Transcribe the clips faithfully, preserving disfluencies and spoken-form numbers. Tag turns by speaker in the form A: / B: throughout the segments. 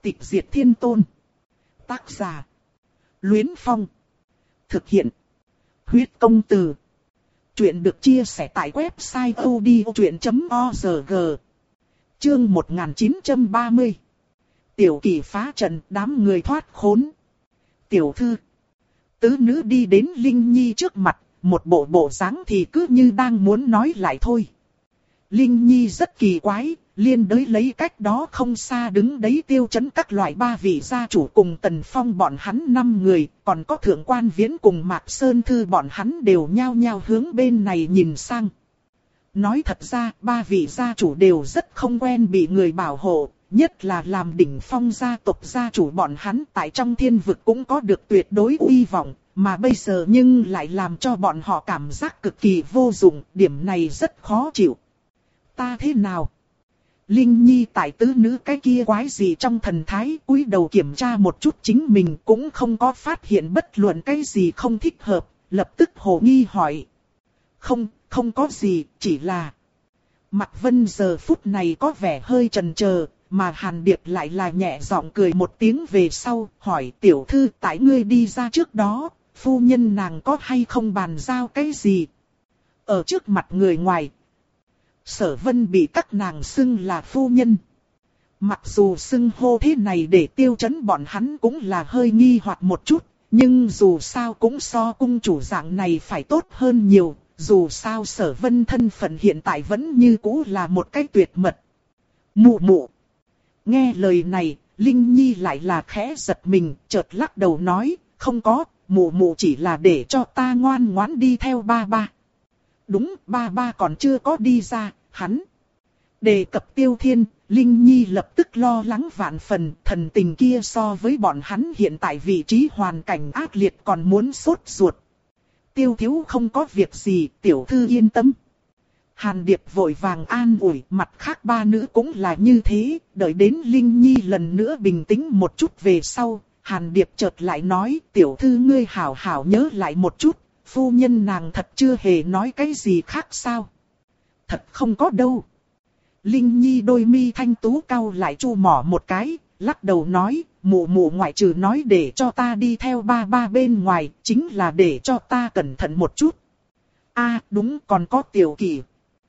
A: Tịch diệt thiên tôn. Tác giả. Luyến Phong. Thực hiện. Huyết công từ. Chuyện được chia sẻ tại website odchuyện chấm org. Chương một nghìn chín trăm ba mươi. Tiểu Kỳ phá trận, đám người thoát khốn. Tiểu thư. Tứ nữ đi đến Linh Nhi trước mặt, một bộ bộ dáng thì cứ như đang muốn nói lại thôi. Linh Nhi rất kỳ quái, liên đới lấy cách đó không xa đứng đấy tiêu chấn các loại ba vị gia chủ cùng Tần Phong bọn hắn năm người, còn có Thượng Quan Viễn cùng Mạc Sơn Thư bọn hắn đều nhao nhao hướng bên này nhìn sang. Nói thật ra, ba vị gia chủ đều rất không quen bị người bảo hộ, nhất là làm đỉnh phong gia tộc gia chủ bọn hắn tại trong thiên vực cũng có được tuyệt đối uy vọng, mà bây giờ nhưng lại làm cho bọn họ cảm giác cực kỳ vô dụng, điểm này rất khó chịu. Ta thế nào? Linh Nhi tại tứ nữ cái kia quái gì trong thần thái, cúi đầu kiểm tra một chút chính mình cũng không có phát hiện bất luận cái gì không thích hợp, lập tức hồ nghi hỏi. Không, không có gì, chỉ là... Mạc Vân giờ phút này có vẻ hơi chần chờ, mà Hàn Điệp lại là nhẹ giọng cười một tiếng về sau, hỏi tiểu thư tại ngươi đi ra trước đó, phu nhân nàng có hay không bàn giao cái gì? Ở trước mặt người ngoài, Sở Vân bị các nàng xưng là phu nhân. Mặc dù xưng hô thế này để tiêu chấn bọn hắn cũng là hơi nghi hoặc một chút, nhưng dù sao cũng so cung chủ dạng này phải tốt hơn nhiều, dù sao Sở Vân thân phận hiện tại vẫn như cũ là một cái tuyệt mật. Mụ mụ. Nghe lời này, Linh Nhi lại là khẽ giật mình, chợt lắc đầu nói, không có, mụ mụ chỉ là để cho ta ngoan ngoãn đi theo ba ba. Đúng, ba ba còn chưa có đi ra, hắn. Đề cập Tiêu Thiên, Linh Nhi lập tức lo lắng vạn phần, thần tình kia so với bọn hắn hiện tại vị trí hoàn cảnh ác liệt còn muốn sốt ruột. Tiêu thiếu không có việc gì, tiểu thư yên tâm. Hàn Điệp vội vàng an ủi, mặt khác ba nữ cũng là như thế, đợi đến Linh Nhi lần nữa bình tĩnh một chút về sau, Hàn Điệp chợt lại nói, tiểu thư ngươi hảo hảo nhớ lại một chút. Phu nhân nàng thật chưa hề nói cái gì khác sao? Thật không có đâu. Linh Nhi đôi mi thanh tú cau lại chu mỏ một cái, lắc đầu nói, mụ mụ ngoại trừ nói để cho ta đi theo ba ba bên ngoài, chính là để cho ta cẩn thận một chút. A à, đúng, còn có Tiểu Kỳ.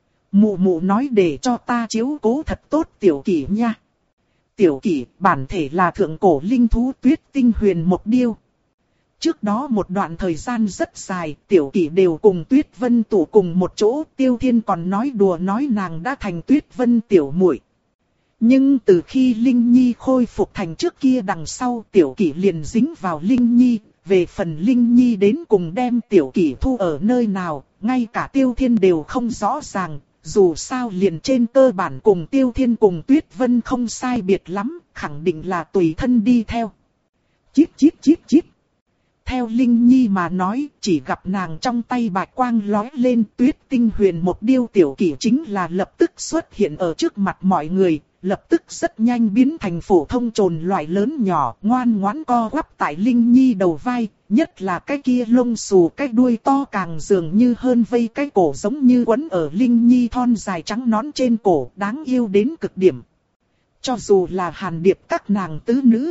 A: Mụ mụ nói để cho ta chiếu cố thật tốt Tiểu Kỳ nha. Tiểu Kỳ bản thể là thượng cổ linh thú Tuyết Tinh Huyền Mộc Điêu. Trước đó một đoạn thời gian rất dài, Tiểu Kỳ đều cùng Tuyết Vân tụ cùng một chỗ, Tiêu Thiên còn nói đùa nói nàng đã thành Tuyết Vân tiểu muội. Nhưng từ khi Linh Nhi khôi phục thành trước kia đằng sau, Tiểu Kỳ liền dính vào Linh Nhi, về phần Linh Nhi đến cùng đem Tiểu Kỳ thu ở nơi nào, ngay cả Tiêu Thiên đều không rõ ràng, dù sao liền trên cơ bản cùng Tiêu Thiên cùng Tuyết Vân không sai biệt lắm, khẳng định là tùy thân đi theo. Chíp chíp chíp chíp. Theo Linh Nhi mà nói, chỉ gặp nàng trong tay bạch quang lóe lên, Tuyết Tinh Huyền Mộc Điêu Tiểu Kỳ chính là lập tức xuất hiện ở trước mặt mọi người, lập tức rất nhanh biến thành phổ thông trồn loại lớn nhỏ, ngoan ngoãn co quắp tại Linh Nhi đầu vai, nhất là cái kia lông xù cái đuôi to càng dường như hơn vây cái cổ giống như quấn ở Linh Nhi thon dài trắng nõn trên cổ, đáng yêu đến cực điểm. Cho dù là Hàn Điệp các nàng tứ nữ,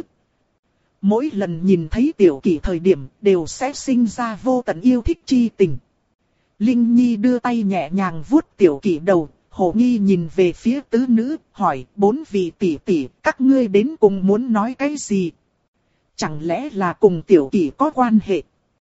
A: mỗi lần nhìn thấy Tiểu Kỳ thời điểm đều sẽ sinh ra vô tận yêu thích chi tình. Linh Nhi đưa tay nhẹ nhàng vuốt Tiểu Kỳ đầu, hồ nghi nhìn về phía tứ nữ, hỏi bốn vị tỷ tỷ, các ngươi đến cùng muốn nói cái gì? Chẳng lẽ là cùng Tiểu Kỳ có quan hệ?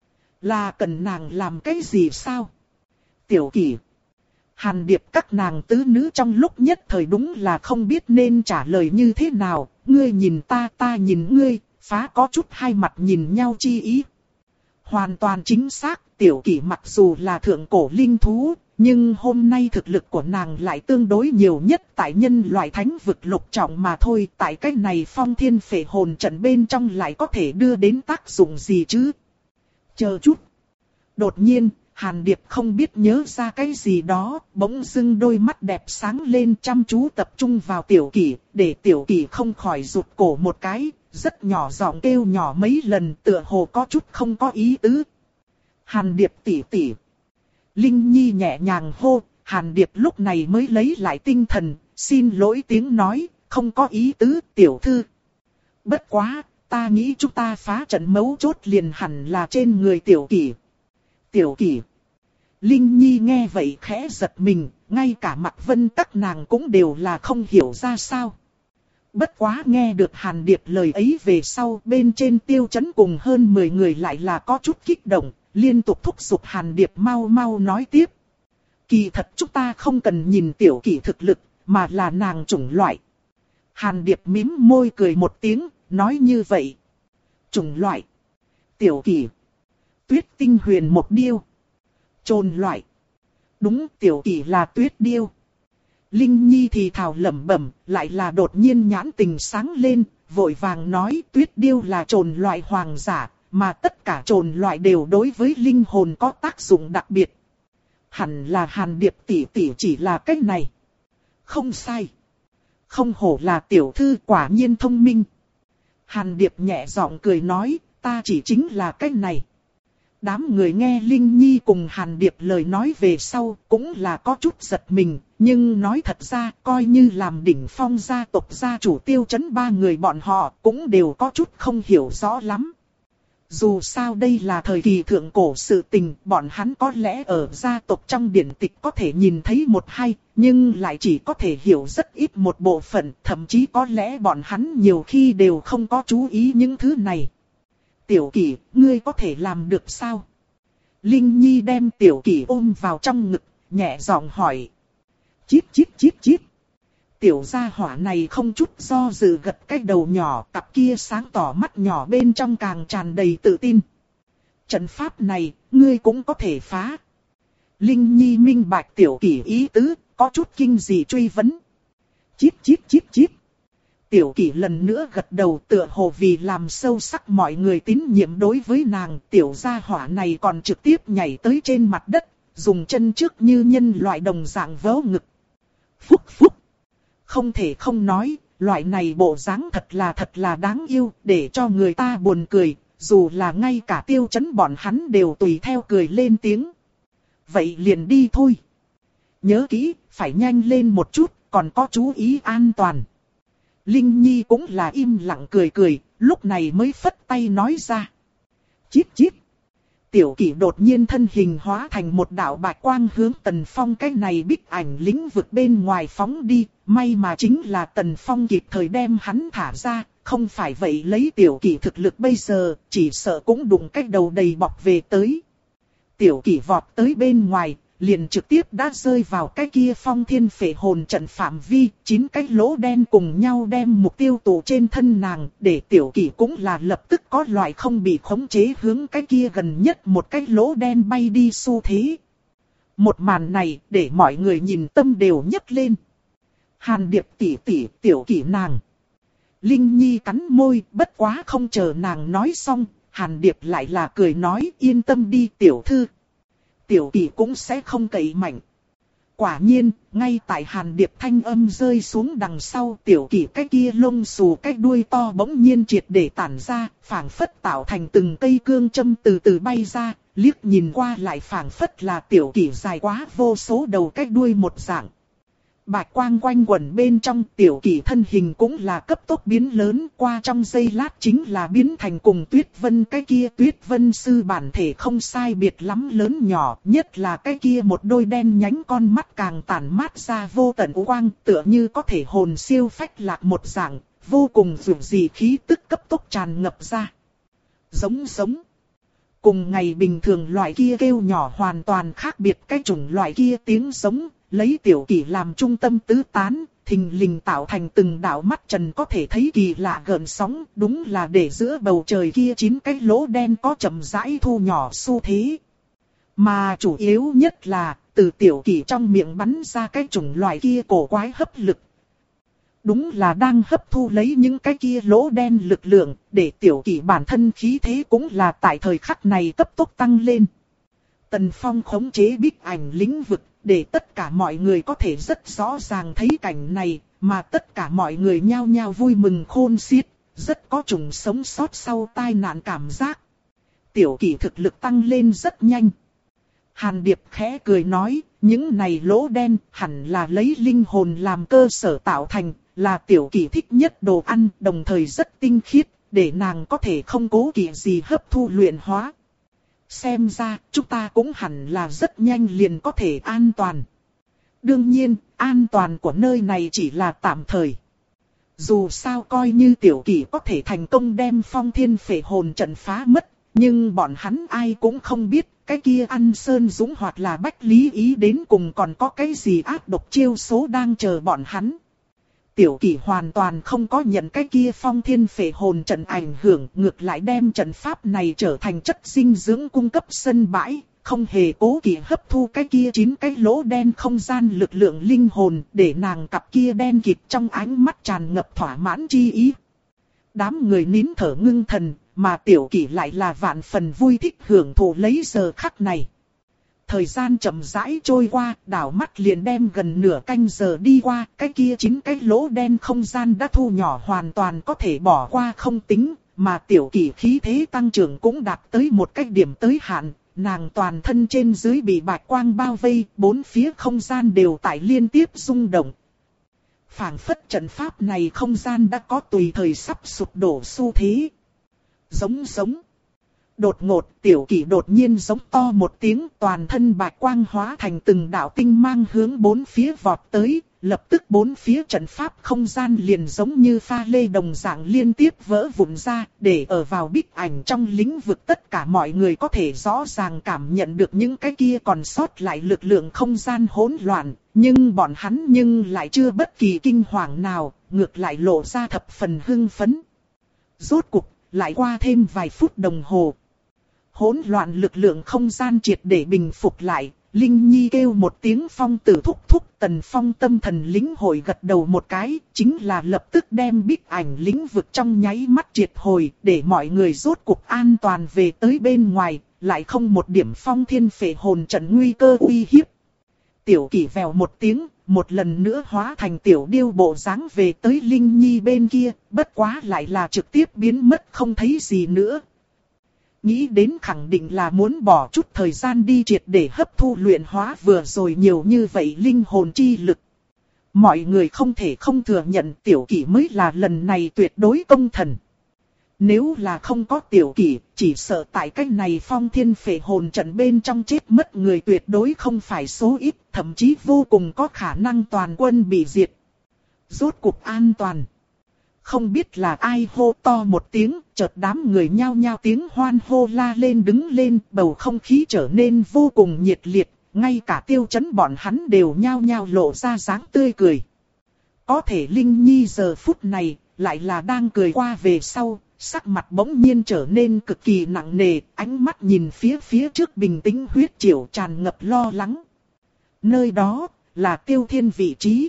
A: Là cần nàng làm cái gì sao? Tiểu Kỳ. Hàn Điệp các nàng tứ nữ trong lúc nhất thời đúng là không biết nên trả lời như thế nào, ngươi nhìn ta ta nhìn ngươi. Phá có chút hai mặt nhìn nhau chi ý. Hoàn toàn chính xác, Tiểu Kỳ mặc dù là thượng cổ linh thú, nhưng hôm nay thực lực của nàng lại tương đối nhiều nhất tại nhân loại thánh vực lục trọng mà thôi. Tại cái này phong thiên phệ hồn trận bên trong lại có thể đưa đến tác dụng gì chứ? Chờ chút. Đột nhiên, Hàn Điệp không biết nhớ ra cái gì đó, bỗng dưng đôi mắt đẹp sáng lên chăm chú tập trung vào Tiểu Kỳ, để Tiểu Kỳ không khỏi rụt cổ một cái. Rất nhỏ giọng kêu nhỏ mấy lần tựa hồ có chút không có ý tứ. Hàn Điệp tỷ tỷ. Linh Nhi nhẹ nhàng hô, Hàn Điệp lúc này mới lấy lại tinh thần, xin lỗi tiếng nói, không có ý tứ tiểu thư. Bất quá, ta nghĩ chúng ta phá trận mấu chốt liền hẳn là trên người Tiểu Kỷ. Tiểu Kỷ. Linh Nhi nghe vậy khẽ giật mình, ngay cả Mạc Vân các nàng cũng đều là không hiểu ra sao. Bất quá nghe được Hàn Điệp lời ấy về sau, bên trên Tiêu Chấn cùng hơn mười người lại là có chút kích động, liên tục thúc giục Hàn Điệp mau mau nói tiếp. Kỳ thật chúng ta không cần nhìn Tiểu Kỷ thực lực, mà là nàng chủng loại. Hàn Điệp mím môi cười một tiếng, nói như vậy. Chủng loại. Tiểu Kỷ. Tuyết tinh huyền một điêu. Trồn loại. Đúng, Tiểu Kỷ là tuyết điêu. Linh Nhi thì thào lẩm bẩm, lại là đột nhiên nhãn tình sáng lên, vội vàng nói tuyết điêu là trồn loại hoàng giả, mà tất cả trồn loại đều đối với linh hồn có tác dụng đặc biệt. Hẳn là Hàn Điệp tỷ tỷ chỉ là cái này. Không sai. Không hổ là tiểu thư, quả nhiên thông minh. Hàn Điệp nhẹ giọng cười nói, ta chỉ chính là cái này. Đám người nghe Linh Nhi cùng Hàn Điệp lời nói về sau cũng là có chút giật mình, nhưng nói thật ra coi như làm đỉnh phong gia tộc gia chủ Tiêu Chấn ba người bọn họ cũng đều có chút không hiểu rõ lắm. Dù sao đây là thời kỳ thượng cổ sự tình, bọn hắn có lẽ ở gia tộc trong điển tịch có thể nhìn thấy một hai, nhưng lại chỉ có thể hiểu rất ít một bộ phận, thậm chí có lẽ bọn hắn nhiều khi đều không có chú ý những thứ này. Tiểu Kỷ, ngươi có thể làm được sao? Linh Nhi đem Tiểu Kỷ ôm vào trong ngực, nhẹ giọng hỏi. Chít chít chít chít. Tiểu gia hỏa này không chút do dự gật cái đầu nhỏ, cặp kia sáng tỏ mắt nhỏ bên trong càng tràn đầy tự tin. Trận pháp này, ngươi cũng có thể phá. Linh Nhi minh bạch Tiểu Kỷ ý tứ, có chút kinh dị truy vấn. Chít chít chít chít. Tiểu Kỷ lần nữa gật đầu, tựa hồ vì làm sâu sắc mọi người tín nhiệm đối với nàng. Tiểu gia hỏa này còn trực tiếp nhảy tới trên mặt đất, dùng chân trước như nhân loại đồng dạng vớ ngực. Phúc phúc. Không thể không nói, loại này bộ dáng thật là thật là đáng yêu, để cho người ta buồn cười, dù là ngay cả Tiêu Chấn bọn hắn đều tùy theo cười lên tiếng. Vậy liền đi thôi. Nhớ kỹ, phải nhanh lên một chút, còn có chú ý an toàn. Linh Nhi cũng là im lặng cười cười, lúc này mới phất tay nói ra. Chít chít. Tiểu Kỷ đột nhiên thân hình hóa thành một đạo bạch quang hướng Tần Phong cái này bích ảnh lĩnh vực bên ngoài phóng đi, may mà chính là Tần Phong kịp thời đem hắn thả ra, không phải vậy lấy Tiểu Kỷ thực lực bây giờ, chỉ sợ cũng đụng cái đầu đầy bọc về tới. Tiểu Kỷ vọt tới bên ngoài, liền trực tiếp đã rơi vào cái kia phong thiên phệ hồn trận phạm vi, chín cái lỗ đen cùng nhau đem mục tiêu tụ trên thân nàng, để Tiểu Kỷ cũng là lập tức có loại không bị khống chế hướng cái kia gần nhất một cái lỗ đen bay đi xu thế. Một màn này để mọi người nhìn tâm đều nhấc lên. Hàn Điệp tỷ tỷ, Tiểu Kỷ nàng. Linh Nhi cắn môi, bất quá không chờ nàng nói xong, Hàn Điệp lại là cười nói yên tâm đi tiểu thư. Tiểu Kỷ cũng sẽ không cậy mạnh. Quả nhiên, ngay tại Hàn Điệp thanh âm rơi xuống đằng sau, Tiểu Kỷ cái kia lông xù cái đuôi to bỗng nhiên triệt để tản ra, phảng phất tạo thành từng cây cương châm từ từ bay ra, liếc nhìn qua lại phảng phất là Tiểu Kỷ dài quá vô số đầu cái đuôi một dạng. Bạch quang quanh quẩn bên trong, Tiểu Kỷ thân hình cũng là cấp tốc biến lớn, qua trong giây lát chính là biến thành cùng Tuyết Vân cái kia Tuyết Vân sư bản thể không sai biệt lắm lớn nhỏ, nhất là cái kia một đôi đen nhánh con mắt càng tản mát ra vô tận quang, tựa như có thể hồn siêu phách lạc một dạng, vô cùng dịu dị khí tức cấp tốc tràn ngập ra. Giống giống. Cùng ngày bình thường loại kia kêu nhỏ hoàn toàn khác biệt, cái chủng loại kia tiếng giống. Lấy Tiểu Kỷ làm trung tâm tứ tán, thình lình tạo thành từng đạo mắt trần có thể thấy kỳ lạ gợn sóng, đúng là để giữa bầu trời kia chín cái lỗ đen có chậm rãi thu nhỏ xu thế. Mà chủ yếu nhất là, từ Tiểu Kỷ trong miệng bắn ra cái chủng loại kia cổ quái hấp lực. Đúng là đang hấp thu lấy những cái kia lỗ đen lực lượng, để Tiểu Kỷ bản thân khí thế cũng là tại thời khắc này cấp tốc tăng lên. Tần Phong khống chế bích ảnh lĩnh vực, để tất cả mọi người có thể rất rõ ràng thấy cảnh này, mà tất cả mọi người nhao nhao vui mừng khôn xiết, rất có chủng sống sót sau tai nạn cảm giác. Tiểu Kỷ thực lực tăng lên rất nhanh. Hàn Điệp khẽ cười nói, những này lỗ đen hẳn là lấy linh hồn làm cơ sở tạo thành, là Tiểu Kỷ thích nhất đồ ăn, đồng thời rất tinh khiết, để nàng có thể không cố kỵ gì hấp thu luyện hóa. Xem ra, chúng ta cũng hẳn là rất nhanh liền có thể an toàn. Đương nhiên, an toàn của nơi này chỉ là tạm thời. Dù sao coi như Tiểu Kỷ có thể thành công đem Phong Thiên Phệ Hồn trận phá mất, nhưng bọn hắn ai cũng không biết, cái kia Ăn Sơn Dũng hoặc là Bách Lý Ý đến cùng còn có cái gì ác độc chiêu số đang chờ bọn hắn. Tiểu Kỷ hoàn toàn không có nhận cái kia Phong Thiên Phệ Hồn trận ảnh hưởng, ngược lại đem trận pháp này trở thành chất dinh dưỡng cung cấp sân bãi, không hề cố kỵ hấp thu cái kia chín cái lỗ đen không gian lực lượng linh hồn, để nàng cặp kia đen kịt trong ánh mắt tràn ngập thỏa mãn chi ý. Đám người nín thở ngưng thần, mà Tiểu Kỷ lại là vạn phần vui thích hưởng thụ lấy giờ khắc này. Thời gian chậm rãi trôi qua, đảo mắt liền đem gần nửa canh giờ đi qua, cái kia chín cái lỗ đen không gian đã thu nhỏ hoàn toàn có thể bỏ qua không tính, mà Tiểu Kỷ khí thế tăng trưởng cũng đạt tới một cái điểm tới hạn, nàng toàn thân trên dưới bị bạch quang bao vây, bốn phía không gian đều tại liên tiếp rung động. Phảng phất trận pháp này không gian đã có tùy thời sắp sụp đổ xu thế. Giống giống. Đột ngột, Tiểu Kỷ đột nhiên giống to một tiếng, toàn thân bạch quang hóa thành từng đạo tinh mang hướng bốn phía vọt tới, lập tức bốn phía trận pháp không gian liền giống như pha lê đồng dạng liên tiếp vỡ vụn ra, để ở vào bích ảnh trong lĩnh vực tất cả mọi người có thể rõ ràng cảm nhận được những cái kia còn sót lại lực lượng không gian hỗn loạn, nhưng bọn hắn nhưng lại chưa bất kỳ kinh hoàng nào, ngược lại lộ ra thập phần hưng phấn. Rốt cục, lại qua thêm vài phút đồng hồ. Hỗn loạn lực lượng không gian triệt để bình phục lại, Linh Nhi kêu một tiếng phong tử thúc thúc, Tần Phong tâm thần lĩnh hội gật đầu một cái, chính là lập tức đem bích ảnh lĩnh vực trong nháy mắt triệt hồi, để mọi người rốt cuộc an toàn về tới bên ngoài, lại không một điểm Phong Thiên Phệ Hồn trận nguy cơ uy hiếp. Tiểu Kỷ vèo một tiếng, một lần nữa hóa thành tiểu điêu bộ dáng về tới Linh Nhi bên kia, bất quá lại là trực tiếp biến mất không thấy gì nữa. Nghĩ đến khẳng định là muốn bỏ chút thời gian đi triệt để hấp thu luyện hóa vừa rồi nhiều như vậy linh hồn chi lực. Mọi người không thể không thừa nhận Tiểu Kỷ mới là lần này tuyệt đối công thần. Nếu là không có Tiểu Kỷ, chỉ sợ tại cách này Phong Thiên Phệ Hồn trận bên trong chết mất người tuyệt đối không phải số ít, thậm chí vô cùng có khả năng toàn quân bị diệt. Rốt cuộc an toàn. Không biết là ai hô to một tiếng, chợt đám người nhao nhao tiếng hoan hô la lên đứng lên, bầu không khí trở nên vô cùng nhiệt liệt, ngay cả Tiêu Chấn bọn hắn đều nhao nhao lộ ra dáng tươi cười. Có thể Linh Nhi giờ phút này, lại là đang cười qua về sau, sắc mặt bỗng nhiên trở nên cực kỳ nặng nề, ánh mắt nhìn phía phía trước bình tĩnh huyết triều tràn ngập lo lắng. Nơi đó, là Tiêu Thiên vị trí.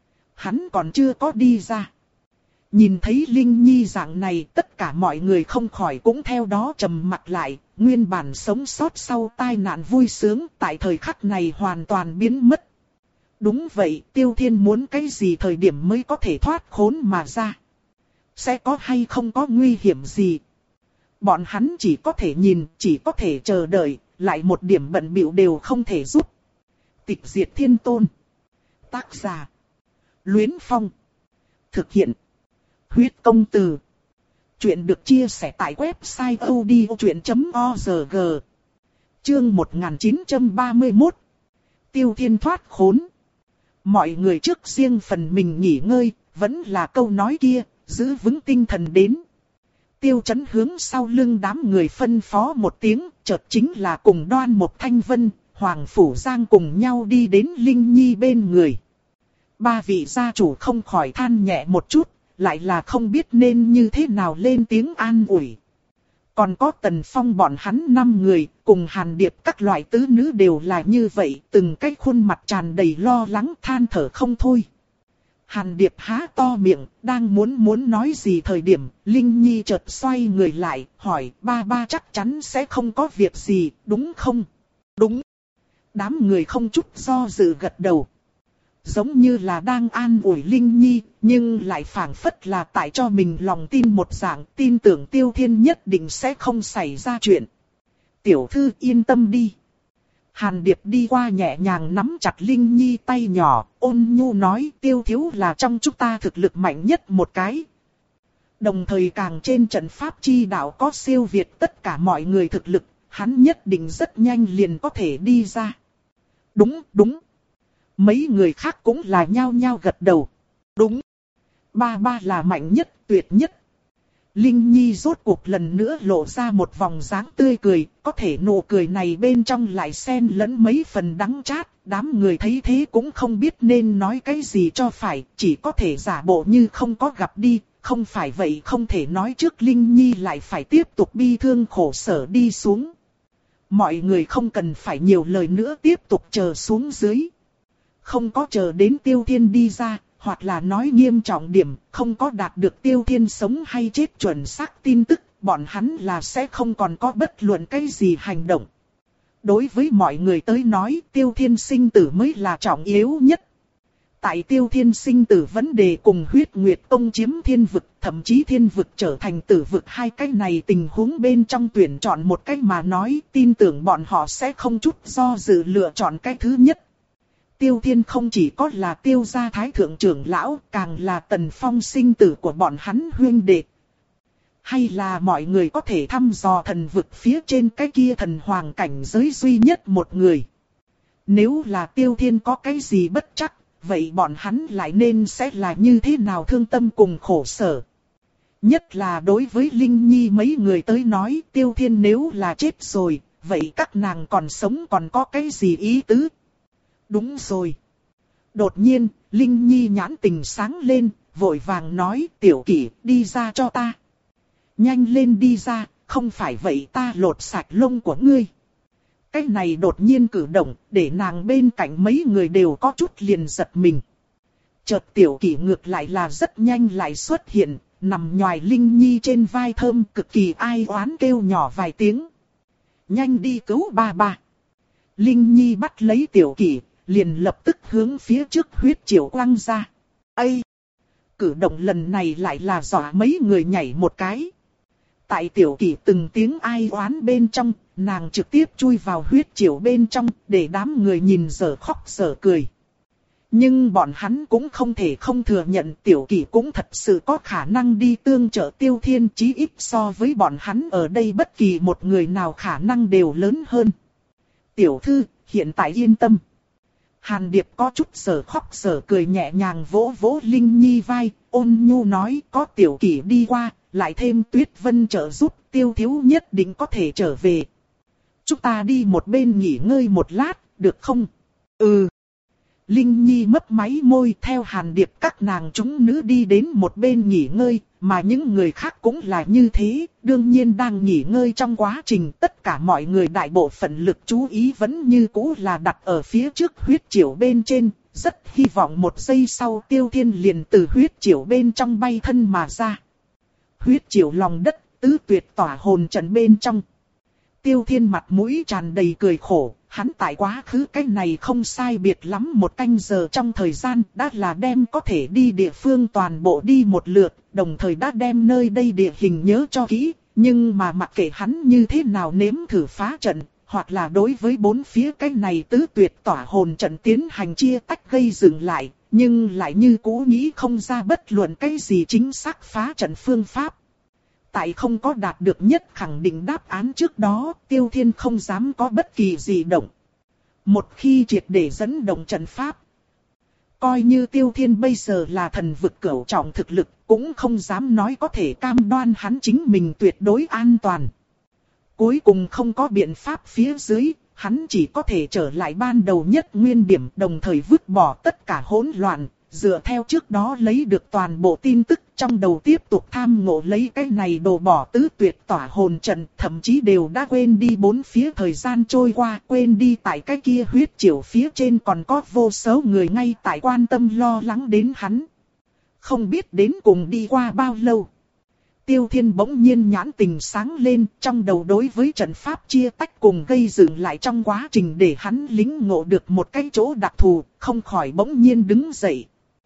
A: Hắn còn chưa có đi ra. Nhìn thấy Linh Nhi dạng này, tất cả mọi người không khỏi cũng theo đó trầm mặt lại, nguyên bản sống sót sau tai nạn vui sướng tại thời khắc này hoàn toàn biến mất. Đúng vậy, Tiêu Thiên muốn cái gì thời điểm mới có thể thoát khốn mà ra? Sẽ có hay không có nguy hiểm gì? Bọn hắn chỉ có thể nhìn, chỉ có thể chờ đợi, lại một điểm bận bịu đều không thể giúp. Tịch diệt thiên tôn. Tác giả. Luyến Phong. Thực hiện. Huyết công từ. Chuyện được chia sẻ tại website odchuyện chấm org. Chương một nghìn chín trăm ba mươi mốt. Tiêu Thiên thoát khốn. Mọi người trước riêng phần mình nghỉ ngơi, vẫn là câu nói kia, giữ vững tinh thần đến. Tiêu Chấn hướng sau lưng đám người phân phó một tiếng, chợt chính là cùng Đoan Mộc Thanh Vân, Hoàng Phủ Giang cùng nhau đi đến Linh Nhi bên người. Ba vị gia chủ không khỏi than nhẹ một chút, lại là không biết nên như thế nào lên tiếng an ủi. Còn có Tần Phong bọn hắn năm người, cùng Hàn Điệp các loại tứ nữ đều là như vậy, từng cái khuôn mặt tràn đầy lo lắng than thở không thôi. Hàn Điệp há to miệng, đang muốn muốn nói gì thời điểm, Linh Nhi chợt xoay người lại, hỏi ba ba chắc chắn sẽ không có việc gì, đúng không? Đúng. Đám người không chút do dự gật đầu. Giống như là đang an ủi Linh Nhi, nhưng lại phảng phất là tại cho mình lòng tin một dạng, tin tưởng Tiêu Thiên nhất định sẽ không xảy ra chuyện. Tiểu thư yên tâm đi. Hàn Điệp đi qua nhẹ nhàng nắm chặt Linh Nhi tay nhỏ, ôn nhu nói Tiêu thiếu là trong chúng ta thực lực mạnh nhất một cái. Đồng thời càng trên trận pháp chi đạo có siêu việt tất cả mọi người thực lực, hắn nhất định rất nhanh liền có thể đi ra. Đúng, đúng. Mấy người khác cũng là nhao nhao gật đầu. Đúng. Ba ba là mạnh nhất, tuyệt nhất. Linh Nhi rốt cuộc lần nữa lộ ra một vòng dáng tươi cười, có thể nụ cười này bên trong lại xen lẫn mấy phần đắng chát, đám người thấy thế cũng không biết nên nói cái gì cho phải, chỉ có thể giả bộ như không có gặp đi, không phải vậy không thể nói trước Linh Nhi lại phải tiếp tục bi thương khổ sở đi xuống. Mọi người không cần phải nhiều lời nữa tiếp tục chờ xuống dưới. Không có chờ đến Tiêu Thiên đi ra. Hoặc là nói nghiêm trọng điểm, không có đạt được Tiêu Thiên sống hay chết chuẩn xác tin tức, bọn hắn là sẽ không còn có bất luận cái gì hành động. Đối với mọi người tới nói, Tiêu Thiên sinh tử mới là trọng yếu nhất. Tại Tiêu Thiên sinh tử vấn đề cùng huyết nguyệt tông chiếm thiên vực, thậm chí thiên vực trở thành tử vực, hai cái này tình huống bên trong tuyển chọn một cách mà nói, tin tưởng bọn họ sẽ không chút do dự lựa chọn cái thứ nhất. Tiêu Thiên không chỉ có là Tiêu gia thái thượng trưởng lão, càng là Tần Phong sinh tử của bọn hắn huyên đệ. Hay là mọi người có thể thăm dò thần vực phía trên cái kia thần hoàng cảnh giới duy nhất một người. Nếu là Tiêu Thiên có cái gì bất chắc, vậy bọn hắn lại nên sẽ là như thế nào thương tâm cùng khổ sở. Nhất là đối với Linh Nhi mấy người tới nói, Tiêu Thiên nếu là chết rồi, vậy các nàng còn sống còn có cái gì ý tứ? Đúng rồi. Đột nhiên, Linh Nhi nhãn tình sáng lên, vội vàng nói Tiểu Kỷ đi ra cho ta. Nhanh lên đi ra, không phải vậy ta lột sạch lông của ngươi. Cái này đột nhiên cử động, để nàng bên cạnh mấy người đều có chút liền giật mình. Chợt Tiểu Kỷ ngược lại là rất nhanh lại xuất hiện, nằm nhoài Linh Nhi trên vai thơm cực kỳ ai oán kêu nhỏ vài tiếng. Nhanh đi cứu ba ba. Linh Nhi bắt lấy Tiểu Kỷ, liền lập tức hướng phía trước huyết triều quăng ra. Ây! Cử động lần này lại là dọa mấy người nhảy một cái. Tại Tiểu Kỷ từng tiếng ai oán bên trong, nàng trực tiếp chui vào huyết triều bên trong, để đám người nhìn dở khóc dở cười. Nhưng bọn hắn cũng không thể không thừa nhận Tiểu Kỷ cũng thật sự có khả năng đi tương trợ Tiêu Thiên, chí ít so với bọn hắn ở đây bất kỳ một người nào khả năng đều lớn hơn. Tiểu thư, hiện tại yên tâm. Hàn Điệp có chút sở khóc sở cười nhẹ nhàng vỗ vỗ Linh Nhi vai, ôn nhu nói có Tiểu Kỷ đi qua, lại thêm Tuyết Vân trợ giúp, Tiêu thiếu nhất định có thể trở về. Chúng ta đi một bên nghỉ ngơi một lát, được không? Ừ. Linh Nhi mấp máy môi theo Hàn Điệp các nàng chúng nữ đi đến một bên nghỉ ngơi, mà những người khác cũng là như thế, đương nhiên đang nghỉ ngơi trong quá trình tất cả mọi người đại bộ phận lực chú ý vẫn như cũ là đặt ở phía trước huyết triều bên trên, rất hy vọng một giây sau Tiêu Thiên liền từ huyết triều bên trong bay thân mà ra. Huyết triều lòng đất, tứ tuyệt tỏa hồn trận bên trong. Tiêu Thiên mặt mũi tràn đầy cười khổ, hắn tại quá khứ cái này không sai biệt lắm một canh giờ trong thời gian đã là đem có thể đi địa phương toàn bộ đi một lượt, đồng thời đã đem nơi đây địa hình nhớ cho kỹ, nhưng mà mặc kệ hắn như thế nào nếm thử phá trận, hoặc là đối với bốn phía cái này tứ tuyệt tỏa hồn trận tiến hành chia tách gây dừng lại, nhưng lại như cũ nghĩ không ra bất luận cái gì chính xác phá trận phương pháp. Tại không có đạt được nhất khẳng định đáp án trước đó, Tiêu Thiên không dám có bất kỳ gì động. Một khi triệt để dẫn động trận pháp, coi như Tiêu Thiên bây giờ là thần vực cửu trọng thực lực, cũng không dám nói có thể cam đoan hắn chính mình tuyệt đối an toàn. Cuối cùng không có biện pháp phía dưới, hắn chỉ có thể trở lại ban đầu nhất nguyên điểm, đồng thời vứt bỏ tất cả hỗn loạn. Dựa theo trước đó lấy được toàn bộ tin tức trong đầu tiếp tục tham ngộ lấy cái này đồ bỏ tứ tuyệt tỏa hồn trận, thậm chí đều đã quên đi bốn phía thời gian trôi qua, quên đi tại cái kia huyết triều phía trên còn có vô số người ngay tại quan tâm lo lắng đến hắn. Không biết đến cùng đi qua bao lâu. Tiêu Thiên bỗng nhiên nhãn tình sáng lên, trong đầu đối với trận pháp chia tách cùng gây dựng lại trong quá trình để hắn lĩnh ngộ được một cái chỗ đặc thù, không khỏi bỗng nhiên đứng dậy.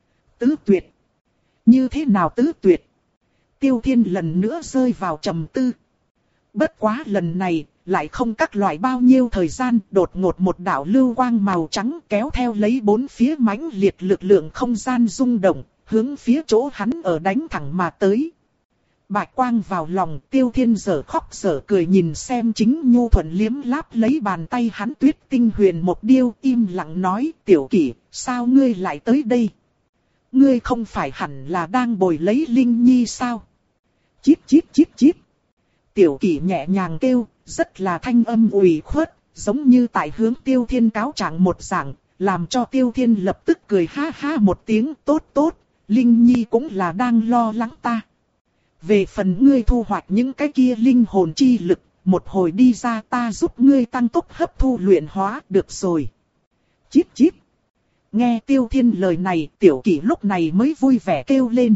A: Tứ tuyệt. Như thế nào tứ tuyệt? Tiêu Thiên lần nữa rơi vào trầm tư. Bất quá lần này, lại không các loại bao nhiêu thời gian, đột ngột một đạo lưu quang màu trắng kéo theo lấy bốn phía mãnh liệt lực lượng không gian rung động, hướng phía chỗ hắn ở đánh thẳng mà tới. Bạch quang vào lòng, Tiêu Thiên dở khóc dở cười nhìn xem chính nhu thuận liếm láp lấy bàn tay hắn tuyết tinh huyền một điêu, im lặng nói, tiểu kỷ, sao ngươi lại tới đây? Ngươi không phải hẳn là đang bồi lấy Linh Nhi sao? Chít chít chít chít. Tiểu kỷ nhẹ nhàng kêu, rất là thanh âm ủy khuất, giống như tại hướng Tiêu Thiên cáo trạng một dạng, làm cho Tiêu Thiên lập tức cười ha ha một tiếng, tốt tốt, Linh Nhi cũng là đang lo lắng ta. Về phần ngươi thu hoạch những cái kia linh hồn chi lực, một hồi đi ra ta giúp ngươi tăng tốc hấp thu luyện hóa, được rồi. Chít chít. Nghe Tiêu Thiên lời này, tiểu kỷ lúc này mới vui vẻ kêu lên.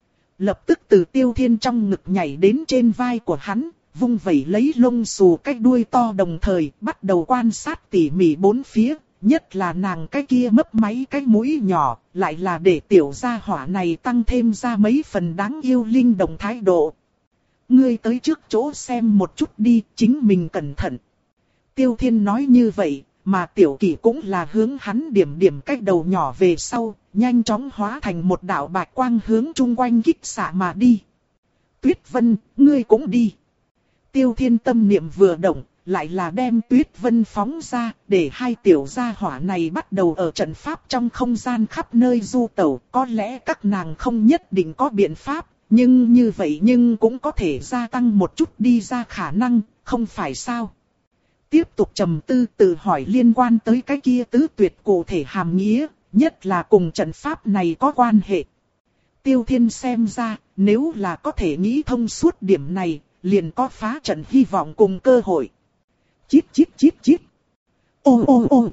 A: Lập tức từ Tiêu Thiên trong ngực nhảy đến trên vai của hắn, vung vẩy lấy lông xù cái đuôi to, đồng thời bắt đầu quan sát tỉ mỉ bốn phía, nhất là nàng cái kia mấp máy cái mũi nhỏ, lại là để tiểu gia hỏa này tăng thêm ra mấy phần đáng yêu linh động thái độ. Ngươi tới trước chỗ xem một chút đi, chính mình cẩn thận. Tiêu Thiên nói như vậy, mà tiểu kỷ cũng là hướng hắn điểm điểm cái đầu nhỏ về sau, nhanh chóng hóa thành một đạo bạch quang hướng chung quanh kích xạ mà đi. Tuyết Vân, ngươi cũng đi. Tiêu Thiên tâm niệm vừa động, lại là đem Tuyết Vân phóng ra, để hai tiểu gia hỏa này bắt đầu ở trận pháp trong không gian khắp nơi du tẩu. Có lẽ các nàng không nhất định có biện pháp, nhưng như vậy nhưng cũng có thể gia tăng một chút đi ra khả năng, không phải sao? Tiếp tục trầm tư tự hỏi liên quan tới cái kia tứ tuyệt cụ thể hàm nghĩa, nhất là cùng trận pháp này có quan hệ. Tiêu Thiên xem ra, nếu là có thể nghĩ thông suốt điểm này, liền có phá trận hy vọng cùng cơ hội. Chít chít chít chít. Ô ô ô.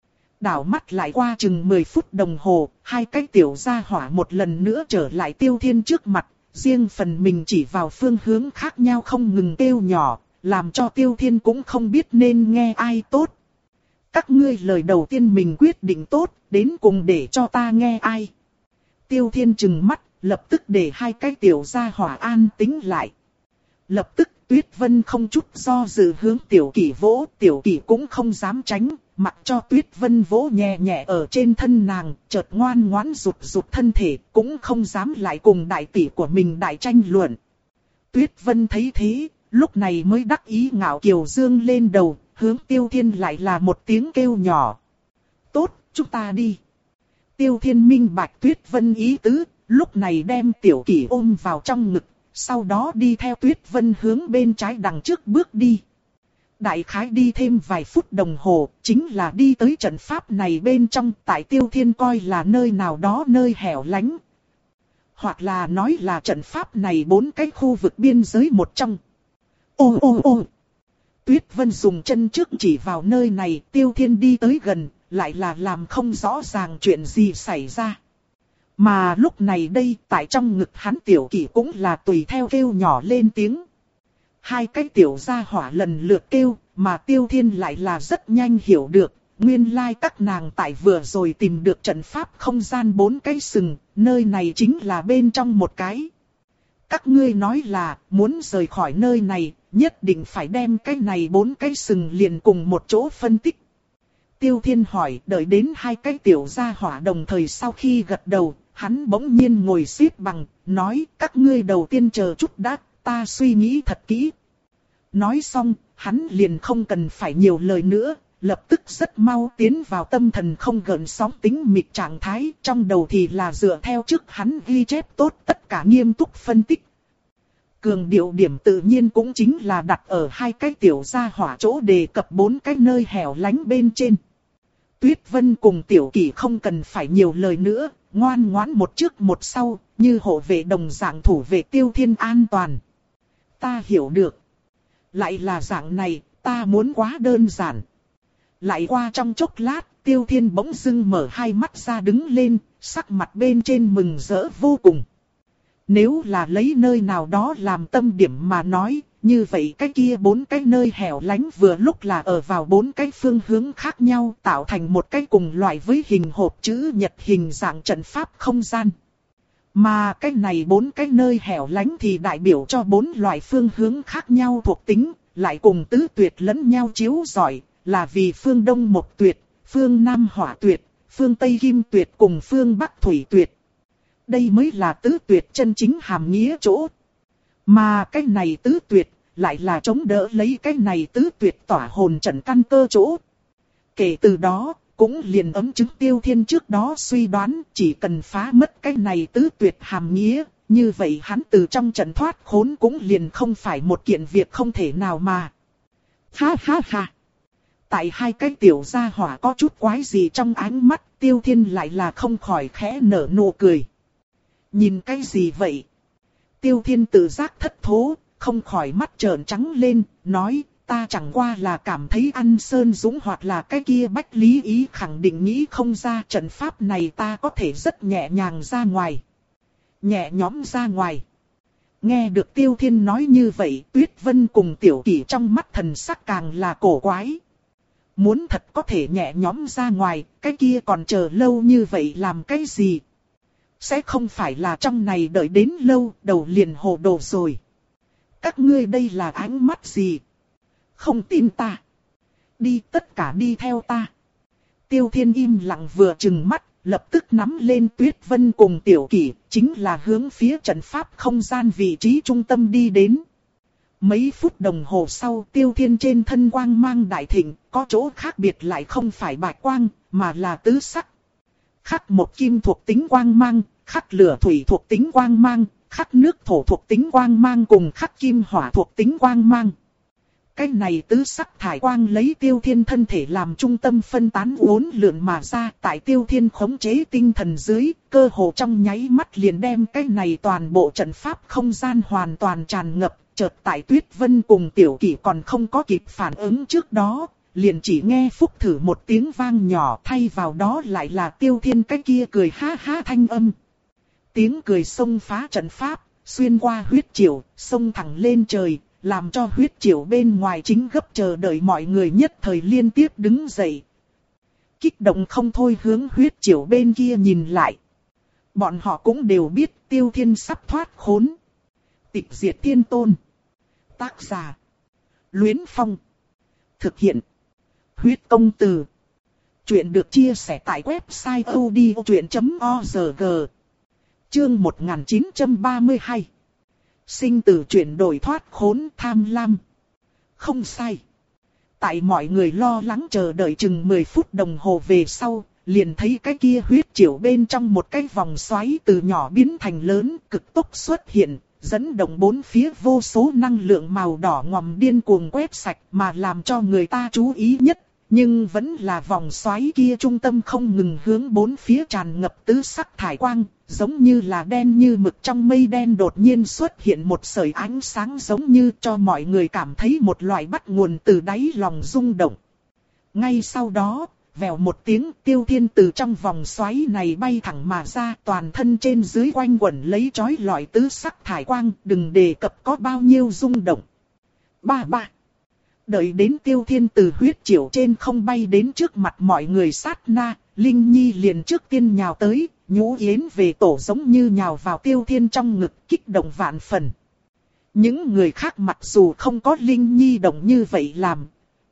A: Đảo mắt lại qua chừng mười phút đồng hồ, hai cái tiểu gia hỏa một lần nữa trở lại Tiêu Thiên trước mặt, riêng phần mình chỉ vào phương hướng khác nhau không ngừng kêu nhỏ, làm cho Tiêu Thiên cũng không biết nên nghe ai tốt. Các ngươi lời đầu tiên mình quyết định tốt, đến cùng để cho ta nghe ai. Tiêu Thiên trừng mắt, lập tức để hai cái tiểu gia hỏa an tĩnh lại. Lập tức Tuyết Vân không chút do dự hướng tiểu kỷ vỗ, tiểu kỷ cũng không dám tránh, mặc cho Tuyết Vân vỗ nhẹ nhẹ ở trên thân nàng, chợt ngoan ngoãn rụt rụt thân thể, cũng không dám lại cùng đại tỷ của mình đại tranh luận. Tuyết Vân thấy thế, lúc này mới đắc ý ngạo kiều dương lên đầu, hướng Tiêu Thiên lại là một tiếng kêu nhỏ. Tốt, chúng ta đi. Tiêu Thiên minh bạch Tuyết Vân ý tứ, lúc này đem tiểu kỷ ôm vào trong ngực, sau đó đi theo Tuyết Vân hướng bên trái đằng trước bước đi. Đại khái đi thêm vài phút đồng hồ, chính là đi tới trận pháp này bên trong, tại Tiêu Thiên coi là nơi nào đó nơi hẻo lánh. Hoặc là nói là trận pháp này bốn cái khu vực biên giới một trong. Ô ô ô. Tuyết Vân dùng chân trước chỉ vào nơi này, Tiêu Thiên đi tới gần, lại là làm không rõ ràng chuyện gì xảy ra. Mà lúc này đây, tại trong ngực hắn tiểu kỷ cũng là tùy theo kêu nhỏ lên tiếng. Hai cái tiểu gia hỏa lần lượt kêu, mà Tiêu Thiên lại là rất nhanh hiểu được, nguyên lai các nàng tại vừa rồi tìm được trận pháp không gian bốn cái sừng, nơi này chính là bên trong một cái. Các ngươi nói là, muốn rời khỏi nơi này, nhất định phải đem cái này bốn cái sừng liền cùng một chỗ phân tích. Tiêu Thiên hỏi, đợi đến hai cái tiểu gia hỏa đồng thời sau khi gật đầu, hắn bỗng nhiên ngồi xếp bằng, nói, các ngươi đầu tiên chờ chút đã, ta suy nghĩ thật kỹ. Nói xong, hắn liền không cần phải nhiều lời nữa, lập tức rất mau tiến vào tâm thần không gợn sóng tính mịt trạng thái, trong đầu thì là dựa theo trước hắn ghi chép tốt tất cả nghiêm túc phân tích. Cường điệu điểm tự nhiên cũng chính là đặt ở hai cái tiểu gia hỏa chỗ đề cập bốn cái nơi hẻo lánh bên trên. Tuyết Vân cùng tiểu kỷ không cần phải nhiều lời nữa, ngoan ngoãn một trước một sau, như hộ vệ đồng dạng thủ vệ Tiêu Thiên an toàn. Ta hiểu được. Lại là dạng này, ta muốn quá đơn giản. Lại qua trong chốc lát, Tiêu Thiên bỗng dưng mở hai mắt ra đứng lên, sắc mặt bên trên mừng rỡ vô cùng. Nếu là lấy nơi nào đó làm tâm điểm mà nói, như vậy cái kia bốn cái nơi hẻo lánh vừa lúc là ở vào bốn cái phương hướng khác nhau, tạo thành một cái cùng loại với hình hộp chữ nhật hình dạng trận pháp không gian. Mà cái này bốn cái nơi hẻo lánh thì đại biểu cho bốn loại phương hướng khác nhau thuộc tính, lại cùng tứ tuyệt lẫn nhau chiếu rọi, là vì phương Đông Mộc Tuyệt, phương Nam Hỏa Tuyệt, phương Tây Kim Tuyệt cùng phương Bắc Thủy Tuyệt. Đây mới là tứ tuyệt chân chính hàm nghĩa chỗ. Mà cái này tứ tuyệt lại là chống đỡ lấy cái này tứ tuyệt tỏa hồn trận căn cơ chỗ. Kể từ đó, cũng liền ấm chứng Tiêu Thiên trước đó suy đoán chỉ cần phá mất cái này tứ tuyệt hàm nghĩa, như vậy hắn từ trong trận thoát khốn cũng liền không phải một kiện việc không thể nào mà. Ha ha ha! Tại hai cái tiểu gia hỏa có chút quái gì trong ánh mắt, Tiêu Thiên lại là không khỏi khẽ nở nụ cười. Nhìn cái gì vậy? Tiêu Thiên tự giác thất thố, không khỏi mắt trợn trắng lên, nói, ta chẳng qua là cảm thấy ăn Sơn Dũng hoặc là cái kia Bách Lý Ý khẳng định nghĩ không ra trận pháp này ta có thể rất nhẹ nhàng ra ngoài. Nhẹ nhõm ra ngoài. Nghe được Tiêu Thiên nói như vậy, Tuyết Vân cùng Tiểu Kỷ trong mắt thần sắc càng là cổ quái. Muốn thật có thể nhẹ nhõm ra ngoài, cái kia còn chờ lâu như vậy làm cái gì? Sẽ không phải là trong này đợi đến lâu, đầu liền hồ đồ rồi. Các ngươi đây là ánh mắt gì? Không tin ta. Đi tất cả đi theo ta. Tiêu Thiên im lặng vừa trừng mắt, lập tức nắm lên Tuyết Vân cùng Tiểu Kỷ, chính là hướng phía trận pháp không gian vị trí trung tâm đi đến. Mấy phút đồng hồ sau, Tiêu Thiên trên thân quang mang đại thịnh, có chỗ khác biệt lại không phải bạch quang, mà là tứ sắc. Khắc một kim thuộc tính quang mang, khắc lửa thủy thuộc tính quang mang, khắc nước thổ thuộc tính quang mang cùng khắc kim hỏa thuộc tính quang mang. Cái này tứ sắc thải quang lấy Tiêu Thiên thân thể làm trung tâm phân tán uốn lượn mà ra, tại Tiêu Thiên khống chế tinh thần dưới, cơ hồ trong nháy mắt liền đem cái này toàn bộ trận pháp không gian hoàn toàn tràn ngập, chợt tại Tuyết Vân cùng Tiểu Kỷ còn không có kịp phản ứng trước đó, liền chỉ nghe phúc thử một tiếng vang nhỏ, thay vào đó lại là Tiêu Thiên cái kia cười ha ha thanh âm. Tiếng cười xông phá trận pháp, xuyên qua huyết triều, xông thẳng lên trời, làm cho huyết triều bên ngoài chính gấp chờ đợi mọi người nhất thời liên tiếp đứng dậy. Kích động không thôi hướng huyết triều bên kia nhìn lại. Bọn họ cũng đều biết Tiêu Thiên sắp thoát khốn. Tịch diệt thiên tôn. Tác giả. Luyến Phong. Thực hiện. Huyết công từ. Chuyện được chia sẻ tại website odchuyện chấm org. Chương một nghìn chín trăm ba mươi hai. Sinh tử chuyển đổi thoát khốn tham lam. Không sai. Tại mọi người lo lắng chờ đợi chừng mười phút đồng hồ về sau, liền thấy cái kia huyết triều bên trong một cái vòng xoáy từ nhỏ biến thành lớn, cực tốc xuất hiện, dẫn động bốn phía vô số năng lượng màu đỏ ngòm điên cuồng quét sạch, mà làm cho người ta chú ý nhất. Nhưng vẫn là vòng xoáy kia trung tâm không ngừng hướng bốn phía tràn ngập tứ sắc thải quang, giống như là đen như mực trong mây đen đột nhiên xuất hiện một sợi ánh sáng giống như cho mọi người cảm thấy một loại bắt nguồn từ đáy lòng rung động. Ngay sau đó, vèo một tiếng Tiêu Thiên từ trong vòng xoáy này bay thẳng mà ra, toàn thân trên dưới quanh quẩn lấy chói lọi tứ sắc thải quang, đừng đề cập có bao nhiêu rung động. Ba ba. Đợi đến Tiêu Thiên từ huyết triều trên không bay đến trước mặt mọi người sát na, Linh Nhi liền trước tiên nhào tới, nhũ yến về tổ giống như nhào vào Tiêu Thiên trong ngực, kích động vạn phần. Những người khác mặc dù không có Linh Nhi động như vậy làm,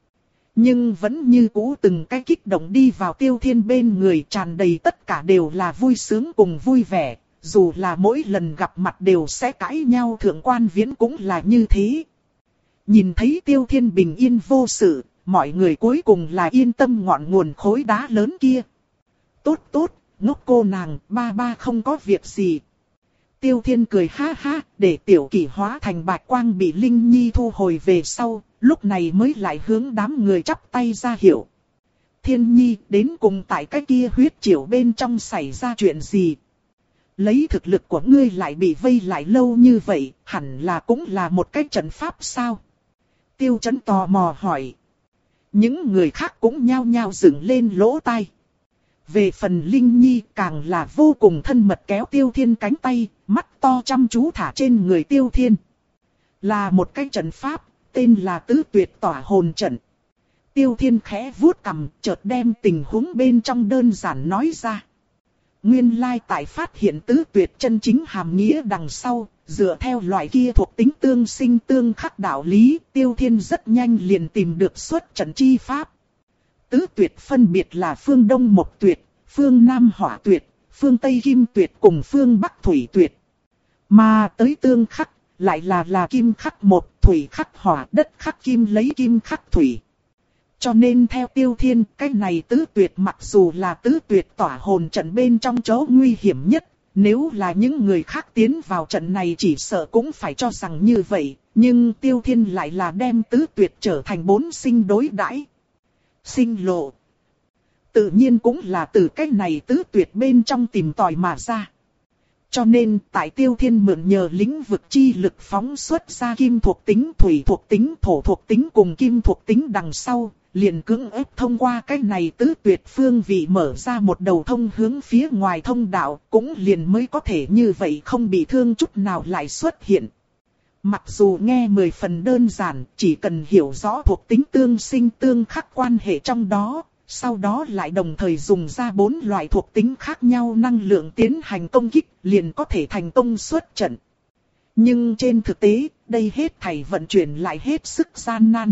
A: nhưng vẫn như cũ từng cái kích động đi vào Tiêu Thiên bên người, tràn đầy tất cả đều là vui sướng cùng vui vẻ, dù là mỗi lần gặp mặt đều sẽ cãi nhau, Thượng Quan Viễn cũng là như thế. Nhìn thấy Tiêu Thiên bình yên vô sự, mọi người cuối cùng là yên tâm ngọn nguồn khối đá lớn kia. Tốt tốt, ngốc cô nàng, ba ba không có việc gì. Tiêu Thiên cười ha ha, để Tiểu Kỷ hóa thành bạch quang bị Linh Nhi thu hồi về sau, lúc này mới lại hướng đám người chắp tay ra hiệu. Thiên Nhi, đến cùng tại cái kia huyết triều bên trong xảy ra chuyện gì? Lấy thực lực của ngươi lại bị vây lại lâu như vậy, hẳn là cũng là một cái trận pháp sao? Tiêu Chấn tò mò hỏi. Những người khác cũng nhao nhao dựng lên lỗ tai. Về phần Linh Nhi càng là vô cùng thân mật kéo Tiêu Thiên cánh tay, mắt to chăm chú thả trên người Tiêu Thiên. Là một cái trận pháp, tên là Tứ Tuyệt Tỏa Hồn Trận. Tiêu Thiên khẽ vuốt cằm, chợt đem tình huống bên trong đơn giản nói ra. Nguyên lai tại phát hiện tứ tuyệt chân chính hàm nghĩa đằng sau, dựa theo loại kia thuộc tính tương sinh tương khắc đạo lý, Tiêu Thiên rất nhanh liền tìm được xuất trận chi pháp. Tứ tuyệt phân biệt là phương Đông Mộc Tuyệt, phương Nam Hỏa Tuyệt, phương Tây Kim Tuyệt cùng phương Bắc Thủy Tuyệt. Mà tới tương khắc, lại là là kim khắc một, thủy khắc hỏa, đất khắc kim lấy kim khắc thủy. Cho nên theo Tiêu Thiên, cái này tứ tuyệt mặc dù là tứ tuyệt tỏa hồn trận bên trong chỗ nguy hiểm nhất, nếu là những người khác tiến vào trận này chỉ sợ cũng phải cho rằng như vậy, nhưng Tiêu Thiên lại là đem tứ tuyệt trở thành bốn sinh đối đãi. Sinh lộ, tự nhiên cũng là từ cái này tứ tuyệt bên trong tìm tòi mà ra. Cho nên tại Tiêu Thiên mượn nhờ lĩnh vực chi lực phóng xuất ra kim thuộc tính, thủy thuộc tính, thổ thuộc tính cùng kim thuộc tính đằng sau, liền cưỡng ép thông qua cái này tứ tuyệt phương vị mở ra một đầu thông hướng phía ngoài thông đạo, cũng liền mới có thể như vậy không bị thương chút nào lại xuất hiện. Mặc dù nghe mười phần đơn giản, chỉ cần hiểu rõ thuộc tính tương sinh tương khắc quan hệ trong đó, sau đó lại đồng thời dùng ra bốn loại thuộc tính khác nhau năng lượng tiến hành công kích, liền có thể thành công xuất trận. Nhưng trên thực tế, đây hết thảy vận chuyển lại hết sức gian nan.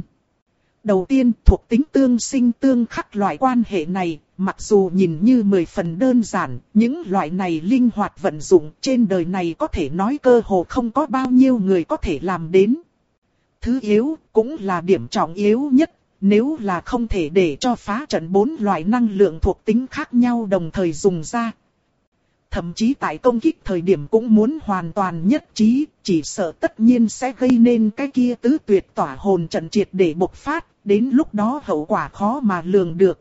A: Đầu tiên, thuộc tính tương sinh tương khắc loại quan hệ này, mặc dù nhìn như mười phần đơn giản, những loại này linh hoạt vận dụng trên đời này có thể nói cơ hồ không có bao nhiêu người có thể làm đến. Thứ yếu, cũng là điểm trọng yếu nhất, nếu là không thể để cho phá trận bốn loại năng lượng thuộc tính khác nhau đồng thời dùng ra. Thậm chí tại công kích thời điểm cũng muốn hoàn toàn nhất trí, chỉ sợ tất nhiên sẽ gây nên cái kia tứ tuyệt tỏa hồn trận triệt để bộc phát, đến lúc đó hậu quả khó mà lường được.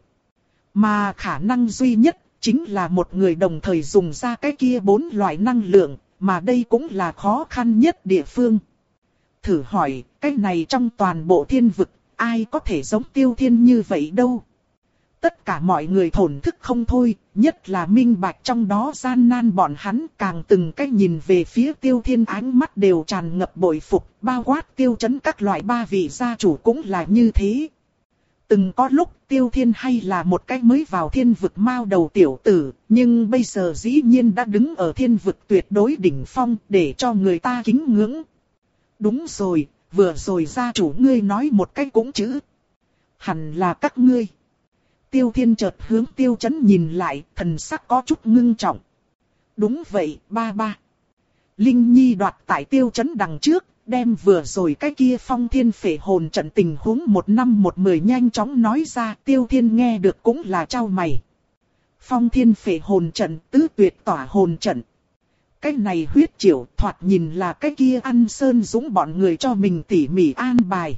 A: Mà khả năng duy nhất chính là một người đồng thời dùng ra cái kia bốn loại năng lượng, mà đây cũng là khó khăn nhất địa phương. Thử hỏi, cái này trong toàn bộ thiên vực, ai có thể giống Tiêu Thiên như vậy đâu? Tất cả mọi người thổn thức không thôi, nhất là minh bạch trong đó gian nan bọn hắn càng từng cách nhìn về phía Tiêu Thiên, ánh mắt đều tràn ngập bội phục, bao quát Tiêu Chấn các loại ba vị gia chủ cũng là như thế. Từng có lúc Tiêu Thiên hay là một cái mới vào thiên vực mao đầu tiểu tử, nhưng bây giờ dĩ nhiên đã đứng ở thiên vực tuyệt đối đỉnh phong để cho người ta kính ngưỡng. Đúng rồi, vừa rồi gia chủ ngươi nói một cái cũng chữ. Hẳn là các ngươi. Tiêu Thiên chợt hướng Tiêu Chấn nhìn lại, thần sắc có chút ngưng trọng. Đúng vậy, ba ba. Linh Nhi đoạt tại Tiêu Chấn đằng trước, đem vừa rồi cái kia phong thiên phệ hồn trận tình huống một năm một mười nhanh chóng nói ra. Tiêu Thiên nghe được cũng là chau mày. Phong thiên phệ hồn trận, tứ tuyệt tỏa hồn trận. Cái này huyết triểu thoạt nhìn là cái kia ăn sơn dũng bọn người cho mình tỉ mỉ an bài.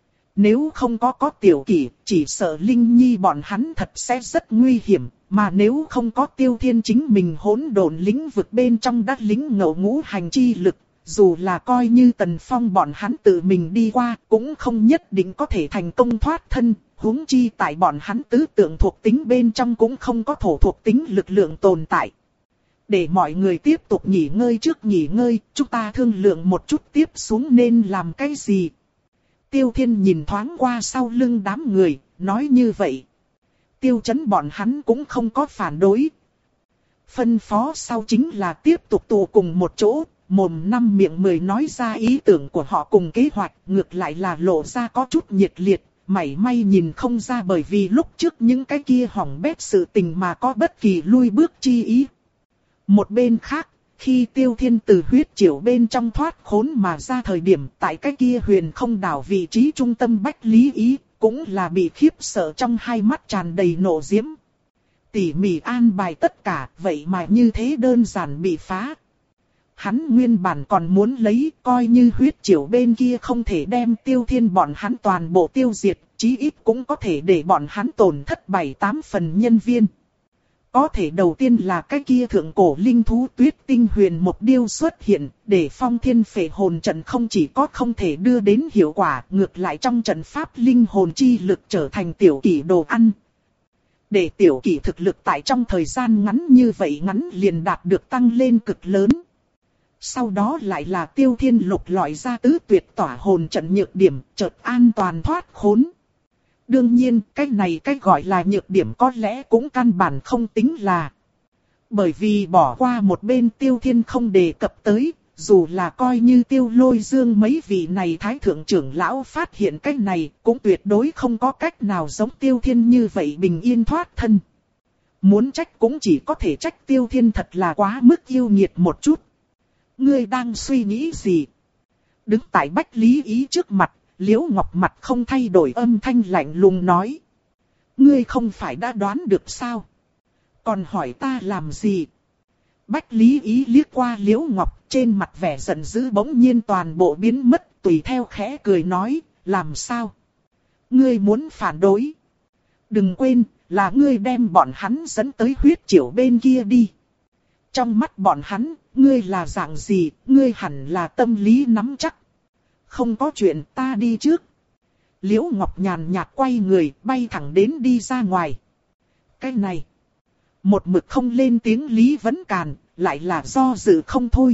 A: Nếu không có có tiểu kỷ, chỉ sợ Linh Nhi bọn hắn thật sẽ rất nguy hiểm, mà nếu không có Tiêu Thiên chính mình hỗn độn lĩnh vực bên trong đắt lính ngẫu ngũ hành chi lực, dù là coi như Tần Phong bọn hắn tự mình đi qua, cũng không nhất định có thể thành công thoát thân, huống chi tại bọn hắn tứ tượng thuộc tính bên trong cũng không có thổ thuộc tính lực lượng tồn tại. Để mọi người tiếp tục nghỉ ngơi trước nghỉ ngơi, chúng ta thương lượng một chút tiếp xuống nên làm cái gì. Tiêu Thiên nhìn thoáng qua sau lưng đám người, nói như vậy. Tiêu Chấn bọn hắn cũng không có phản đối. Phân phó sau chính là tiếp tục tụ cùng một chỗ, mồm năm miệng mười nói ra ý tưởng của họ cùng kế hoạch, ngược lại là lộ ra có chút nhiệt liệt, mảy may nhìn không ra bởi vì lúc trước những cái kia hỏng bét sự tình mà có bất kỳ lui bước chi ý. Một bên khác, khi Tiêu Thiên từ huyết triểu bên trong thoát khốn mà ra thời điểm, tại cái kia huyền không đảo vị trí trung tâm Bách Lý Ý, cũng là bị khiếp sợ trong hai mắt tràn đầy nộ diễm. Tỉ mỉ an bài tất cả, vậy mà như thế đơn giản bị phá. Hắn nguyên bản còn muốn lấy, coi như huyết triểu bên kia không thể đem Tiêu Thiên bọn hắn toàn bộ tiêu diệt, chí ít cũng có thể để bọn hắn tổn thất bảy tám phần nhân viên. Có thể đầu tiên là cái kia thượng cổ linh thú Tuyết Tinh Huyền một điêu xuất hiện, để phong thiên phệ hồn trận không chỉ có không thể đưa đến hiệu quả, ngược lại trong trận pháp linh hồn chi lực trở thành tiểu kỷ đồ ăn. Để tiểu kỷ thực lực tại trong thời gian ngắn như vậy ngắn liền đạt được tăng lên cực lớn. Sau đó lại là Tiêu Thiên lục lọi ra tứ tuyệt tỏa hồn trận nhược điểm, chợt an toàn thoát khốn. Đương nhiên, cái này cái gọi là nhược điểm có lẽ cũng căn bản không tính là. Bởi vì bỏ qua một bên Tiêu Thiên không đề cập tới, dù là coi như Tiêu Lôi Dương mấy vị này thái thượng trưởng lão phát hiện cái này, cũng tuyệt đối không có cách nào giống Tiêu Thiên như vậy bình yên thoát thân. Muốn trách cũng chỉ có thể trách Tiêu Thiên thật là quá mức yêu nghiệt một chút. Ngươi đang suy nghĩ gì? Đứng tại Bách Lý Ý trước mặt, Liễu Ngọc mặt không thay đổi âm thanh lạnh lùng nói. Ngươi không phải đã đoán được sao? Còn hỏi ta làm gì? Bách Lý Ý liếc qua Liễu Ngọc, trên mặt vẻ giận dữ bỗng nhiên toàn bộ biến mất, tùy theo khẽ cười nói, làm sao? Ngươi muốn phản đối? Đừng quên, là ngươi đem bọn hắn dẫn tới huyết triều bên kia đi. Trong mắt bọn hắn, ngươi là dạng gì, ngươi hẳn là tâm lý nắm chắc. Không có chuyện, ta đi trước. Liễu Ngọc nhàn nhạt quay người, bay thẳng đến đi ra ngoài. Cái này, một mực không lên tiếng Lý Vấn Càn, lại là do dự không thôi.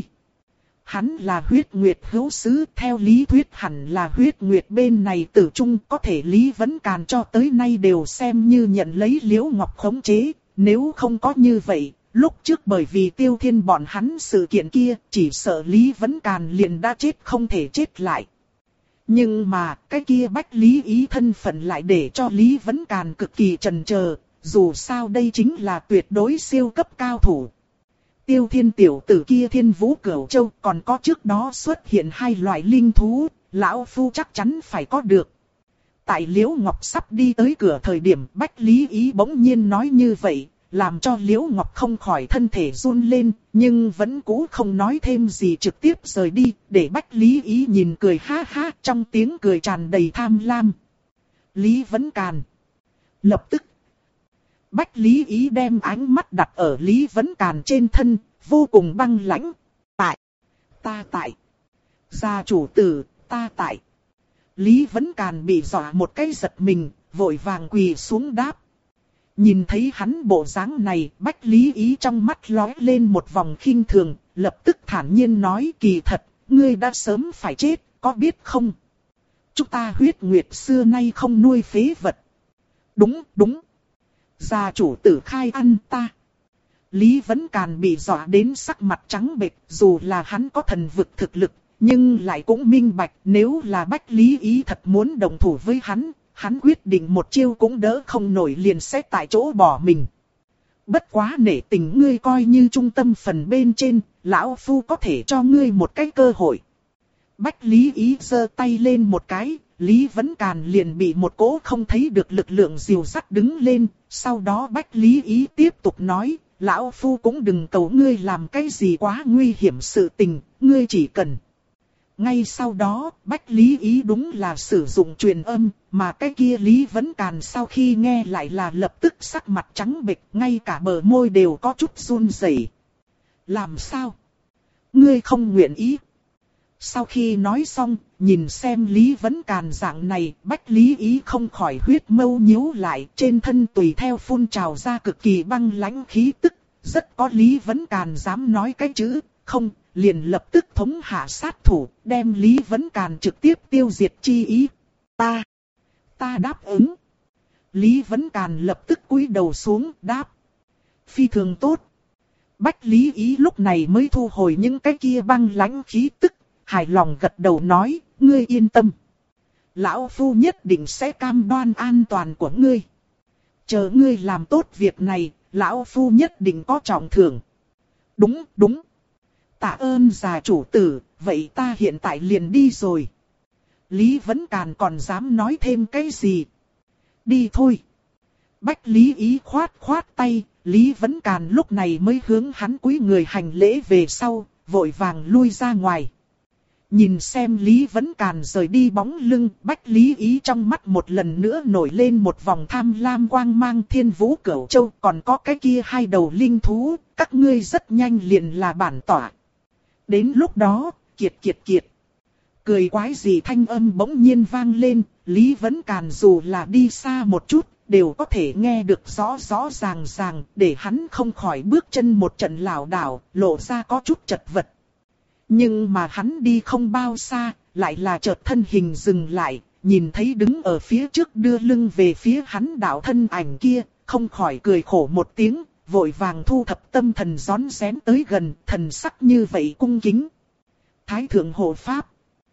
A: Hắn là huyết nguyệt hữu sứ, theo lý thuyết hẳn là huyết nguyệt bên này tử trung, có thể Lý Vấn Càn cho tới nay đều xem như nhận lấy Liễu Ngọc khống chế. Nếu không có như vậy, lúc trước bởi vì Tiêu Thiên bọn hắn sự kiện kia, chỉ sợ Lý Vấn Càn liền đã chết không thể chết lại. Nhưng mà, cái kia Bách Lý Ý thân phận lại để cho Lý Vấn Càn cực kỳ chần chờ, dù sao đây chính là tuyệt đối siêu cấp cao thủ. Tiêu Thiên tiểu tử kia Thiên Vũ Cửu Châu còn có trước đó xuất hiện hai loại linh thú, lão phu chắc chắn phải có được. Tại Liễu Ngọc sắp đi tới cửa thời điểm Bách Lý Ý bỗng nhiên nói như vậy, làm cho Liễu Ngọc không khỏi thân thể run lên, nhưng vẫn cũ không nói thêm gì trực tiếp rời đi, để Bách Lý Ý nhìn cười ha ha, trong tiếng cười tràn đầy tham lam. Lý Vấn Càn. Lập tức, Bách Lý Ý đem ánh mắt đặt ở Lý Vấn Càn trên thân, vô cùng băng lãnh. Tại, ta tại, gia chủ tử, ta tại. Lý Vấn Càn bị dọa một cái giật mình, vội vàng quỳ xuống đáp. Nhìn thấy hắn bộ dáng này, Bách Lý Ý trong mắt lóe lên một vòng khinh thường, lập tức thản nhiên nói kỳ thật, ngươi đã sớm phải chết, có biết không? Chúng ta huyết nguyệt xưa nay không nuôi phế vật. Đúng, đúng. Gia chủ tử khai ăn ta. Lý Vấn Càn bị dọa đến sắc mặt trắng bệch, dù là hắn có thần vực thực lực, nhưng lại cũng minh bạch nếu là Bách Lý Ý thật muốn đồng thủ với hắn, hắn quyết định một chiêu cũng đỡ không nổi liền sẽ tại chỗ bỏ mình. Bất quá nể tình ngươi coi như trung tâm phần bên trên, lão phu có thể cho ngươi một cái cơ hội. Bách Lý Ý giơ tay lên một cái, Lý Vấn Càn liền bị một cỗ không thấy được lực lượng dìu dắt đứng lên, sau đó Bách Lý Ý tiếp tục nói, lão phu cũng đừng cầu ngươi làm cái gì quá nguy hiểm sự tình, ngươi chỉ cần. Ngay sau đó, Bách Lý Ý đúng là sử dụng truyền âm, mà cái kia Lý Vấn Càn sau khi nghe lại là lập tức sắc mặt trắng bệch, ngay cả bờ môi đều có chút run rẩy. Làm sao? Ngươi không nguyện ý. Sau khi nói xong, nhìn xem Lý Vấn Càn dạng này, Bách Lý Ý không khỏi huyết mâu nhíu lại, trên thân tùy theo phun trào ra cực kỳ băng lãnh khí tức, rất có Lý Vấn Càn dám nói cái chữ, không, liền lập tức thống hạ sát thủ, đem Lý Vấn Càn trực tiếp tiêu diệt chi ý. Ta, ta đáp ứng. Lý Vấn Càn lập tức cúi đầu xuống, đáp. Phi thường tốt. Bách Lý Ý lúc này mới thu hồi những cái kia băng lãnh khí tức, hài lòng gật đầu nói, ngươi yên tâm. Lão phu nhất định sẽ cam đoan an toàn của ngươi. Chờ ngươi làm tốt việc này, lão phu nhất định có trọng thưởng. Đúng, đúng. Tạ ơn gia chủ tử, vậy ta hiện tại liền đi rồi. Lý Vấn Càn còn dám nói thêm cái gì? Đi thôi. Bách Lý Ý khoát khoát tay, Lý Vấn Càn lúc này mới hướng hắn cúi người hành lễ về sau, vội vàng lui ra ngoài. Nhìn xem Lý Vấn Càn rời đi bóng lưng, Bách Lý Ý trong mắt một lần nữa nổi lên một vòng tham lam quang mang. Thiên Vũ Cửu Châu còn có cái kia hai đầu linh thú, các ngươi rất nhanh liền là bản tỏa. Đến lúc đó, kiệt kiệt kiệt. Cười quái gì thanh âm bỗng nhiên vang lên, Lý Vấn Càn dù là đi xa một chút, đều có thể nghe được rõ rõ ràng ràng, để hắn không khỏi bước chân một trận lảo đảo, lộ ra có chút chật vật. Nhưng mà hắn đi không bao xa, lại là chợt thân hình dừng lại, nhìn thấy đứng ở phía trước đưa lưng về phía hắn đạo thân ảnh kia, không khỏi cười khổ một tiếng, vội vàng thu thập tâm thần rón rén tới gần, thần sắc như vậy cung kính. Thái thượng hộ pháp.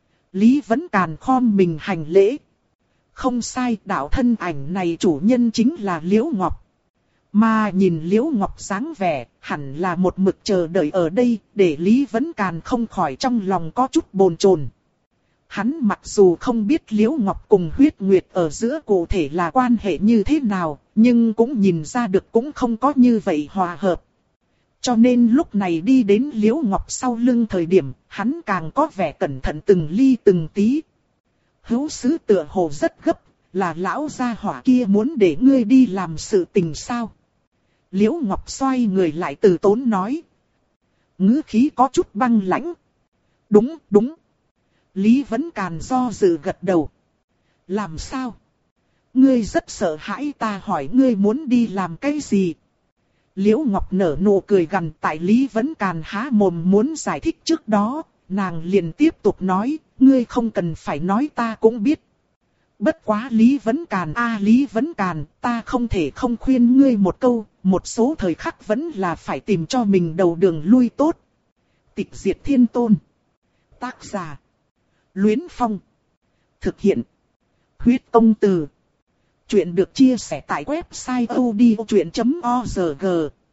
A: Lý Vấn Càn khom mình hành lễ. Không sai, đạo thân ảnh này chủ nhân chính là Liễu Ngọc. Mà nhìn Liễu Ngọc dáng vẻ, hẳn là một mực chờ đợi ở đây, để Lý Vấn Càn không khỏi trong lòng có chút bồn chồn. Hắn mặc dù không biết Liễu Ngọc cùng Huyết Nguyệt ở giữa cụ thể là quan hệ như thế nào, nhưng cũng nhìn ra được cũng không có như vậy hòa hợp. Cho nên lúc này đi đến Liễu Ngọc sau lưng thời điểm, hắn càng có vẻ cẩn thận từng ly từng tí. Hữu sứ tựa hồ rất gấp, là lão gia hỏa kia muốn để ngươi đi làm sự tình sao? Liễu Ngọc xoay người lại từ tốn nói. Ngữ khí có chút băng lãnh. Đúng, đúng. Lý Vấn Càn do dự gật đầu. Làm sao? Ngươi rất sợ hãi ta hỏi ngươi muốn đi làm cái gì? Liễu Ngọc nở nụ cười gằn, tại Lý Vấn Càn há mồm muốn giải thích trước đó, nàng liền tiếp tục nói, ngươi không cần phải nói ta cũng biết. Bất quá Lý Vấn Càn a à, Lý Vấn Càn, ta không thể không khuyên ngươi một câu, một số thời khắc vẫn là phải tìm cho mình đầu đường lui tốt. Tịch Diệt Thiên Tôn. Tác giả. Luyến Phong. Thực hiện. Huyết Công Từ. Chuyện được chia sẻ tại website odchuyện chấm org.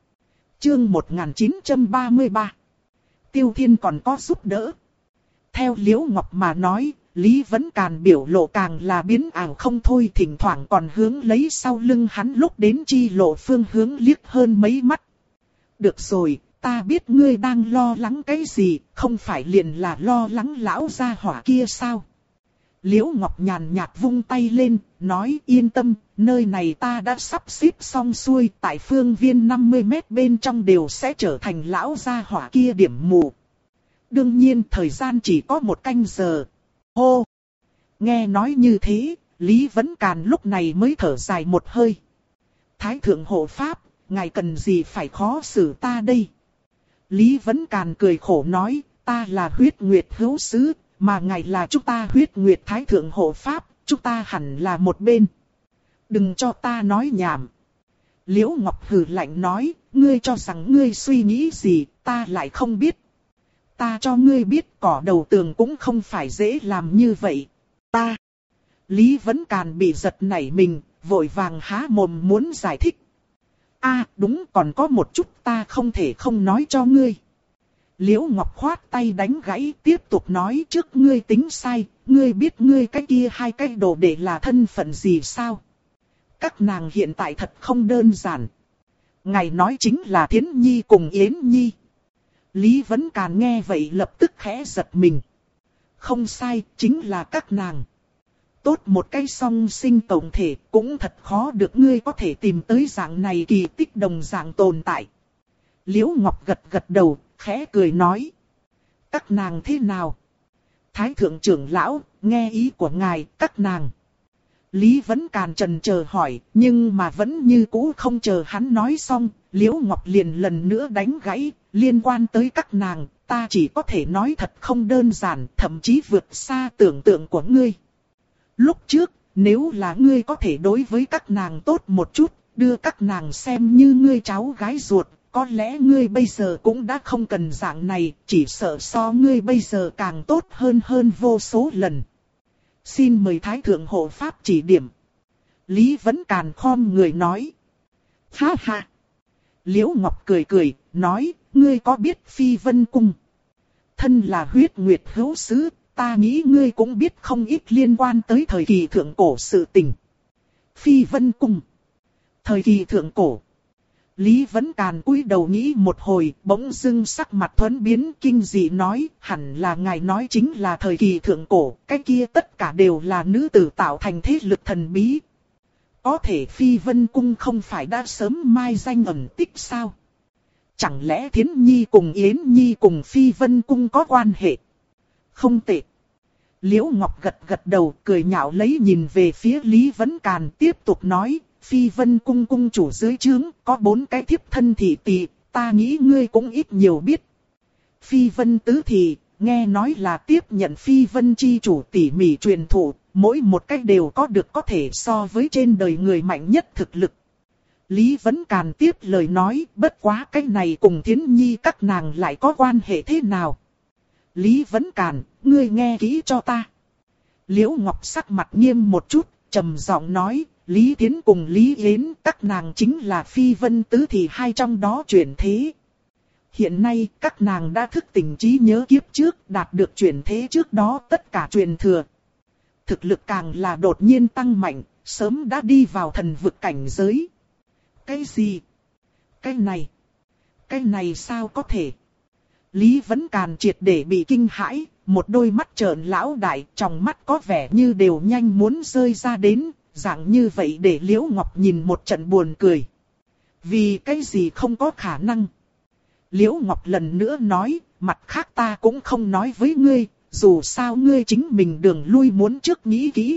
A: Chương một nghìn chín trăm ba mươi ba. Tiêu Thiên còn có giúp đỡ. Theo Liễu Ngọc mà nói, Lý Vấn Càn biểu lộ càng là biến ảo không thôi, thỉnh thoảng còn hướng lấy sau lưng hắn lúc đến chi lộ phương hướng liếc hơn mấy mắt. Được rồi, ta biết ngươi đang lo lắng cái gì, không phải liền là lo lắng lão gia hỏa kia sao? Liễu Ngọc nhàn nhạt vung tay lên, nói yên tâm, nơi này ta đã sắp xếp xong xuôi, tại phương viên năm mươi mét bên trong đều sẽ trở thành lão gia hỏa kia điểm mù. Đương nhiên thời gian chỉ có một canh giờ. Hô! Nghe nói như thế, Lý Vấn Càn lúc này mới thở dài một hơi. Thái thượng hộ pháp, ngài cần gì phải khó xử ta đây? Lý Vấn Càn cười khổ nói, ta là Huyết Nguyệt hữu sứ, mà ngài là chúng ta Huyết Nguyệt Thái thượng hộ pháp, chúng ta hẳn là một bên. Đừng cho ta nói nhảm. Liễu Ngọc hừ lạnh nói, ngươi cho rằng ngươi suy nghĩ gì, ta lại không biết. Ta cho ngươi biết cỏ đầu tường cũng không phải dễ làm như vậy. Ta. Lý Vấn Càn bị giật nảy mình, vội vàng há mồm muốn giải thích. A à, đúng, còn có một chút ta không thể không nói cho ngươi. Liễu Ngọc khoát tay đánh gãy, tiếp tục nói, trước ngươi tính sai, ngươi biết ngươi cái kia hai cái đồ để là thân phận gì sao? Các nàng hiện tại thật không đơn giản. Ngài nói chính là Thiến Nhi cùng Yến Nhi. Lý Vấn Càn nghe vậy lập tức khẽ giật mình. Không sai, chính là các nàng. Tốt một cái song sinh tổng thể, cũng thật khó được ngươi có thể tìm tới dạng này kỳ tích đồng dạng tồn tại. Liễu Ngọc gật gật đầu, khẽ cười nói. Các nàng thế nào? Thái thượng trưởng lão, nghe ý của ngài, các nàng. Lý Vấn Càn trần chờ hỏi, nhưng mà vẫn như cũ không chờ hắn nói xong, Liễu Ngọc liền lần nữa đánh gãy, liên quan tới các nàng, ta chỉ có thể nói thật không đơn giản, thậm chí vượt xa tưởng tượng của ngươi. Lúc trước, nếu là ngươi có thể đối với các nàng tốt một chút, đưa các nàng xem như ngươi cháu gái ruột, có lẽ ngươi bây giờ cũng đã không cần dạng này, chỉ sợ so ngươi bây giờ càng tốt hơn hơn vô số lần. Xin mời Thái thượng hộ pháp chỉ điểm. Lý Vấn Càn khom người nói. Ha ha. Liễu Ngọc cười cười, nói, ngươi có biết Phi Vân Cung? Thân là Huyết Nguyệt hữu sứ, ta nghĩ ngươi cũng biết không ít liên quan tới thời kỳ thượng cổ sự tình. Phi Vân Cung. Thời kỳ thượng cổ. Lý Vấn Càn cúi đầu nghĩ một hồi, bỗng dưng sắc mặt thuẫn biến kinh dị nói, hẳn là ngài nói chính là thời kỳ thượng cổ, cái kia tất cả đều là nữ tử tạo thành thế lực thần bí. Có thể Phi Vân Cung không phải đã sớm mai danh ẩn tích sao? Chẳng lẽ Thiến Nhi cùng Yến Nhi cùng Phi Vân Cung có quan hệ? Không tệ. Liễu Ngọc gật gật đầu, cười nhạo lấy nhìn về phía Lý Vấn Càn, tiếp tục nói, Phi Vân Cung cung chủ dưới trướng, có bốn cái thiếp thân thị tỳ, ta nghĩ ngươi cũng ít nhiều biết. Phi Vân tứ thị, nghe nói là tiếp nhận Phi Vân chi chủ tỉ mỉ truyền thụ, mỗi một cách đều có được có thể so với trên đời người mạnh nhất thực lực. Lý Vấn Càn tiếp lời nói, bất quá cái này cùng Thiến Nhi các nàng lại có quan hệ thế nào? Lý Vấn Càn, ngươi nghe kỹ cho ta. Liễu Ngọc sắc mặt nghiêm một chút, trầm giọng nói, Lý Thiến cùng Lý Yến các nàng chính là Phi Vân Tứ Thị hai trong đó chuyển thế. Hiện nay các nàng đã thức tỉnh trí nhớ kiếp trước, đạt được chuyển thế trước đó tất cả truyền thừa. Thực lực càng là đột nhiên tăng mạnh, sớm đã đi vào thần vực cảnh giới. Cái gì? Cái này? Cái này sao có thể? Lý Vấn Càn triệt để bị kinh hãi, một đôi mắt trợn lão đại, trong mắt có vẻ như đều nhanh muốn rơi ra đến, dạng như vậy để Liễu Ngọc nhìn một trận buồn cười. Vì cái gì không có khả năng? Liễu Ngọc lần nữa nói, mặt khác ta cũng không nói với ngươi, dù sao ngươi chính mình đường lui muốn trước nghĩ kỹ.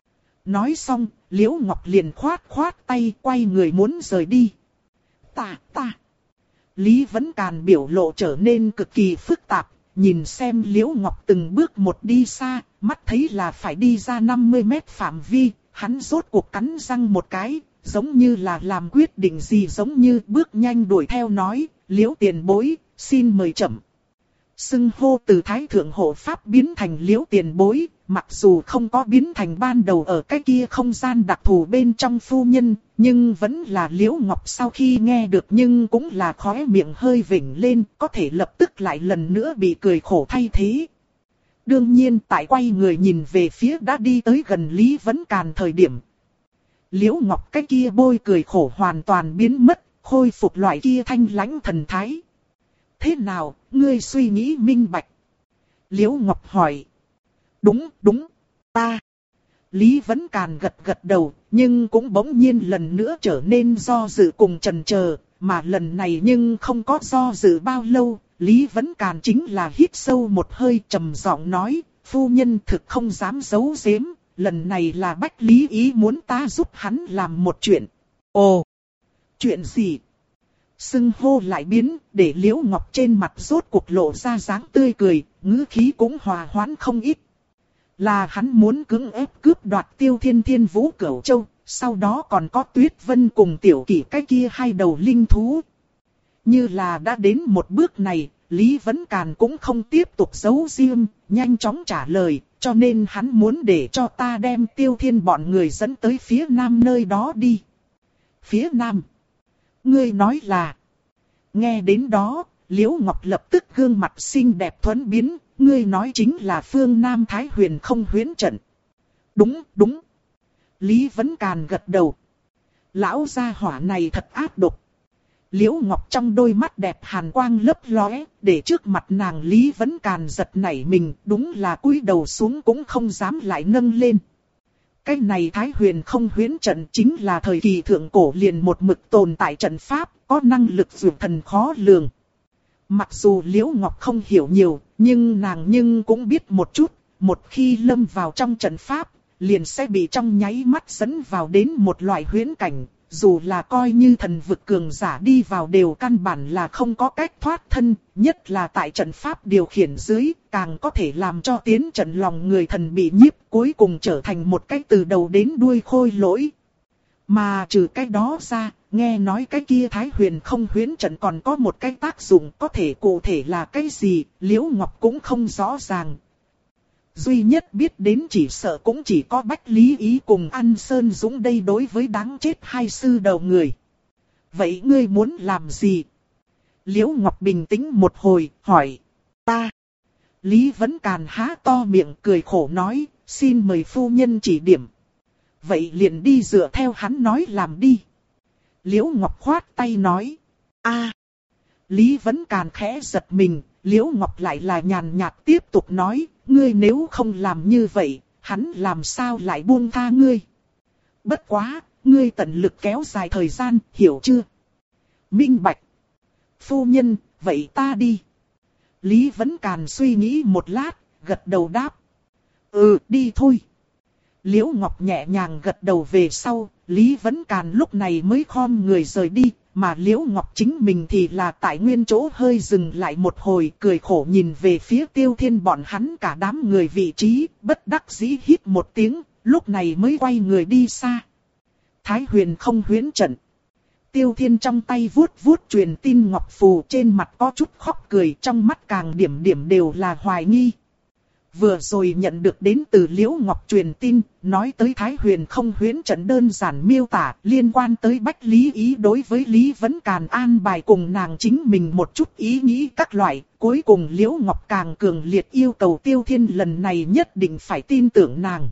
A: Nói xong, Liễu Ngọc liền khoát khoát tay quay người muốn rời đi. Ta, ta. Lý Vấn Càn biểu lộ trở nên cực kỳ phức tạp, nhìn xem Liễu Ngọc từng bước một đi xa, mắt thấy là phải đi ra năm mươi mét phạm vi, hắn rốt cuộc cắn răng một cái, giống như là làm quyết định gì giống như bước nhanh đuổi theo nói, Liễu tiền bối, xin mời chậm. Xưng hô từ Thái Thượng Hộ Pháp biến thành Liễu tiền bối, mặc dù không có biến thành ban đầu ở cái kia không gian đặc thù bên trong phu nhân, nhưng vẫn là Liễu Ngọc sau khi nghe được nhưng cũng là khóe miệng hơi vểnh lên, có thể lập tức lại lần nữa bị cười khổ thay thế. Đương nhiên tại quay người nhìn về phía đã đi tới gần Lý Vấn Càn thời điểm. Liễu Ngọc cái kia bôi cười khổ hoàn toàn biến mất, khôi phục loại kia thanh lãnh thần thái. Thế nào, ngươi suy nghĩ minh bạch? Liễu Ngọc hỏi. Đúng, đúng, ta. Lý Vấn Càn gật gật đầu, nhưng cũng bỗng nhiên lần nữa trở nên do dự cùng chần chờ, mà lần này nhưng không có do dự bao lâu. Lý Vấn Càn chính là hít sâu một hơi trầm giọng nói, phu nhân thực không dám giấu giếm, lần này là Bách Lý ý muốn ta giúp hắn làm một chuyện. Ồ, chuyện gì? Xưng hô lại biến, để Liễu Ngọc trên mặt rốt cuộc lộ ra dáng tươi cười, ngữ khí cũng hòa hoãn không ít. Là hắn muốn cưỡng ép cướp đoạt Tiêu Thiên Thiên Vũ Cửu Châu, sau đó còn có Tuyết Vân cùng Tiểu Kỷ cái kia hai đầu linh thú. Như là đã đến một bước này, Lý Vấn Càn cũng không tiếp tục giấu riêng, nhanh chóng trả lời, cho nên hắn muốn để cho ta đem Tiêu Thiên bọn người dẫn tới phía nam nơi đó đi. Phía nam? Ngươi nói là... Nghe đến đó, Liễu Ngọc lập tức gương mặt xinh đẹp thuẫn biến, ngươi nói chính là phương Nam Thái Huyền không huyễn trận. Đúng, đúng. Lý Vấn Càn gật đầu. Lão gia hỏa này thật ác độc. Liễu Ngọc trong đôi mắt đẹp hàn quang lấp lóe, để trước mặt nàng Lý Vấn Càn giật nảy mình, đúng là cúi đầu xuống cũng không dám lại nâng lên. Cái này Thái Huyền không huyễn trận chính là thời kỳ thượng cổ liền một mực tồn tại trận pháp, có năng lực vượt thần khó lường. Mặc dù Liễu Ngọc không hiểu nhiều, nhưng nàng nhưng cũng biết một chút, một khi lâm vào trong trận pháp, liền sẽ bị trong nháy mắt dẫn vào đến một loại huyễn cảnh, dù là coi như thần vực cường giả đi vào đều căn bản là không có cách thoát thân, nhất là tại trận pháp điều khiển dưới, càng có thể làm cho tiến trận lòng người thần bị nhiếp, cuối cùng trở thành một cái từ đầu đến đuôi khôi lỗi. Mà trừ cái đó ra, nghe nói cái kia Thái Huyền không huyễn trận còn có một cái tác dụng, có thể cụ thể là cái gì, Liễu Ngọc cũng không rõ ràng. Duy nhất biết đến chỉ sợ cũng chỉ có Bách Lý Ý cùng An Sơn Dũng đây đối với đáng chết hai sư đầu người. Vậy ngươi muốn làm gì? Liễu Ngọc bình tĩnh một hồi, hỏi. Ta. Lý Vấn Càn há to miệng cười khổ nói, xin mời phu nhân chỉ điểm. Vậy liền đi dựa theo hắn nói làm đi. Liễu Ngọc khoát tay nói. A. Lý Vấn Càn khẽ giật mình, Liễu Ngọc lại là nhàn nhạt tiếp tục nói, ngươi nếu không làm như vậy, hắn làm sao lại buông tha ngươi. Bất quá, ngươi tận lực kéo dài thời gian, hiểu chưa? Minh bạch. Phu nhân, vậy ta đi. Lý Vấn Càn suy nghĩ một lát, gật đầu đáp. Ừ, đi thôi. Liễu Ngọc nhẹ nhàng gật đầu về sau, Lý Vấn Càn lúc này mới khom người rời đi, mà Liễu Ngọc chính mình thì là tại nguyên chỗ hơi dừng lại một hồi, cười khổ nhìn về phía Tiêu Thiên bọn hắn cả đám người vị trí, bất đắc dĩ hít một tiếng, lúc này mới quay người đi xa. Thái Huyền không huyễn trận. Tiêu Thiên trong tay vuốt vuốt truyền tin ngọc phù, trên mặt có chút khóc cười, trong mắt càng điểm điểm đều là hoài nghi. Vừa rồi nhận được đến từ Liễu Ngọc truyền tin, nói tới Thái Huyền không huyễn trận đơn giản miêu tả liên quan tới Bách Lý Ý đối với Lý Vấn Càn an bài cùng nàng chính mình một chút ý nghĩ các loại. Cuối cùng Liễu Ngọc càng cường liệt yêu cầu Tiêu Thiên lần này nhất định phải tin tưởng nàng.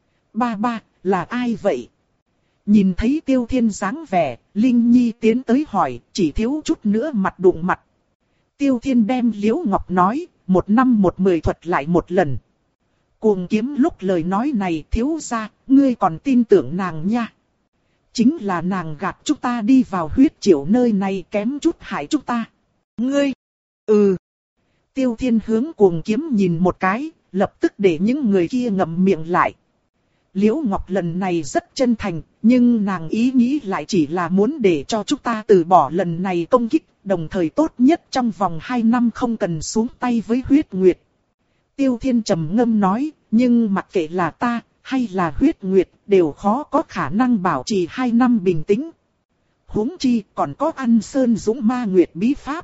A: Ba ba, là ai vậy? Nhìn thấy Tiêu Thiên dáng vẻ, Linh Nhi tiến tới hỏi, chỉ thiếu chút nữa mặt đụng mặt. Tiêu Thiên đem Liễu Ngọc nói, một năm một mười thuật lại một lần. Cuồng Kiếm lúc lời nói này thiếu ra, ngươi còn tin tưởng nàng nha. Chính là nàng gạt chúng ta đi vào huyết triều nơi này kém chút hại chúng ta. Ngươi, ừ. Tiêu Thiên hướng Cuồng Kiếm nhìn một cái, lập tức để những người kia ngậm miệng lại. Liễu Ngọc lần này rất chân thành, nhưng nàng ý nghĩ lại chỉ là muốn để cho chúng ta từ bỏ lần này công kích, đồng thời tốt nhất trong vòng hai năm không cần xuống tay với huyết nguyệt. Tiêu Thiên trầm ngâm nói, nhưng mặc kệ là ta, hay là huyết nguyệt, đều khó có khả năng bảo trì hai năm bình tĩnh. Huống chi còn có Ăn Sơn Dũng Ma Nguyệt bí pháp.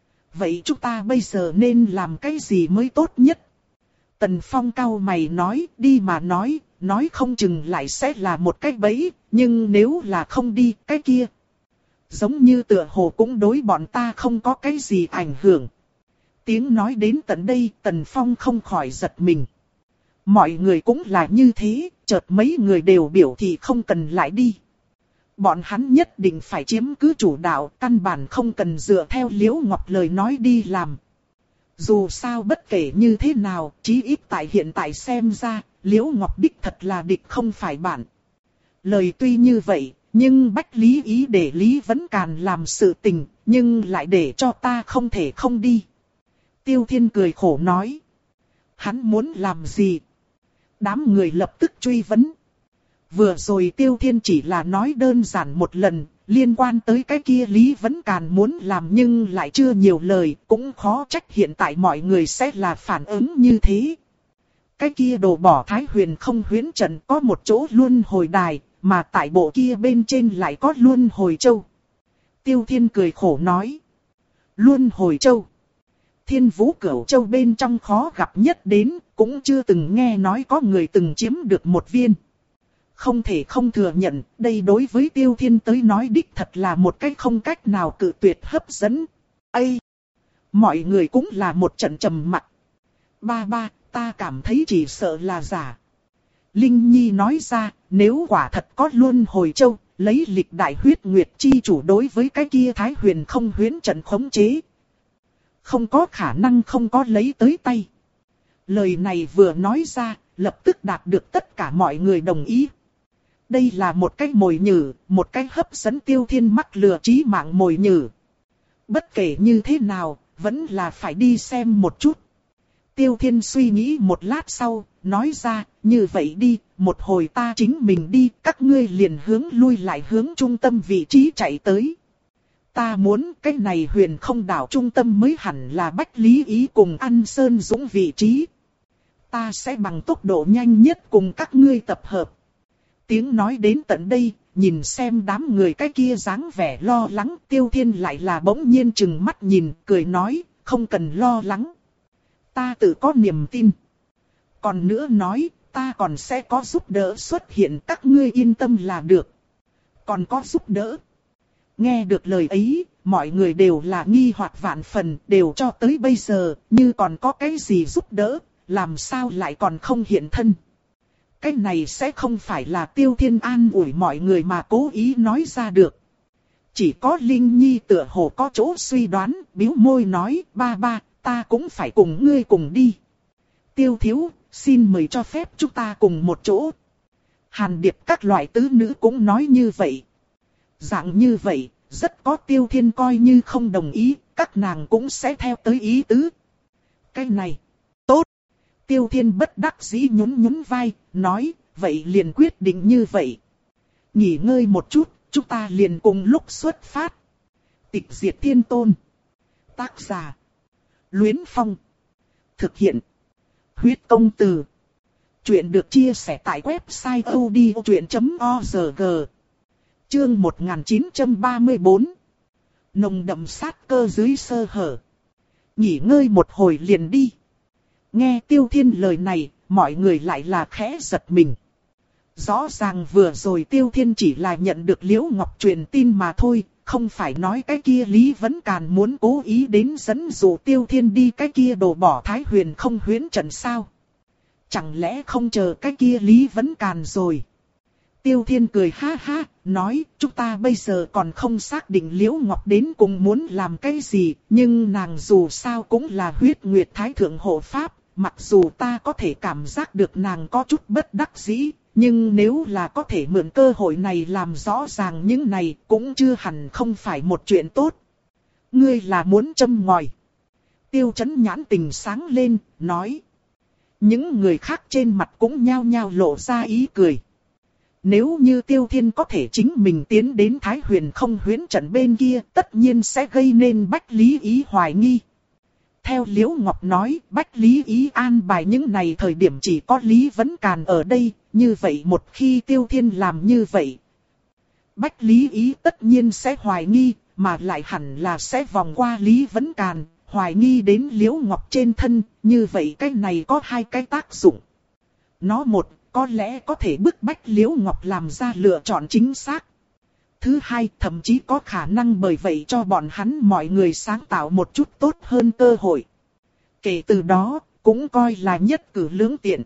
A: Vậy chúng ta bây giờ nên làm cái gì mới tốt nhất? Tần Phong cau mày nói, đi mà nói, nói không chừng lại sẽ là một cái bẫy, nhưng nếu là không đi, cái kia. Giống như tựa hồ cũng đối bọn ta không có cái gì ảnh hưởng. Tiếng nói đến tận đây, Tần Phong không khỏi giật mình. Mọi người cũng là như thế, chợt mấy người đều biểu thị không cần lại đi. Bọn hắn nhất định phải chiếm cứ chủ đạo, căn bản không cần dựa theo Liễu Ngọc lời nói đi làm. Dù sao bất kể như thế nào, chí ít tại hiện tại xem ra, Liễu Ngọc đích thật là địch không phải bạn. Lời tuy như vậy, nhưng Bách Lý Ý để Lý Vấn Càn làm sự tình, nhưng lại để cho ta không thể không đi. Tiêu Thiên cười khổ nói. Hắn muốn làm gì? Đám người lập tức truy vấn. Vừa rồi Tiêu Thiên chỉ là nói đơn giản một lần, liên quan tới cái kia Lý Vấn Càn muốn làm nhưng lại chưa nhiều lời, cũng khó trách hiện tại mọi người sẽ là phản ứng như thế. Cái kia đồ bỏ Thái Huyền không huyễn trận có một chỗ luân hồi đài, mà tại bộ kia bên trên lại có luân hồi châu. Tiêu Thiên cười khổ nói. Luân hồi châu. Thiên Vũ Cửu Châu bên trong khó gặp nhất đến, cũng chưa từng nghe nói có người từng chiếm được một viên. Không thể không thừa nhận, đây đối với Tiêu Thiên tới nói đích thật là một cái không cách nào cự tuyệt hấp dẫn. Ây! Mọi người cũng là một trận trầm mặc. Ba ba, ta cảm thấy chỉ sợ là giả. Linh Nhi nói ra, nếu quả thật có luân hồi châu, lấy lịch đại huyết nguyệt chi chủ đối với cái kia Thái Huyền không huyễn trận khống chế. Không có khả năng không có lấy tới tay. Lời này vừa nói ra, lập tức đạt được tất cả mọi người đồng ý. Đây là một cái mồi nhử, một cái hấp dẫn Tiêu Thiên mắc lừa chí mạng mồi nhử. Bất kể như thế nào, vẫn là phải đi xem một chút. Tiêu Thiên suy nghĩ một lát sau, nói ra, như vậy đi, một hồi ta chính mình đi, các ngươi liền hướng lui lại hướng trung tâm vị trí chạy tới. Ta muốn cái này huyền không đảo trung tâm mới hẳn là Bách Lý Ý cùng Ăn Sơn Dũng vị trí. Ta sẽ bằng tốc độ nhanh nhất cùng các ngươi tập hợp. Tiếng nói đến tận đây, nhìn xem đám người cái kia dáng vẻ lo lắng, Tiêu Thiên lại là bỗng nhiên chừng mắt nhìn, cười nói, không cần lo lắng. Ta tự có niềm tin. Còn nữa nói, ta còn sẽ có giúp đỡ xuất hiện, các ngươi yên tâm là được. Còn có giúp đỡ. Nghe được lời ấy, mọi người đều là nghi hoặc vạn phần, đều cho tới bây giờ, như còn có cái gì giúp đỡ, làm sao lại còn không hiện thân. Cái này sẽ không phải là Tiêu Thiên an ủi mọi người mà cố ý nói ra được. Chỉ có Linh Nhi tựa hồ có chỗ suy đoán, bĩu môi nói, ba ba, ta cũng phải cùng ngươi cùng đi. Tiêu thiếu, xin mời cho phép chúng ta cùng một chỗ. Hàn Điệp các loại tứ nữ cũng nói như vậy. Dạng như vậy, rất có Tiêu Thiên coi như không đồng ý, các nàng cũng sẽ theo tới ý tứ. Cái này, tốt. Tiêu Thiên bất đắc dĩ nhún nhún vai, nói, vậy liền quyết định như vậy. Nghỉ ngơi một chút, chúng ta liền cùng lúc xuất phát. Tịch Diệt Thiên Tôn. Tác giả. Luyến Phong. Thực hiện. Huyết Công Từ. Chuyện được chia sẻ tại website odchuyện chấm org. Chương một nghìn chín trăm ba mươi tư. Nồng đậm sát cơ dưới sơ hở. Nghỉ ngơi một hồi liền đi. Nghe Tiêu Thiên lời này, mọi người lại là khẽ giật mình. Rõ ràng vừa rồi Tiêu Thiên chỉ là nhận được Liễu Ngọc truyền tin mà thôi, không phải nói cái kia Lý Vấn Càn muốn cố ý đến dẫn dụ Tiêu Thiên đi cái kia đổ bỏ Thái Huyền không huyễn trận sao. Chẳng lẽ không chờ cái kia Lý Vấn Càn rồi. Tiêu Thiên cười ha ha, nói chúng ta bây giờ còn không xác định Liễu Ngọc đến cùng muốn làm cái gì, nhưng nàng dù sao cũng là huyết nguyệt thái thượng hộ pháp, mặc dù ta có thể cảm giác được nàng có chút bất đắc dĩ, nhưng nếu là có thể mượn cơ hội này làm rõ ràng những này cũng chưa hẳn không phải một chuyện tốt. Ngươi là muốn châm ngòi. Tiêu Chấn nhãn tình sáng lên, nói. Những người khác trên mặt cũng nhao nhao lộ ra ý cười. Nếu như Tiêu Thiên có thể chính mình tiến đến Thái Huyền không huyễn trận bên kia, tất nhiên sẽ gây nên Bách Lý Ý hoài nghi. Theo Liễu Ngọc nói, Bách Lý Ý an bài những này thời điểm chỉ có Lý Vấn Càn ở đây, như vậy một khi Tiêu Thiên làm như vậy, Bách Lý Ý tất nhiên sẽ hoài nghi, mà lại hẳn là sẽ vòng qua Lý Vấn Càn, hoài nghi đến Liễu Ngọc trên thân, như vậy cái này có hai cái tác dụng. Nó một, có lẽ có thể bức bách Liễu Ngọc làm ra lựa chọn chính xác. Thứ hai, thậm chí có khả năng bởi vậy cho bọn hắn mọi người sáng tạo một chút tốt hơn cơ hội. Kể từ đó, cũng coi là nhất cử lưỡng tiện.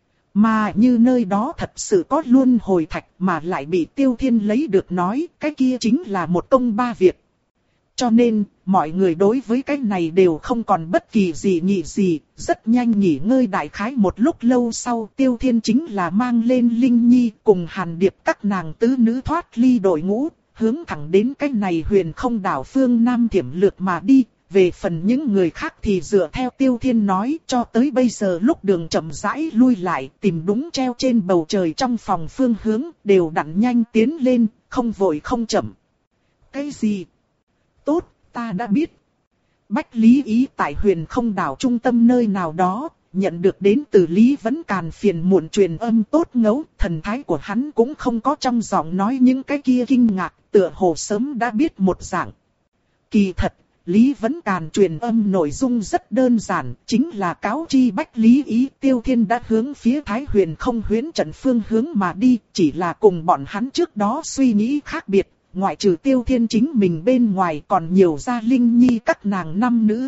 A: Mà như nơi đó thật sự có luân hồi thạch mà lại bị Tiêu Thiên lấy được nói, cái kia chính là một công ba việc. Cho nên, mọi người đối với cái này đều không còn bất kỳ gì nghĩ gì, rất nhanh nghỉ ngơi đại khái một lúc lâu sau Tiêu Thiên chính là mang lên Linh Nhi cùng Hàn Điệp các nàng tứ nữ thoát ly đội ngũ, hướng thẳng đến cái này huyền không đảo phương Nam thiểm lược mà đi. Về phần những người khác thì dựa theo Tiêu Thiên nói cho tới bây giờ lúc đường chậm rãi lui lại tìm đúng treo trên bầu trời trong phòng phương hướng đều đặn nhanh tiến lên, không vội không chậm. Cái gì? Tốt, ta đã biết. Bách Lý Ý tại huyền không đảo trung tâm nơi nào đó, nhận được đến từ Lý Vấn Càn phiền muộn truyền âm tốt ngấu, thần thái của hắn cũng không có trong giọng nói những cái kia kinh ngạc, tựa hồ sớm đã biết một dạng. Kỳ thật, Lý Vấn Càn truyền âm nội dung rất đơn giản, chính là cáo chi Bách Lý Ý Tiêu Thiên đã hướng phía Thái Huyền không huyễn trận phương hướng mà đi, chỉ là cùng bọn hắn trước đó suy nghĩ khác biệt. Ngoại trừ Tiêu Thiên chính mình bên ngoài còn nhiều gia Linh Nhi các nàng năm nữ.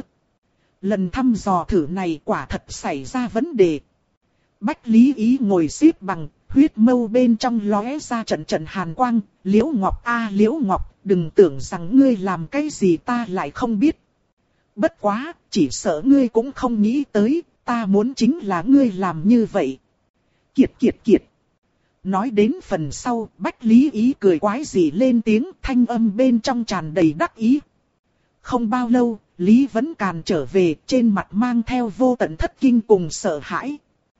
A: Lần thăm dò thử này quả thật xảy ra vấn đề. Bách Lý Ý ngồi xếp bằng, huyết mâu bên trong lóe ra trận trận hàn quang. Liễu Ngọc a Liễu Ngọc, đừng tưởng rằng ngươi làm cái gì ta lại không biết. Bất quá, chỉ sợ ngươi cũng không nghĩ tới, ta muốn chính là ngươi làm như vậy. Kiệt kiệt kiệt. Nói đến phần sau, Bách Lý Ý cười quái dị lên tiếng, thanh âm bên trong tràn đầy đắc ý. Không bao lâu, Lý Vấn Càn trở về, trên mặt mang theo vô tận thất kinh cùng sợ hãi.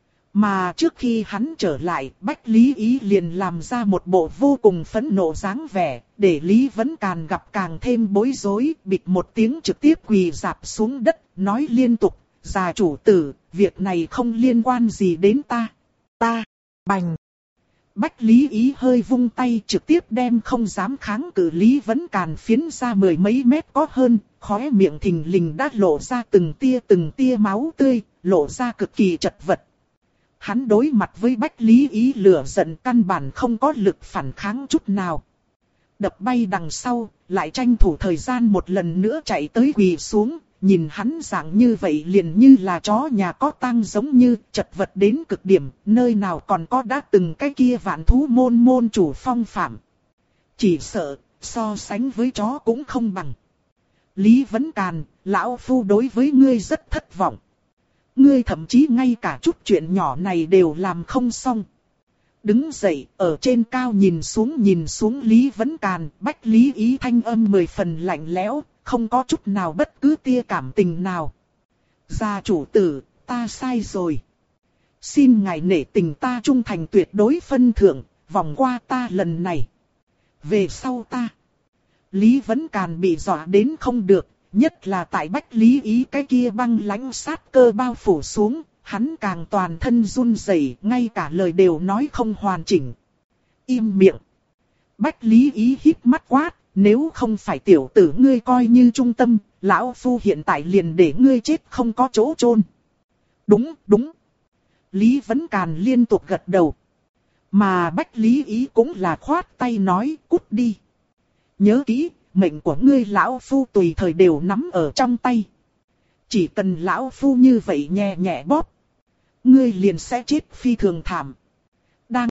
A: Mà trước khi hắn trở lại, Bách Lý Ý liền làm ra một bộ vô cùng phẫn nộ dáng vẻ, để Lý Vấn Càn gặp càng thêm bối rối, bịch một tiếng trực tiếp quỳ rạp xuống đất, nói liên tục, già chủ tử, việc này không liên quan gì đến ta. Ta, bành. Bách Lý Ý hơi vung tay trực tiếp đem không dám kháng cự Lý Vấn Càn phiến ra mười mấy mét có hơn, khóe miệng thình lình đã lộ ra từng tia từng tia máu tươi, lộ ra cực kỳ chật vật. Hắn đối mặt với Bách Lý Ý lửa giận căn bản không có lực phản kháng chút nào. Đập bay đằng sau, lại tranh thủ thời gian một lần nữa chạy tới quỳ xuống, nhìn hắn dạng như vậy liền như là chó nhà có tang giống như chật vật đến cực điểm, nơi nào còn có đã từng cái kia vạn thú môn môn chủ phong phạm. Chỉ sợ, so sánh với chó cũng không bằng. Lý Vấn Càn, lão phu đối với ngươi rất thất vọng. Ngươi thậm chí ngay cả chút chuyện nhỏ này đều làm không xong. Đứng dậy, ở trên cao nhìn xuống nhìn xuống Lý Vấn Càn, Bách Lý Ý thanh âm mười phần lạnh lẽo, không có chút nào bất cứ tia cảm tình nào. Gia chủ tử, ta sai rồi. Xin ngài nể tình ta trung thành tuyệt đối phân thượng, vòng qua ta lần này. Về sau ta. Lý Vấn Càn bị dọa đến không được, nhất là tại Bách Lý Ý cái kia băng lãnh sát cơ bao phủ xuống, hắn càng toàn thân run rẩy, ngay cả lời đều nói không hoàn chỉnh. Im miệng. Bách Lý Ý híp mắt quát, nếu không phải tiểu tử ngươi coi như trung tâm, lão phu hiện tại liền để ngươi chết không có chỗ chôn. Đúng, đúng. Lý Vấn Càn liên tục gật đầu. Mà Bách Lý Ý cũng là khoát tay nói, cút đi. Nhớ kỹ, mệnh của ngươi lão phu tùy thời đều nắm ở trong tay. Chỉ cần lão phu như vậy nhẹ nhẹ bóp, ngươi liền sẽ chết phi thường thảm. Đang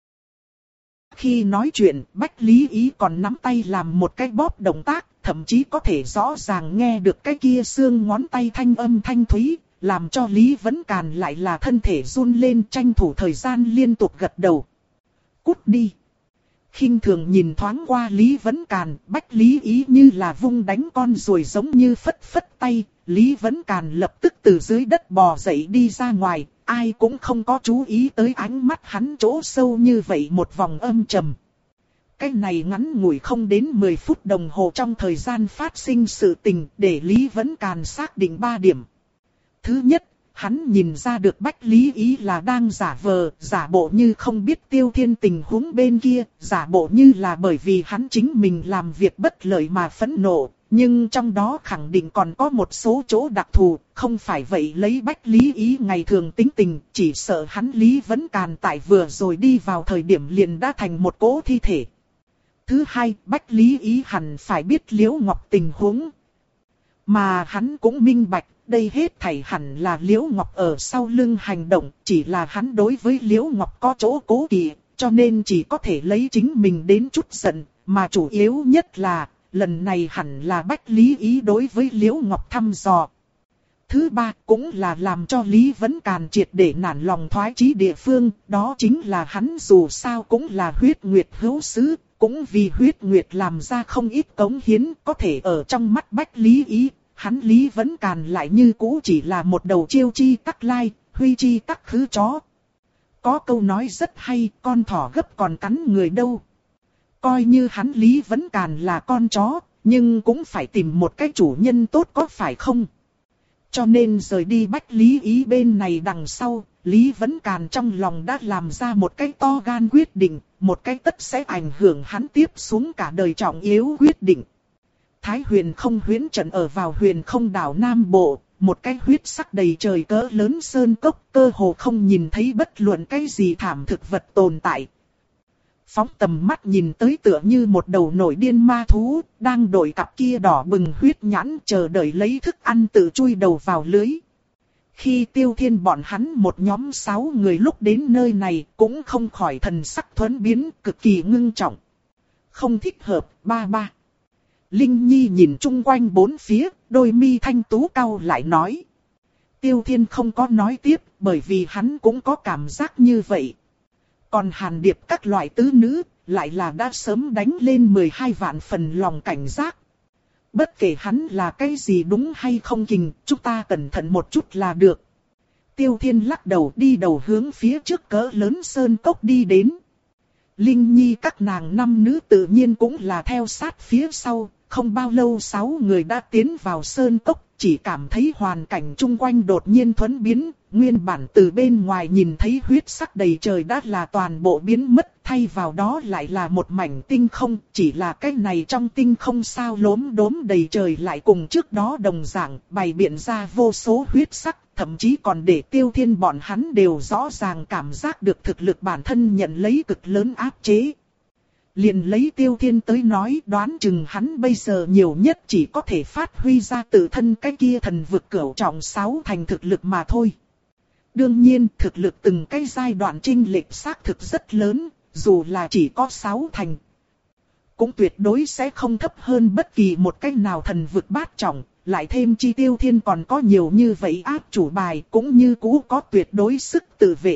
A: khi nói chuyện, Bách Lý Ý còn nắm tay làm một cái bóp động tác, thậm chí có thể rõ ràng nghe được cái kia xương ngón tay thanh âm thanh thúy, làm cho Lý Vấn Càn lại là thân thể run lên, tranh thủ thời gian liên tục gật đầu. Cút đi. Khinh thường nhìn thoáng qua Lý Vấn Càn, Bách Lý Ý như là vung đánh con ruồi giống như phất phất tay, Lý Vấn Càn lập tức từ dưới đất bò dậy đi ra ngoài, ai cũng không có chú ý tới ánh mắt hắn chỗ sâu như vậy một vòng âm trầm. Cái này ngắn ngủi không đến mười phút đồng hồ trong thời gian phát sinh sự tình để Lý Vấn Càn xác định ba điểm. Thứ nhất, hắn nhìn ra được Bách Lý Ý là đang giả vờ, giả bộ như không biết Tiêu Thiên tình huống bên kia, giả bộ như là bởi vì hắn chính mình làm việc bất lợi mà phẫn nộ, nhưng trong đó khẳng định còn có một số chỗ đặc thù, không phải vậy lấy Bách Lý Ý ngày thường tính tình, chỉ sợ hắn Lý Vấn Càn tại vừa rồi đi vào thời điểm liền đã thành một cỗ thi thể. Thứ hai, Bách Lý Ý hẳn phải biết Liễu Ngọc tình huống, mà hắn cũng minh bạch. Đây hết thảy hẳn là Liễu Ngọc ở sau lưng hành động, chỉ là hắn đối với Liễu Ngọc có chỗ cố kỵ, cho nên chỉ có thể lấy chính mình đến chút giận, mà chủ yếu nhất là, lần này hẳn là Bách Lý Ý đối với Liễu Ngọc thăm dò. Thứ ba cũng là làm cho Lý Vấn Càn triệt để nản lòng thoái chí địa phương, đó chính là hắn dù sao cũng là huyết nguyệt hữu sứ, cũng vì huyết nguyệt làm ra không ít cống hiến, có thể ở trong mắt Bách Lý Ý. Hắn Lý Vấn Càn lại như cũ chỉ là một đầu chiêu chi tắc lai, huy chi tắc khứ chó. Có câu nói rất hay, con thỏ gấp còn cắn người đâu. Coi như hắn Lý Vấn Càn là con chó, nhưng cũng phải tìm một cái chủ nhân tốt có phải không? Cho nên rời đi Bách Lý Ý bên này đằng sau, Lý Vấn Càn trong lòng đã làm ra một cái to gan quyết định, một cái tất sẽ ảnh hưởng hắn tiếp xuống cả đời trọng yếu quyết định. Thái Huyền Không huyễn trận ở vào Huyền Không đảo Nam Bộ, một cái huyết sắc đầy trời cỡ lớn sơn cốc, cơ hồ không nhìn thấy bất luận cái gì thảm thực vật tồn tại. Phóng tầm mắt nhìn tới tựa như một đầu nổi điên ma thú, đang đổi cặp kia đỏ bừng huyết nhãn chờ đợi lấy thức ăn tự chui đầu vào lưới. Khi Tiêu Thiên bọn hắn một nhóm sáu người lúc đến nơi này cũng không khỏi thần sắc thuẫn biến, cực kỳ ngưng trọng. Không thích hợp, ba ba. Linh Nhi nhìn chung quanh bốn phía, đôi mi thanh tú cau lại nói. Tiêu Thiên không có nói tiếp, bởi vì hắn cũng có cảm giác như vậy. Còn Hàn Điệp các loại tứ nữ, lại là đã sớm đánh lên mười hai vạn phần lòng cảnh giác. Bất kể hắn là cái gì đúng hay không kình, chúng ta cẩn thận một chút là được. Tiêu Thiên lắc đầu đi đầu hướng phía trước cỡ lớn sơn cốc đi đến. Linh Nhi các nàng năm nữ tự nhiên cũng là theo sát phía sau. Không bao lâu sáu người đã tiến vào sơn cốc, chỉ cảm thấy hoàn cảnh chung quanh đột nhiên thuẫn biến, nguyên bản từ bên ngoài nhìn thấy huyết sắc đầy trời đã là toàn bộ biến mất, thay vào đó lại là một mảnh tinh không, chỉ là cái này trong tinh không sao lốm đốm đầy trời lại cùng trước đó đồng dạng, bày biện ra vô số huyết sắc, thậm chí còn để Tiêu Thiên bọn hắn đều rõ ràng cảm giác được thực lực bản thân nhận lấy cực lớn áp chế. Liền lấy Tiêu Thiên tới nói, đoán chừng hắn bây giờ nhiều nhất chỉ có thể phát huy ra tự thân cái kia thần vực cửu trọng sáu thành thực lực mà thôi. Đương nhiên, thực lực từng cái giai đoạn chênh lệch xác thực rất lớn, dù là chỉ có sáu thành, cũng tuyệt đối sẽ không thấp hơn bất kỳ một cái nào thần vực bát trọng, lại thêm chi Tiêu Thiên còn có nhiều như vậy áp chủ bài, cũng như cũ có tuyệt đối sức tự vệ.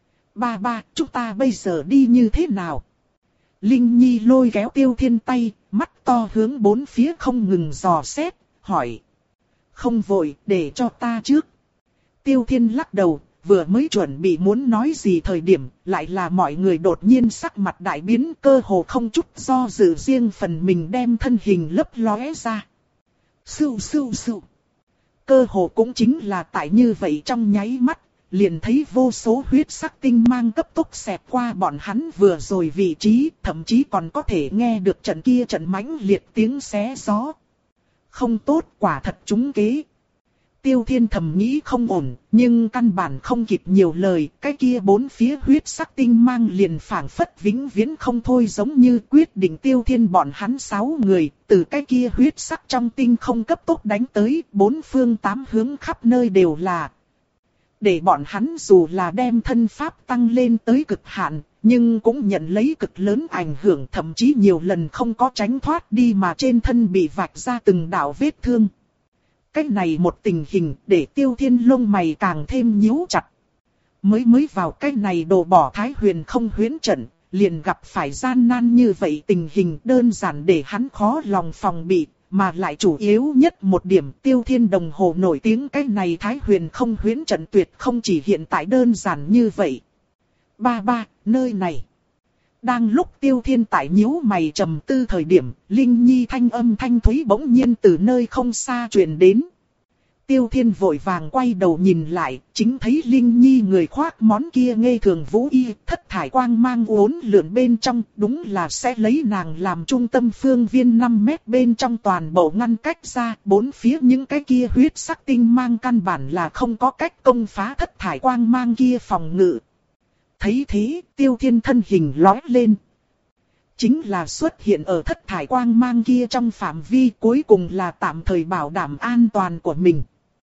A: Ba ba, chúng ta bây giờ đi như thế nào? Linh Nhi lôi kéo Tiêu Thiên tay, mắt to hướng bốn phía không ngừng dò xét, hỏi. Không vội, để cho ta trước. Tiêu Thiên lắc đầu, vừa mới chuẩn bị muốn nói gì thời điểm, lại là mọi người đột nhiên sắc mặt đại biến, cơ hồ không chút do dự riêng phần mình đem thân hình lấp lóe ra. Sưu sưu sưu. Cơ hồ cũng chính là tại như vậy trong nháy mắt, liền thấy vô số huyết sắc tinh mang cấp tốc xẹt qua bọn hắn vừa rồi vị trí, thậm chí còn có thể nghe được trận kia trận mãnh liệt tiếng xé gió. Không tốt, quả thật trúng kế. Tiêu Thiên thầm nghĩ không ổn, nhưng căn bản không kịp nhiều lời, cái kia bốn phía huyết sắc tinh mang liền phảng phất vĩnh viễn không thôi, giống như quyết định Tiêu Thiên bọn hắn sáu người, từ cái kia huyết sắc trong tinh không cấp tốc đánh tới, bốn phương tám hướng khắp nơi đều là. Để bọn hắn dù là đem thân pháp tăng lên tới cực hạn, nhưng cũng nhận lấy cực lớn ảnh hưởng, thậm chí nhiều lần không có tránh thoát đi mà trên thân bị vạch ra từng đạo vết thương. Cái này một tình hình để Tiêu Thiên lông mày càng thêm nhíu chặt. Mới mới vào cái này đồ bỏ Thái Huyền không huyễn trận, liền gặp phải gian nan như vậy, tình hình đơn giản để hắn khó lòng phòng bị, mà lại chủ yếu nhất một điểm, Tiêu Thiên đồng hồ nổi tiếng cái này Thái Huyền không huyễn trận tuyệt không chỉ hiện tại đơn giản như vậy. Ba ba, nơi này. Đang lúc Tiêu Thiên tại nhíu mày trầm tư thời điểm, Linh Nhi thanh âm thanh thúy bỗng nhiên từ nơi không xa truyền đến. Tiêu Thiên vội vàng quay đầu nhìn lại, chính thấy Linh Nhi người khoác món kia ngây thường vũ y, thất thải quang mang uốn lượn bên trong, đúng là sẽ lấy nàng làm trung tâm phương viên năm mét bên trong toàn bộ ngăn cách ra, bốn phía những cái kia huyết sắc tinh mang căn bản là không có cách công phá thất thải quang mang kia phòng ngự. Thấy thế, Tiêu Thiên thân hình lói lên. Chính là xuất hiện ở thất thải quang mang kia trong phạm vi, cuối cùng là tạm thời bảo đảm an toàn của mình.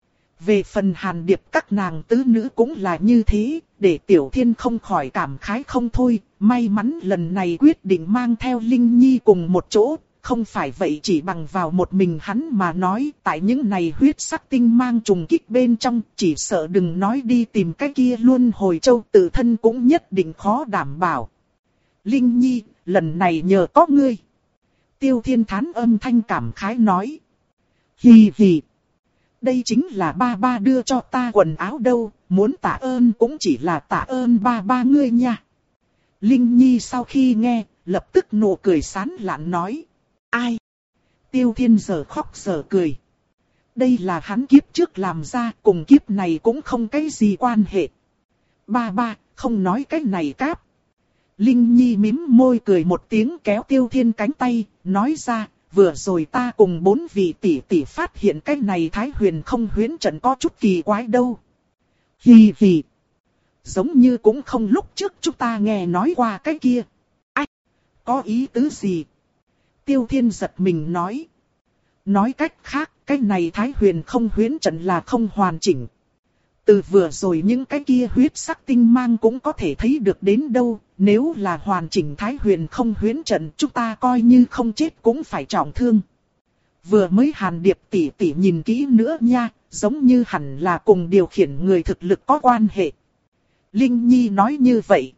A: Về phần Hàn Điệp các nàng tứ nữ cũng là như thế, để Tiểu Thiên không khỏi cảm khái không thôi. May mắn lần này quyết định mang theo Linh Nhi cùng một chỗ, không phải vậy chỉ bằng vào một mình hắn mà nói, tại những này huyết sắc tinh mang trùng kích bên trong, chỉ sợ đừng nói đi tìm cái kia luân hồi châu, tự thân cũng nhất định khó đảm bảo. Linh Nhi, lần này nhờ có ngươi. Tiêu Thiên thán âm thanh cảm khái nói. Hì hì. Đây chính là ba ba đưa cho ta quần áo đâu, muốn tạ ơn cũng chỉ là tạ ơn ba ba ngươi nha. Linh Nhi sau khi nghe, lập tức nụ cười sán lạn nói. Ai? Tiêu Thiên giờ khóc giờ cười. Đây là hắn kiếp trước làm ra, cùng kiếp này cũng không cái gì quan hệ. Ba ba, không nói cái này cáp. Linh Nhi mím môi cười một tiếng kéo Tiêu Thiên cánh tay, nói ra, vừa rồi ta cùng bốn vị tỷ tỷ phát hiện cái này Thái Huyền không huyễn trận có chút kỳ quái đâu. Hì hì. Giống như cũng không lúc trước chúng ta nghe nói qua cái kia. Ách, có ý tứ gì? Tiêu Thiên giật mình nói. Nói cách khác, cái này Thái Huyền không huyễn trận là không hoàn chỉnh. Từ vừa rồi những cái kia huyết sắc tinh mang cũng có thể thấy được đến đâu, nếu là hoàn chỉnh Thái Huyền không huyễn trận chúng ta coi như không chết cũng phải trọng thương. Vừa mới Hàn Điệp tỷ tỷ nhìn kỹ nữa nha, giống như hẳn là cùng điều khiển người thực lực có quan hệ. Linh Nhi nói như vậy.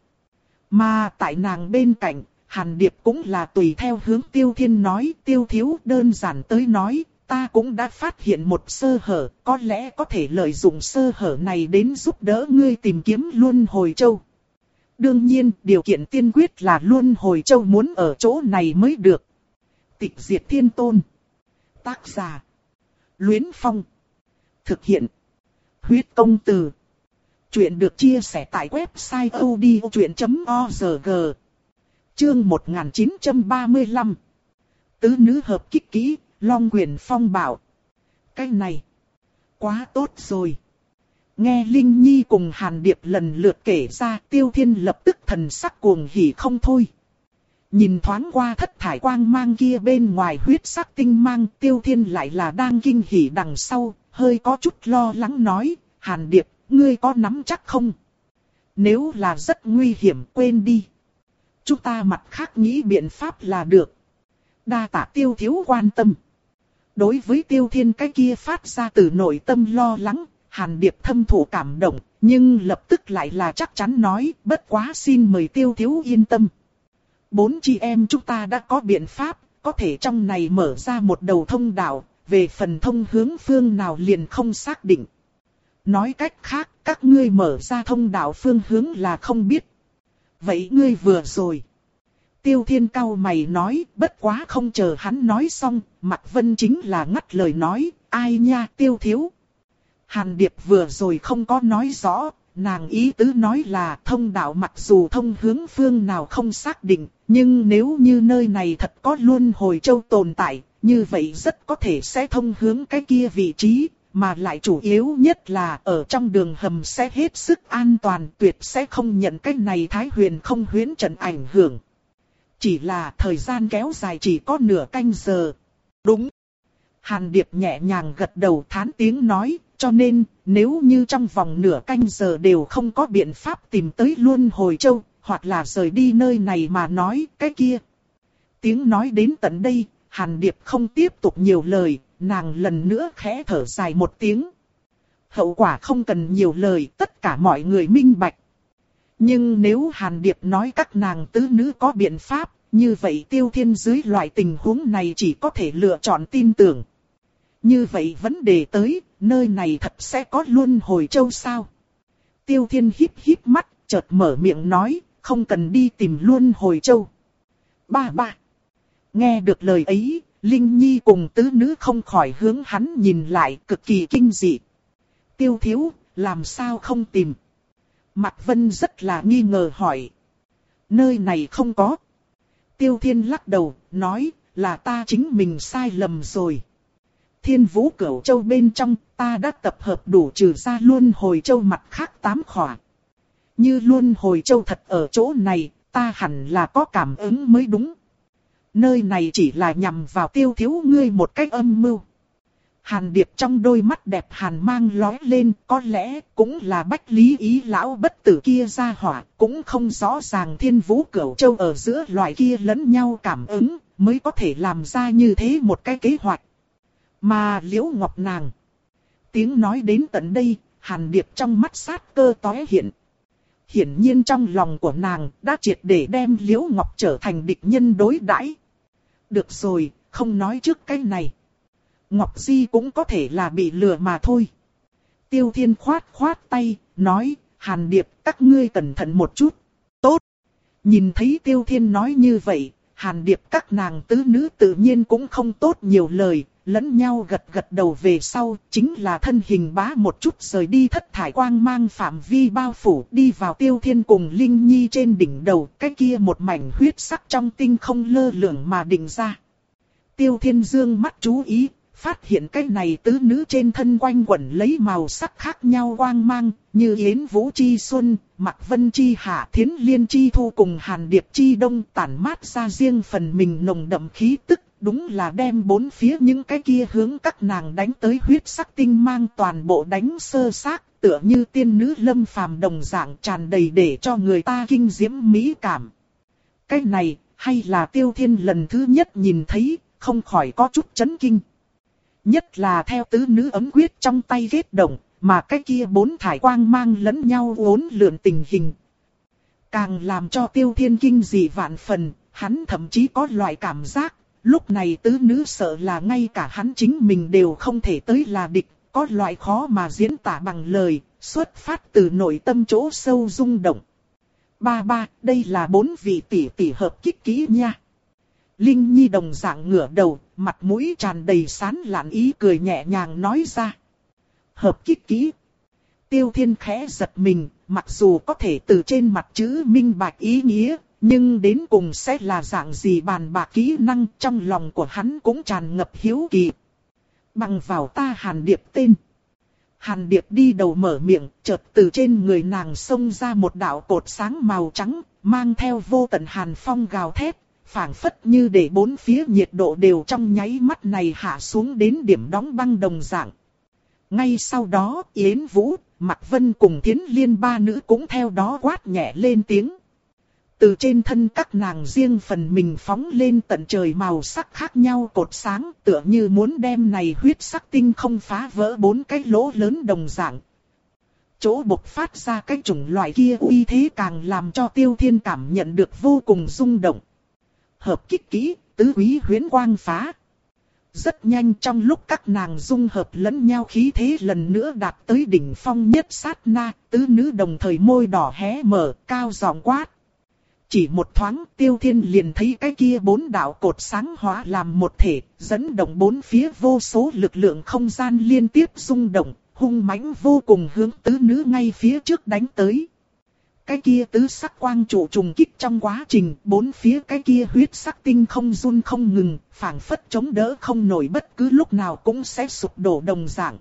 A: Mà tại nàng bên cạnh, Hàn Điệp cũng là tùy theo hướng Tiêu Thiên nói, Tiêu thiếu đơn giản tới nói. Ta cũng đã phát hiện một sơ hở, có lẽ có thể lợi dụng sơ hở này đến giúp đỡ ngươi tìm kiếm luân hồi châu. Đương nhiên, điều kiện tiên quyết là luân hồi châu muốn ở chỗ này mới được. Tịch Diệt Thiên Tôn. Tác giả. Luyến Phong. Thực hiện. Huyết Công Từ. Chuyện được chia sẻ tại website odchuyện chấm org. Chương một nghìn chín trăm ba mươi lăm. Tứ nữ hợp kích kỹ. Long Quyền Phong bảo. Cái này. Quá tốt rồi. Nghe Linh Nhi cùng Hàn Điệp lần lượt kể ra, Tiêu Thiên lập tức thần sắc cuồng hỉ không thôi. Nhìn thoáng qua thất thải quang mang kia bên ngoài huyết sắc tinh mang, Tiêu Thiên lại là đang kinh hỉ đằng sau, hơi có chút lo lắng nói, Hàn Điệp, ngươi có nắm chắc không? Nếu là rất nguy hiểm quên đi. Chúng ta mặt khác nghĩ biện pháp là được. Đa tạ Tiêu thiếu quan tâm. Đối với Tiêu Thiên cái kia phát ra từ nội tâm lo lắng, Hàn Điệp thâm thụ cảm động, nhưng lập tức lại là chắc chắn nói, bất quá xin mời Tiêu thiếu yên tâm. Bốn chị em chúng ta đã có biện pháp, có thể trong này mở ra một đầu thông đạo, về phần thông hướng phương nào liền không xác định. Nói cách khác, các ngươi mở ra thông đạo phương hướng là không biết. Vậy ngươi vừa rồi. Tiêu Thiên cau mày nói, bất quá không chờ hắn nói xong, Mạc Vân chính là ngắt lời nói, ai nha Tiêu thiếu. Hàn Điệp vừa rồi không có nói rõ, nàng ý tứ nói là thông đạo mặc dù thông hướng phương nào không xác định, nhưng nếu như nơi này thật có luân hồi châu tồn tại, như vậy rất có thể sẽ thông hướng cái kia vị trí, mà lại chủ yếu nhất là ở trong đường hầm sẽ hết sức an toàn, tuyệt sẽ không nhận cái này Thái Huyền không huyễn trận ảnh hưởng. Chỉ là thời gian kéo dài chỉ có nửa canh giờ. Đúng. Hàn Điệp nhẹ nhàng gật đầu thán tiếng nói, cho nên nếu như trong vòng nửa canh giờ đều không có biện pháp tìm tới luân hồi châu, hoặc là rời đi nơi này mà nói cái kia. Tiếng nói đến tận đây, Hàn Điệp không tiếp tục nhiều lời, nàng lần nữa khẽ thở dài một tiếng. Hậu quả không cần nhiều lời, tất cả mọi người minh bạch. Nhưng nếu Hàn Điệp nói các nàng tứ nữ có biện pháp, như vậy Tiêu Thiên dưới loại tình huống này chỉ có thể lựa chọn tin tưởng. Như vậy vấn đề tới, nơi này thật sẽ có luân hồi châu sao? Tiêu Thiên híp híp mắt, chợt mở miệng nói, không cần đi tìm luân hồi châu. Ba ba. Nghe được lời ấy, Linh Nhi cùng tứ nữ không khỏi hướng hắn nhìn lại, cực kỳ kinh dị. Tiêu thiếu, làm sao không tìm? Mạc Vân rất là nghi ngờ hỏi. Nơi này không có. Tiêu Thiên lắc đầu, nói, là ta chính mình sai lầm rồi. Thiên Vũ Cửu Châu bên trong, ta đã tập hợp đủ trừ ra luân hồi châu mặt khác tám khỏa. Như luân hồi châu thật ở chỗ này, ta hẳn là có cảm ứng mới đúng. Nơi này chỉ là nhằm vào Tiêu thiếu ngươi một cách âm mưu. Hàn Điệp trong đôi mắt đẹp hàn mang lóe lên, có lẽ cũng là Bách Lý Ý lão bất tử kia ra hỏa, cũng không rõ ràng Thiên Vũ Cửu Châu ở giữa loại kia lẫn nhau cảm ứng, mới có thể làm ra như thế một cái kế hoạch. Mà Liễu Ngọc nàng. Tiếng nói đến tận đây, Hàn Điệp trong mắt sát cơ tóe hiện. Hiển nhiên trong lòng của nàng đã triệt để đem Liễu Ngọc trở thành địch nhân đối đãi. Được rồi, không nói trước cái này. Ngọc Di cũng có thể là bị lừa mà thôi. Tiêu Thiên khoát khoát tay, nói, Hàn Điệp các ngươi cẩn thận một chút. Tốt. Nhìn thấy Tiêu Thiên nói như vậy, Hàn Điệp các nàng tứ nữ tự nhiên cũng không tốt nhiều lời, lẫn nhau gật gật đầu về sau, chính là thân hình bá một chút rời đi thất thải quang mang phạm vi bao phủ đi vào Tiêu Thiên cùng Linh Nhi trên đỉnh đầu, cái kia một mảnh huyết sắc trong tinh không lơ lửng mà định ra. Tiêu Thiên dương mắt chú ý, phát hiện cái này tứ nữ trên thân quanh quẩn lấy màu sắc khác nhau quang mang, như Yến Vũ Chi Xuân, Mạc Vân Chi Hạ, Thiến Liên Chi Thu cùng Hàn Điệp Chi Đông tản mát ra riêng phần mình nồng đậm khí tức, đúng là đem bốn phía những cái kia hướng các nàng đánh tới huyết sắc tinh mang toàn bộ đánh sơ xác, tựa như tiên nữ lâm phàm đồng dạng tràn đầy để cho người ta kinh diễm mỹ cảm. Cái này, hay là Tiêu Thiên lần thứ nhất nhìn thấy, không khỏi có chút chấn kinh. Nhất là theo tứ nữ ấm quyết trong tay kết động, mà cái kia bốn thải quang mang lẫn nhau uốn lượn tình hình. Càng làm cho Tiêu Thiên kinh dị vạn phần, hắn thậm chí có loại cảm giác, lúc này tứ nữ sợ là ngay cả hắn chính mình đều không thể tới là địch, có loại khó mà diễn tả bằng lời, xuất phát từ nội tâm chỗ sâu rung động. Ba ba, đây là bốn vị tỷ tỷ hợp kích kỹ nha. Linh Nhi đồng dạng ngửa đầu, mặt mũi tràn đầy sán lạn ý cười nhẹ nhàng nói ra. Hợp kích kỹ. Tiêu Thiên khẽ giật mình, mặc dù có thể từ trên mặt chữ minh bạch ý nghĩa, nhưng đến cùng sẽ là dạng gì bàn bạc kỹ năng trong lòng của hắn cũng tràn ngập hiếu kỳ. Bằng vào ta Hàn Điệp tên. Hàn Điệp đi đầu mở miệng, chợt từ trên người nàng xông ra một đạo cột sáng màu trắng, mang theo vô tận hàn phong gào thét, phảng phất như để bốn phía nhiệt độ đều trong nháy mắt này hạ xuống đến điểm đóng băng đồng dạng. Ngay sau đó, Yến Vũ, Mạc Vân cùng Thiến Liên ba nữ cũng theo đó quát nhẹ lên tiếng. Từ trên thân các nàng riêng phần mình phóng lên tận trời màu sắc khác nhau cột sáng, tựa như muốn đem này huyết sắc tinh không phá vỡ bốn cái lỗ lớn đồng dạng. Chỗ bộc phát ra cái chủng loại kia uy thế càng làm cho Tiêu Thiên cảm nhận được vô cùng rung động. Hợp kích kỹ, tứ quý huyễn quang phá. Rất nhanh trong lúc các nàng dung hợp lẫn nhau khí thế lần nữa đạt tới đỉnh phong nhất sát na, tứ nữ đồng thời môi đỏ hé mở, cao giọng quát. Chỉ một thoáng Tiêu Thiên liền thấy cái kia bốn đạo cột sáng hóa làm một thể, dẫn động bốn phía vô số lực lượng không gian liên tiếp rung động, hung mãnh vô cùng hướng tứ nữ ngay phía trước đánh tới. Cái kia tứ sắc quang trụ trùng kích trong quá trình, bốn phía cái kia huyết sắc tinh không run không ngừng, phảng phất chống đỡ không nổi, bất cứ lúc nào cũng sẽ sụp đổ đồng dạng.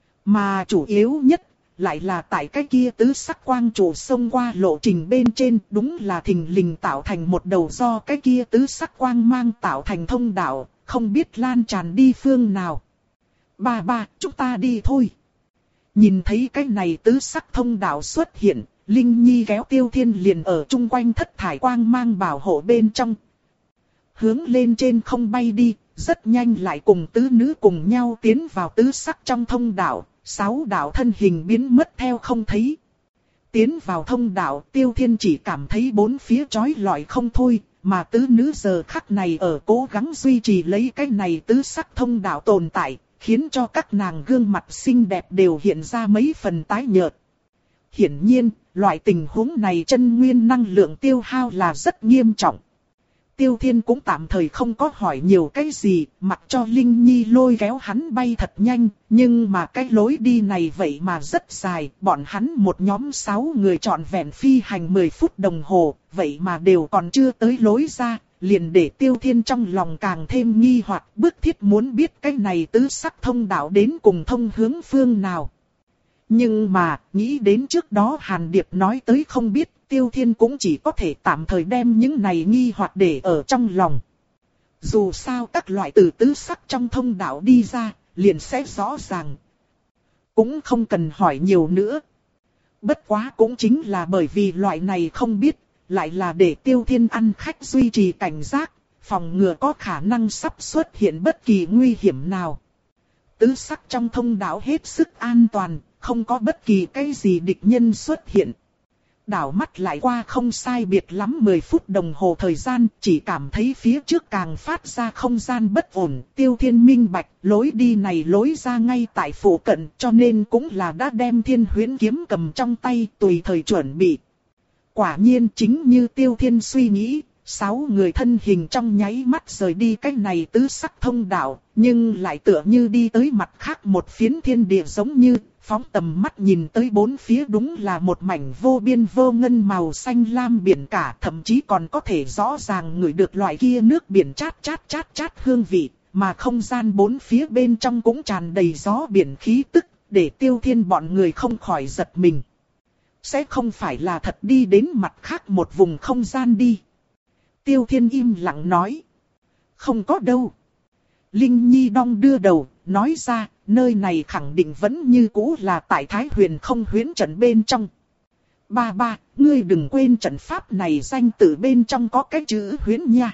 A: Mà chủ yếu nhất, lại là tại cái kia tứ sắc quang trụ xông qua lộ trình bên trên, đúng là thình lình tạo thành một đầu do cái kia tứ sắc quang mang tạo thành thông đạo, không biết lan tràn đi phương nào. Ba ba, chúng ta đi thôi. Nhìn thấy cái này tứ sắc thông đạo xuất hiện, Linh Nhi kéo Tiêu Thiên liền ở chung quanh thất thải quang mang bảo hộ bên trong. Hướng lên trên không bay đi, rất nhanh lại cùng tứ nữ cùng nhau tiến vào tứ sắc trong thông đạo, sáu đạo thân hình biến mất theo không thấy. Tiến vào thông đạo, Tiêu Thiên chỉ cảm thấy bốn phía chói lọi không thôi, mà tứ nữ giờ khắc này ở cố gắng duy trì lấy cái này tứ sắc thông đạo tồn tại, khiến cho các nàng gương mặt xinh đẹp đều hiện ra mấy phần tái nhợt. Hiển nhiên, loại tình huống này chân nguyên năng lượng tiêu hao là rất nghiêm trọng. Tiêu Thiên cũng tạm thời không có hỏi nhiều cái gì, mặc cho Linh Nhi lôi kéo hắn bay thật nhanh, nhưng mà cái lối đi này vậy mà rất dài, bọn hắn một nhóm sáu người trọn vẹn phi hành mười phút đồng hồ, vậy mà đều còn chưa tới lối ra, liền để Tiêu Thiên trong lòng càng thêm nghi hoặc, bức thiết muốn biết cái này tứ sắc thông đạo đến cùng thông hướng phương nào. Nhưng mà, nghĩ đến trước đó Hàn Điệp nói tới không biết, Tiêu Thiên cũng chỉ có thể tạm thời đem những này nghi hoặc để ở trong lòng. Dù sao các loại từ tứ sắc trong thông đạo đi ra, liền sẽ rõ ràng. Cũng không cần hỏi nhiều nữa. Bất quá cũng chính là bởi vì loại này không biết, lại là để Tiêu Thiên ăn khách duy trì cảnh giác, phòng ngừa có khả năng sắp xuất hiện bất kỳ nguy hiểm nào. Tứ sắc trong thông đạo hết sức an toàn, không có bất kỳ cái gì địch nhân xuất hiện. Đảo mắt lại qua không sai biệt lắm mười phút đồng hồ thời gian, chỉ cảm thấy phía trước càng phát ra không gian bất ổn. Tiêu Thiên minh bạch, lối đi này lối ra ngay tại phủ cận, cho nên cũng là đã đem Thiên Huyễn kiếm cầm trong tay tùy thời chuẩn bị. Quả nhiên chính như Tiêu Thiên suy nghĩ, sáu người thân hình trong nháy mắt rời đi cái này tứ sắc thông đạo, nhưng lại tựa như đi tới mặt khác một phiến thiên địa, giống như phóng tầm mắt nhìn tới bốn phía đúng là một mảnh vô biên vô ngân màu xanh lam biển cả, thậm chí còn có thể rõ ràng ngửi được loại kia nước biển chát chát chát chát hương vị, mà không gian bốn phía bên trong cũng tràn đầy gió biển khí tức, để Tiêu Thiên bọn người không khỏi giật mình. Sẽ không phải là thật đi đến mặt khác một vùng không gian đi. Tiêu Thiên im lặng nói. Không có đâu. Linh Nhi đong đưa đầu, nói ra, nơi này khẳng định vẫn như cũ là tại Thái Huyền không huyễn trận bên trong. Ba ba, ngươi đừng quên trận pháp này danh tự bên trong có cái chữ huyễn nha.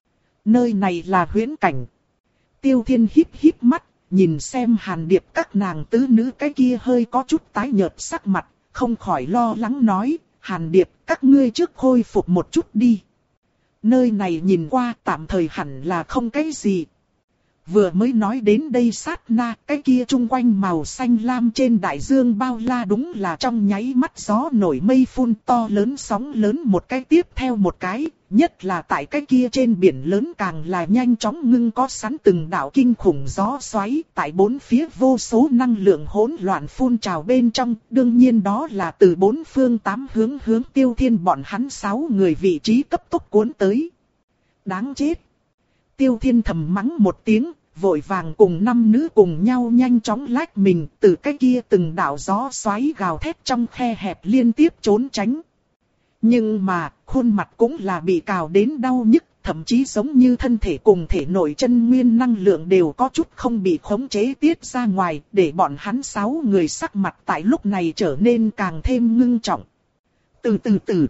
A: Nơi này là huyễn cảnh. Tiêu Thiên híp híp mắt, nhìn xem Hàn Điệp các nàng tứ nữ cái kia hơi có chút tái nhợt sắc mặt, không khỏi lo lắng nói, Hàn Điệp các ngươi trước khôi phục một chút đi. Nơi này nhìn qua tạm thời hẳn là không cái gì. Vừa mới nói đến đây sát na, cái kia chung quanh màu xanh lam trên đại dương bao la đúng là trong nháy mắt gió nổi mây phun, to lớn sóng lớn một cái tiếp theo một cái, nhất là tại cái kia trên biển lớn càng là nhanh chóng ngưng có sẵn từng đạo kinh khủng gió xoáy, tại bốn phía vô số năng lượng hỗn loạn phun trào bên trong, đương nhiên đó là từ bốn phương tám hướng hướng Tiêu Thiên bọn hắn sáu người vị trí cấp tốc cuốn tới. Đáng chết! Tiêu Thiên thầm mắng một tiếng, vội vàng cùng năm nữ cùng nhau nhanh chóng lách mình từ cái kia từng đạo gió xoáy gào thét trong khe hẹp liên tiếp trốn tránh. Nhưng mà, khuôn mặt cũng là bị cào đến đau nhức, thậm chí giống như thân thể cùng thể nội chân nguyên năng lượng đều có chút không bị khống chế tiết ra ngoài, để bọn hắn sáu người sắc mặt tại lúc này trở nên càng thêm ngưng trọng. Từ từ từ.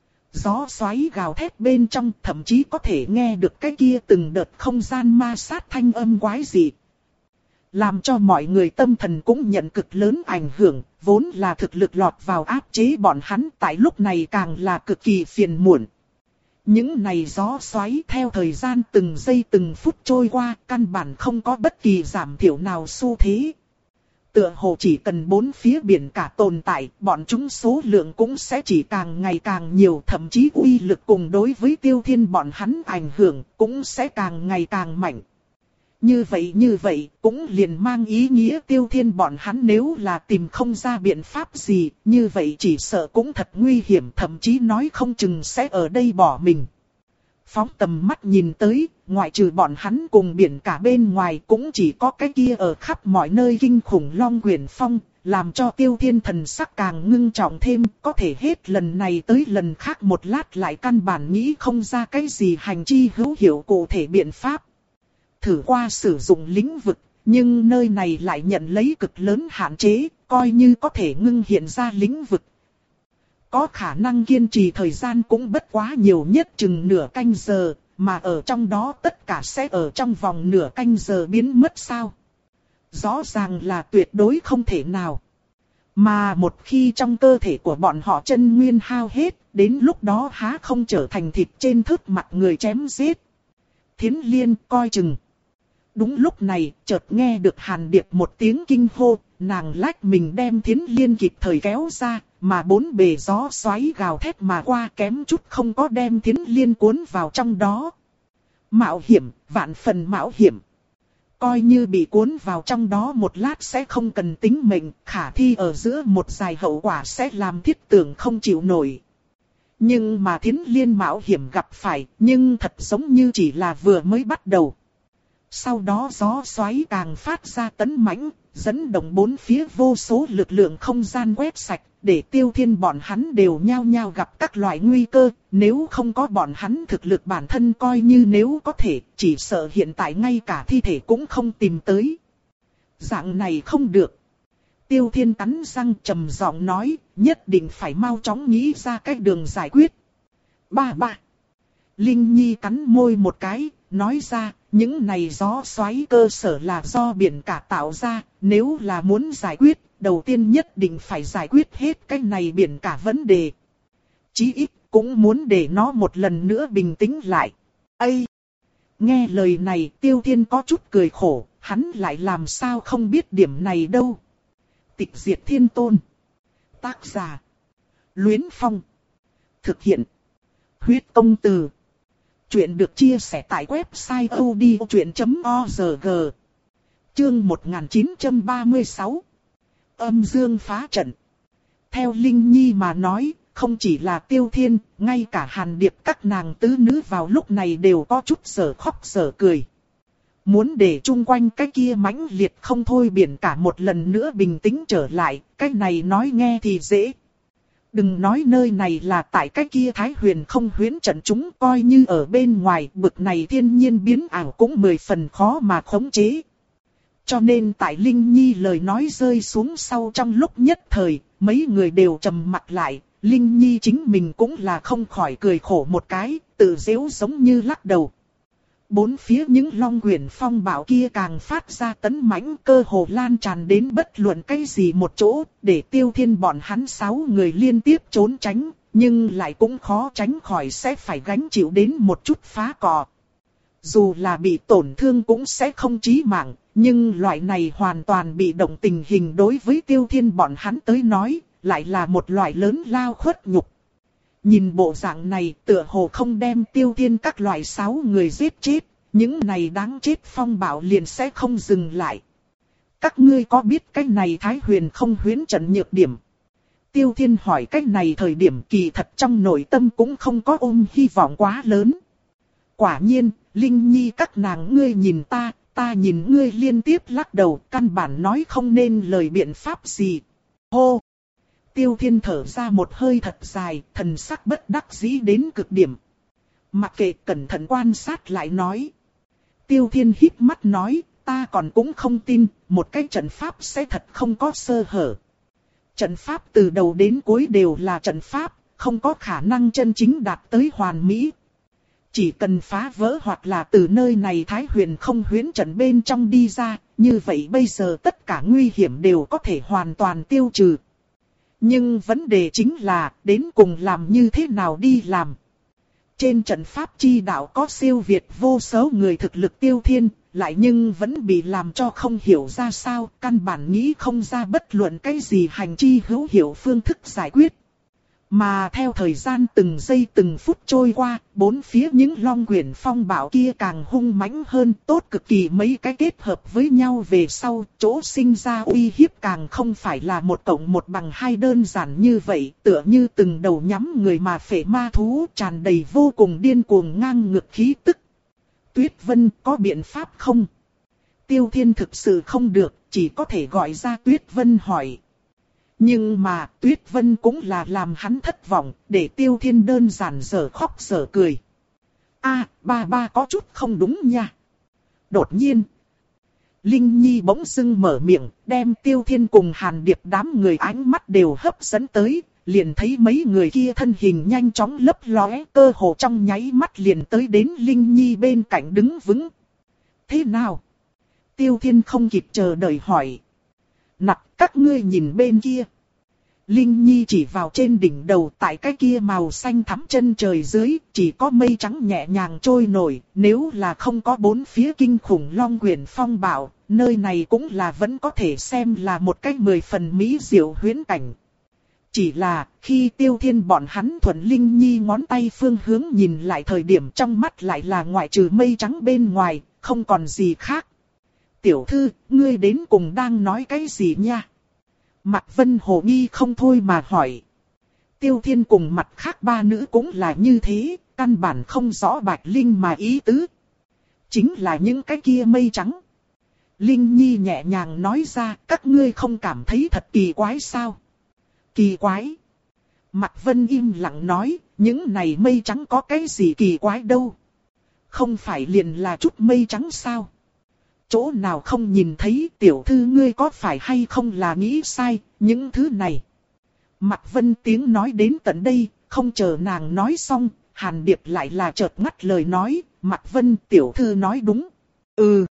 A: Gió xoáy gào thét bên trong thậm chí có thể nghe được cái kia từng đợt không gian ma sát thanh âm quái dị. Làm cho mọi người tâm thần cũng nhận cực lớn ảnh hưởng, vốn là thực lực lọt vào áp chế bọn hắn tại lúc này càng là cực kỳ phiền muộn. Những này gió xoáy theo thời gian từng giây từng phút trôi qua, căn bản không có bất kỳ giảm thiểu nào xu thế. Tựa hồ chỉ cần bốn phía biển cả tồn tại, bọn chúng số lượng cũng sẽ chỉ càng ngày càng nhiều, thậm chí uy lực cùng đối với Tiêu Thiên bọn hắn ảnh hưởng cũng sẽ càng ngày càng mạnh. Như vậy như vậy, cũng liền mang ý nghĩa Tiêu Thiên bọn hắn nếu là tìm không ra biện pháp gì, như vậy chỉ sợ cũng thật nguy hiểm, thậm chí nói không chừng sẽ ở đây bỏ mình. Phóng tầm mắt nhìn tới, ngoại trừ bọn hắn cùng biển cả bên ngoài cũng chỉ có cái kia ở khắp mọi nơi kinh khủng Long Quyển Phong, làm cho Tiêu Thiên thần sắc càng ngưng trọng thêm, có thể hết lần này tới lần khác một lát lại căn bản nghĩ không ra cái gì hành chi hữu hiệu cụ thể biện pháp. Thử qua sử dụng lĩnh vực, nhưng nơi này lại nhận lấy cực lớn hạn chế, coi như có thể ngưng hiện ra lĩnh vực. Có khả năng kiên trì thời gian cũng bất quá nhiều nhất chừng nửa canh giờ, mà ở trong đó tất cả sẽ ở trong vòng nửa canh giờ biến mất sao? Rõ ràng là tuyệt đối không thể nào. Mà một khi trong cơ thể của bọn họ chân nguyên hao hết, đến lúc đó há không trở thành thịt trên thớt mặt người chém giết. Thiến Liên coi chừng. Đúng lúc này, chợt nghe được Hàn Điệp một tiếng kinh hô, nàng lách mình đem Thiến Liên kịp thời kéo ra, mà bốn bề gió xoáy gào thét mà qua kém chút không có đem Thiến Liên cuốn vào trong đó. Mạo hiểm, vạn phần mạo hiểm. Coi như bị cuốn vào trong đó một lát sẽ không cần tính mệnh, khả thi ở giữa một dài hậu quả sẽ làm thiết tưởng không chịu nổi. Nhưng mà Thiến Liên mạo hiểm gặp phải, nhưng thật giống như chỉ là vừa mới bắt đầu. Sau đó gió xoáy càng phát ra tấn mãnh, dẫn động bốn phía vô số lực lượng không gian quét sạch, để Tiêu Thiên bọn hắn đều nhao nhao gặp các loại nguy cơ, nếu không có bọn hắn thực lực bản thân coi như nếu có thể, chỉ sợ hiện tại ngay cả thi thể cũng không tìm tới. Dạng này không được. Tiêu Thiên cắn răng trầm giọng nói, nhất định phải mau chóng nghĩ ra cách đường giải quyết. Ba ba. Linh Nhi cắn môi một cái, nói ra, những này gió xoáy cơ sở là do biển cả tạo ra, nếu là muốn giải quyết, đầu tiên nhất định phải giải quyết hết cái này biển cả vấn đề. Chí ít cũng muốn để nó một lần nữa bình tĩnh lại. Ây! Nghe lời này Tiêu Thiên có chút cười khổ, hắn lại làm sao không biết điểm này đâu. Tịch Diệt Thiên Tôn. Tác giả. Luyến Phong. Thực hiện. Huyết Công Từ. Chuyện được chia sẻ tại website odchuyện chấm org. Chương một nghìn chín trăm ba mươi sáu. Âm dương phá trận. Theo Linh Nhi mà nói, không chỉ là Tiêu Thiên, ngay cả Hàn Điệp các nàng tứ nữ vào lúc này đều có chút sở khóc sở cười. Muốn để chung quanh cái kia mãnh liệt không thôi biển cả một lần nữa bình tĩnh trở lại, cái này nói nghe thì dễ. Đừng nói nơi này là tại cái kia Thái Huyền không huyễn trận chúng, coi như ở bên ngoài bực này thiên nhiên biến ảo cũng mười phần khó mà khống chế. Cho nên tại Linh Nhi lời nói rơi xuống sau trong lúc nhất thời, mấy người đều trầm mặt lại, Linh Nhi chính mình cũng là không khỏi cười khổ một cái, tự giễu giống như lắc đầu. Bốn phía những Long Quyển Phong bạo kia càng phát ra tấn mãnh, cơ hồ lan tràn đến bất luận cái gì một chỗ, để Tiêu Thiên bọn hắn sáu người liên tiếp trốn tránh, nhưng lại cũng khó tránh khỏi sẽ phải gánh chịu đến một chút phá cò. Dù là bị tổn thương cũng sẽ không chí mạng, nhưng loại này hoàn toàn bị động tình hình đối với Tiêu Thiên bọn hắn tới nói, lại là một loại lớn lao khuất nhục. Nhìn bộ dạng này tựa hồ không đem Tiêu Thiên các loại sáu người giết chết, những này đáng chết phong bạo liền sẽ không dừng lại. Các ngươi có biết cái này Thái Huyền không huyễn trận nhược điểm? Tiêu Thiên hỏi cái này thời điểm kỳ thật trong nội tâm cũng không có ôm hy vọng quá lớn. Quả nhiên, Linh Nhi các nàng ngươi nhìn ta, ta nhìn ngươi liên tiếp lắc đầu, căn bản nói không nên lời biện pháp gì. Hô! Tiêu Thiên thở ra một hơi thật dài, thần sắc bất đắc dĩ đến cực điểm. Mặc kệ cẩn thận quan sát lại nói. Tiêu Thiên híp mắt nói, ta còn cũng không tin, một cái trận pháp sẽ thật không có sơ hở. Trận pháp từ đầu đến cuối đều là trận pháp, không có khả năng chân chính đạt tới hoàn mỹ. Chỉ cần phá vỡ hoặc là từ nơi này Thái Huyền không huyễn trận bên trong đi ra, như vậy bây giờ tất cả nguy hiểm đều có thể hoàn toàn tiêu trừ. Nhưng vấn đề chính là, đến cùng làm như thế nào đi làm. Trên trận pháp chi đạo có siêu việt vô số người thực lực Tiêu Thiên, lại nhưng vẫn bị làm cho không hiểu ra sao, căn bản nghĩ không ra bất luận cái gì hành chi hữu hiệu phương thức giải quyết. Mà theo thời gian từng giây từng phút trôi qua, bốn phía những long quyển phong bạo kia càng hung mãnh hơn, tốt cực kỳ. Mấy cái kết hợp với nhau về sau, chỗ sinh ra uy hiếp càng không phải là một cộng một bằng hai đơn giản như vậy, tựa như từng đầu nhắm người mà phệ ma thú, tràn đầy vô cùng điên cuồng ngang ngược khí tức. Tuyết Vân có biện pháp không? Tiêu Thiên thực sự không được, chỉ có thể gọi ra Tuyết Vân hỏi. Nhưng mà Tuyết Vân cũng là làm hắn thất vọng, để Tiêu Thiên đơn giản dở khóc dở cười. A, à, ba ba có chút không đúng nha. Đột nhiên, Linh Nhi bỗng dưng mở miệng, đem Tiêu Thiên cùng Hàn Điệp đám người ánh mắt đều hấp dẫn tới, liền thấy mấy người kia thân hình nhanh chóng lấp lóe, cơ hồ trong nháy mắt liền tới đến Linh Nhi bên cạnh đứng vững. Thế nào? Tiêu Thiên không kịp chờ đợi hỏi. Nặc, các ngươi nhìn bên kia. Linh Nhi chỉ vào trên đỉnh đầu, tại cái kia màu xanh thắm chân trời dưới, chỉ có mây trắng nhẹ nhàng trôi nổi. Nếu là không có bốn phía kinh khủng long quyển phong bạo, nơi này cũng là vẫn có thể xem là một cách mười phần mỹ diệu huyễn cảnh. Chỉ là, khi Tiêu Thiên bọn hắn thuận Linh Nhi ngón tay phương hướng nhìn lại, thời điểm trong mắt lại là ngoại trừ mây trắng bên ngoài, không còn gì khác. Tiểu thư, ngươi đến cùng đang nói cái gì nha? Mạc Vân hồ nghi không thôi mà hỏi. Tiêu Thiên cùng mặt khác ba nữ cũng là như thế, căn bản không rõ Bạch Linh mà ý tứ. Chính là những cái kia mây trắng. Linh Nhi nhẹ nhàng nói ra, các ngươi không cảm thấy thật kỳ quái sao? Kỳ quái? Mạc Vân im lặng nói, những này mây trắng có cái gì kỳ quái đâu? Không phải liền là chút mây trắng sao? Chỗ nào không nhìn thấy, tiểu thư ngươi có phải hay không là nghĩ sai, những thứ này. Mạc Vân tiếng nói đến tận đây, không chờ nàng nói xong, Hàn Điệp lại là chợt ngắt lời nói, Mạc Vân tiểu thư nói đúng. Ừ.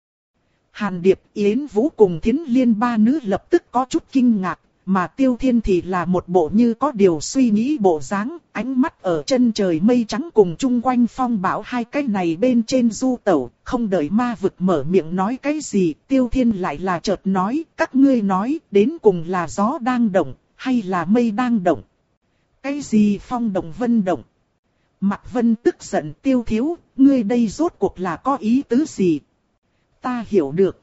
A: Hàn Điệp, Yến Vũ cùng Thiến Liên ba nữ lập tức có chút kinh ngạc, mà Tiêu Thiên thì là một bộ như có điều suy nghĩ bộ dáng, ánh mắt ở chân trời mây trắng cùng chung quanh phong bão hai cái này bên trên du tẩu, không đợi ma vực mở miệng nói cái gì, Tiêu Thiên lại là chợt nói, các ngươi nói, đến cùng là gió đang động, hay là mây đang động? Cái gì phong động vân động? Mạc Vân tức giận, Tiêu thiếu, ngươi đây rốt cuộc là có ý tứ gì? Ta hiểu được,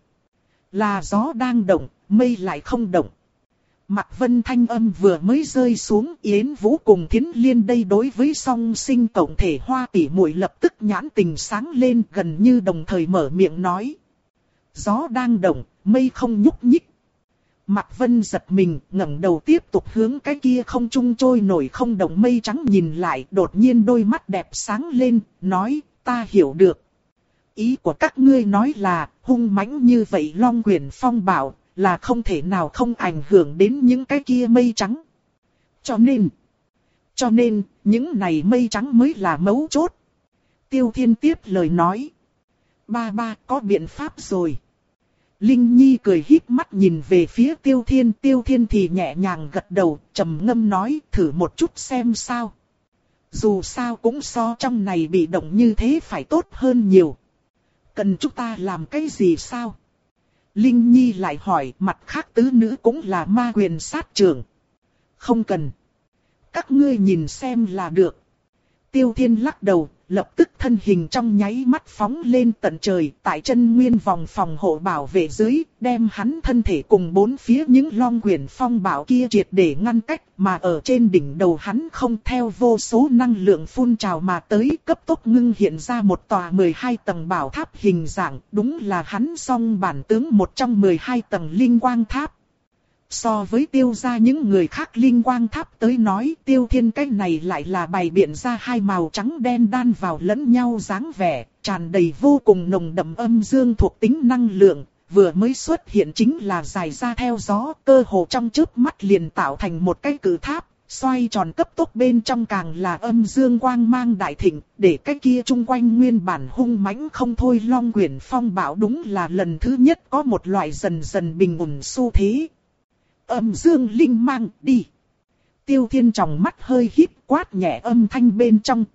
A: là gió đang động, mây lại không động. Mạc Vân thanh âm vừa mới rơi xuống, Yến Vũ cùng Thiến Liên đây đối với song sinh tổng thể hoa tỷ muội lập tức nhãn tình sáng lên, gần như đồng thời mở miệng nói. Gió đang động, mây không nhúc nhích. Mạc Vân giật mình, ngẩng đầu tiếp tục hướng cái kia không trung trôi nổi không động mây trắng nhìn lại, đột nhiên đôi mắt đẹp sáng lên, nói, ta hiểu được. Ý của các ngươi nói là, hung mãnh như vậy long quyển phong bạo, là không thể nào không ảnh hưởng đến những cái kia mây trắng. Cho nên, cho nên, những này mây trắng mới là mấu chốt. Tiêu Thiên tiếp lời nói. Ba ba có biện pháp rồi. Linh Nhi cười híp mắt nhìn về phía Tiêu Thiên. Tiêu Thiên thì nhẹ nhàng gật đầu, trầm ngâm nói, thử một chút xem sao. Dù sao cũng so trong này bị động như thế phải tốt hơn nhiều. Cần chúng ta làm cái gì sao? Linh Nhi lại hỏi, mặt khác tứ nữ cũng là ma quyền sát trưởng. Không cần. Các ngươi nhìn xem là được. Tiêu Thiên lắc đầu, lập tức thân hình trong nháy mắt phóng lên tận trời, tại chân nguyên vòng phòng hộ bảo vệ dưới, đem hắn thân thể cùng bốn phía những long quyển phong bạo kia triệt để ngăn cách, mà ở trên đỉnh đầu hắn không theo vô số năng lượng phun trào mà tới, cấp tốc ngưng hiện ra một tòa mười hai tầng bảo tháp hình dạng, đúng là hắn song bản tướng một trong mười hai tầng linh quang tháp. So với Tiêu gia những người khác linh quang tháp tới nói, Tiêu Thiên cái này lại là bày biện ra hai màu trắng đen đan vào lẫn nhau dáng vẻ, tràn đầy vô cùng nồng đậm âm dương thuộc tính năng lượng, vừa mới xuất hiện chính là dài ra theo gió, cơ hồ trong chớp mắt liền tạo thành một cái cử tháp, xoay tròn cấp tốc bên trong càng là âm dương quang mang đại thịnh, để cái kia chung quanh nguyên bản hung mãnh không thôi long quyển phong bạo đúng là lần thứ nhất có một loại dần dần bình ổn xu thế. Âm dương linh mang đi. Tiêu Thiên trong mắt hơi híp, quát nhẹ âm thanh bên trong.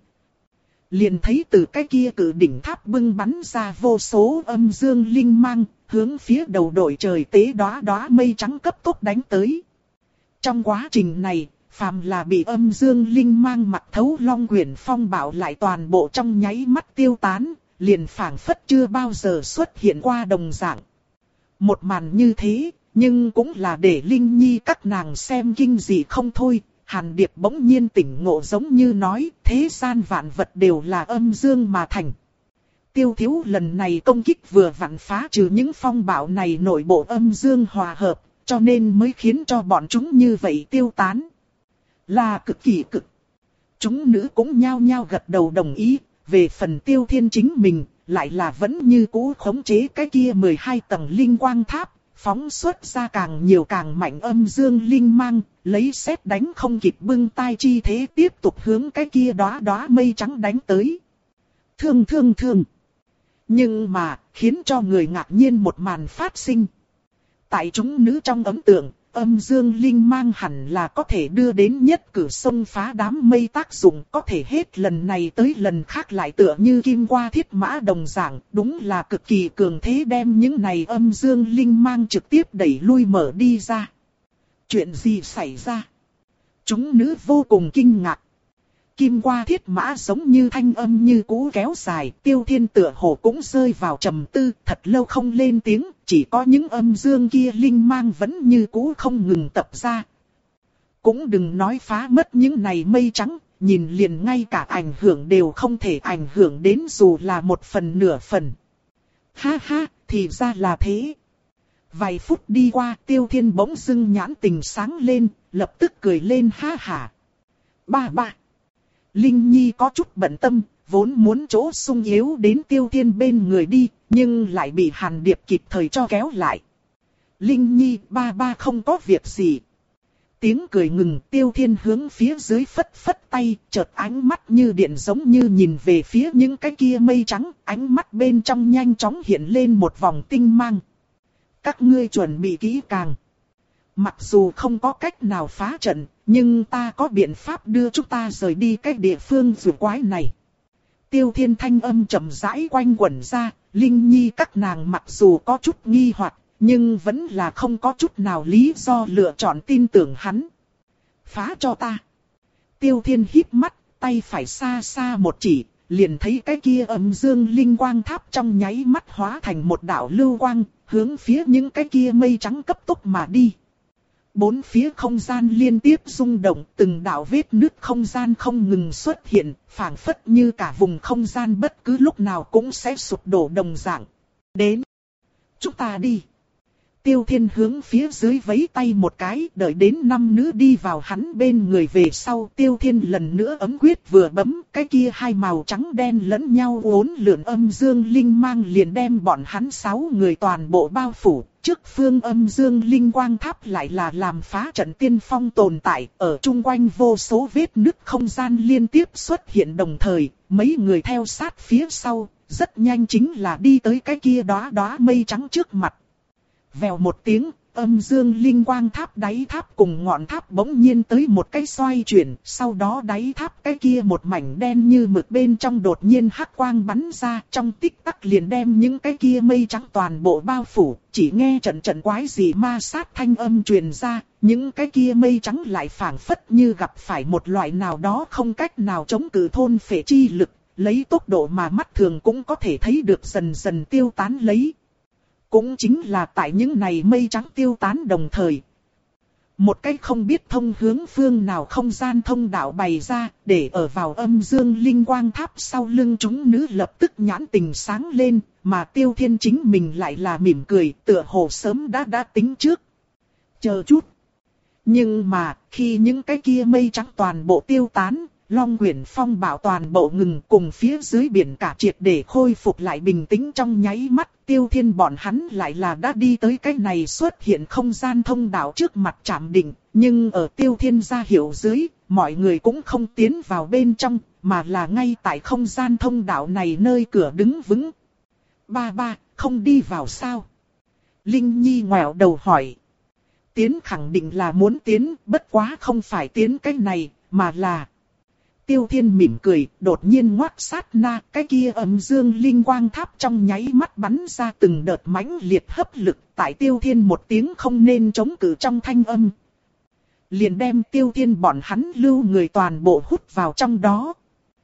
A: Liền thấy từ cái kia cử đỉnh tháp bưng bắn ra vô số âm dương linh mang, hướng phía đầu đội trời tế đóa đóa mây trắng cấp tốc đánh tới. Trong quá trình này, phàm là bị âm dương linh mang mặc thấu Long Quyển Phong bảo lại toàn bộ trong nháy mắt tiêu tán, liền phảng phất chưa bao giờ xuất hiện qua đồng dạng. Một màn như thế, nhưng cũng là để Linh Nhi các nàng xem kinh dị không thôi. Hàn Điệp bỗng nhiên tỉnh ngộ giống như nói, thế gian vạn vật đều là âm dương mà thành. Tiêu Thiếu lần này công kích vừa vặn phá trừ những phong bạo này nội bộ âm dương hòa hợp, cho nên mới khiến cho bọn chúng như vậy tiêu tán. Là cực kỳ cực. Chúng nữ cũng nhao nhao gật đầu đồng ý, về phần Tiêu Thiên chính mình, lại là vẫn như cũ khống chế cái kia mười hai tầng linh quang tháp, phóng xuất ra càng nhiều càng mạnh âm dương linh mang, lấy sét đánh không kịp bưng tai chi thế tiếp tục hướng cái kia đóa đóa mây trắng đánh tới. Thương thương thương. Nhưng mà, khiến cho người ngạc nhiên một màn phát sinh. Tại chúng nữ trong ấn tượng, âm dương linh mang hẳn là có thể đưa đến nhất cử xông phá đám mây tác dụng, có thể hết lần này tới lần khác lại tựa như kim qua thiết mã đồng dạng, đúng là cực kỳ cường thế đem những này âm dương linh mang trực tiếp đẩy lui mở đi ra. Chuyện gì xảy ra? Chúng nữ vô cùng kinh ngạc. Kim qua thiết mã giống như thanh âm như cũ kéo dài, Tiêu Thiên tựa hồ cũng rơi vào trầm tư, thật lâu không lên tiếng, chỉ có những âm dương kia linh mang vẫn như cũ không ngừng tập ra. Cũng đừng nói phá mất những này mây trắng, nhìn liền ngay cả ảnh hưởng đều không thể ảnh hưởng đến dù là một phần nửa phần. Ha ha, thì ra là thế. Vài phút đi qua, Tiêu Thiên bỗng dưng nhãn tình sáng lên, lập tức cười lên ha hả. Ba ba. Linh Nhi có chút bận tâm, vốn muốn chỗ sung yếu đến Tiêu Thiên bên người đi, nhưng lại bị Hàn Điệp kịp thời cho kéo lại. Linh Nhi, ba ba không có việc gì. Tiếng cười ngừng, Tiêu Thiên hướng phía dưới phất phất tay, chợt ánh mắt như điện giống như nhìn về phía những cái kia mây trắng, ánh mắt bên trong nhanh chóng hiện lên một vòng tinh mang. Các ngươi chuẩn bị kỹ càng. Mặc dù không có cách nào phá trận, nhưng ta có biện pháp đưa chúng ta rời đi cái địa phương rùa quái này. Tiêu Thiên thanh âm chậm rãi quanh quẩn ra, Linh Nhi các nàng mặc dù có chút nghi hoặc, nhưng vẫn là không có chút nào lý do lựa chọn tin tưởng hắn. Phá cho ta. Tiêu Thiên híp mắt, tay phải xa xa một chỉ, liền thấy cái kia âm dương linh quang tháp trong nháy mắt hóa thành một đạo lưu quang, hướng phía những cái kia mây trắng cấp tốc mà đi. Bốn phía không gian liên tiếp rung động, từng đạo vết nứt không gian không ngừng xuất hiện, phảng phất như cả vùng không gian bất cứ lúc nào cũng sẽ sụp đổ đồng dạng. Đến. Chúng ta đi. Tiêu Thiên hướng phía dưới vẫy tay một cái, đợi đến năm nữ đi vào hắn bên người về sau. Tiêu Thiên lần nữa ấm quyết vừa bấm, cái kia hai màu trắng đen lẫn nhau uốn lượn âm dương linh mang liền đem bọn hắn sáu người toàn bộ bao phủ. Trước phương âm dương linh quang tháp lại là làm phá trận tiên phong tồn tại, ở chung quanh vô số vết nứt không gian liên tiếp xuất hiện đồng thời, mấy người theo sát phía sau, rất nhanh chính là đi tới cái kia đóa đóa mây trắng trước mặt. Vèo một tiếng, âm dương linh quang tháp đáy tháp cùng ngọn tháp bỗng nhiên tới một cái xoay chuyển, sau đó đáy tháp cái kia một mảnh đen như mực bên trong đột nhiên hắc quang bắn ra, trong tích tắc liền đem những cái kia mây trắng toàn bộ bao phủ, chỉ nghe trận trận quái gì ma sát thanh âm truyền ra, những cái kia mây trắng lại phảng phất như gặp phải một loại nào đó không cách nào chống cự thôn phệ chi lực, lấy tốc độ mà mắt thường cũng có thể thấy được dần dần tiêu tán lấy. Cũng chính là tại những này mây trắng tiêu tán đồng thời. Một cách không biết thông hướng phương nào không gian thông đạo bày ra, để ở vào âm dương linh quang tháp sau lưng chúng nữ lập tức nhãn tình sáng lên, mà Tiêu Thiên chính mình lại là mỉm cười, tựa hồ sớm đã đã tính trước. Chờ chút. Nhưng mà, khi những cái kia mây trắng toàn bộ tiêu tán, Long Quyển Phong bảo toàn bộ ngừng cùng phía dưới biển cả triệt để khôi phục lại bình tĩnh trong nháy mắt. Tiêu Thiên bọn hắn lại là đã đi tới cái này xuất hiện không gian thông đạo trước mặt trạm định. Nhưng ở Tiêu Thiên ra hiệu dưới, mọi người cũng không tiến vào bên trong, mà là ngay tại không gian thông đạo này nơi cửa đứng vững. Ba ba, không đi vào sao? Linh Nhi ngoẹo đầu hỏi. Tiến khẳng định là muốn tiến, bất quá không phải tiến cái này, mà là... Tiêu Thiên mỉm cười, đột nhiên ngoắt sát na, cái kia âm dương linh quang tháp trong nháy mắt bắn ra từng đợt mãnh liệt hấp lực, tại Tiêu Thiên một tiếng không nên chống cự trong thanh âm. liền đem Tiêu Thiên bọn hắn lưu người toàn bộ hút vào trong đó.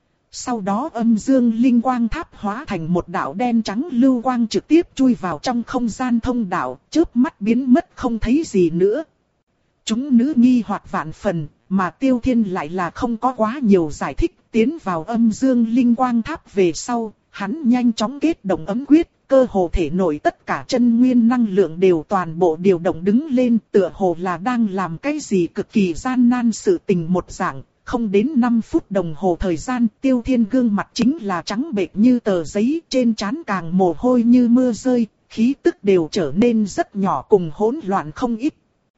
A: Sau đó âm dương linh quang tháp hóa thành một đạo đen trắng lưu quang trực tiếp chui vào trong không gian thông đạo, chớp mắt biến mất không thấy gì nữa. Chúng nữ nghi hoặc vạn phần, mà Tiêu Thiên lại là không có quá nhiều giải thích, tiến vào âm dương linh quang tháp về sau, hắn nhanh chóng kết động ấm quyết, cơ hồ thể nội tất cả chân nguyên năng lượng đều toàn bộ điều động đứng lên, tựa hồ là đang làm cái gì cực kỳ gian nan sự tình một dạng. Không đến năm phút đồng hồ thời gian, Tiêu Thiên gương mặt chính là trắng bệch như tờ giấy, trên trán càng mồ hôi như mưa rơi, khí tức đều trở nên rất nhỏ cùng hỗn loạn không ít.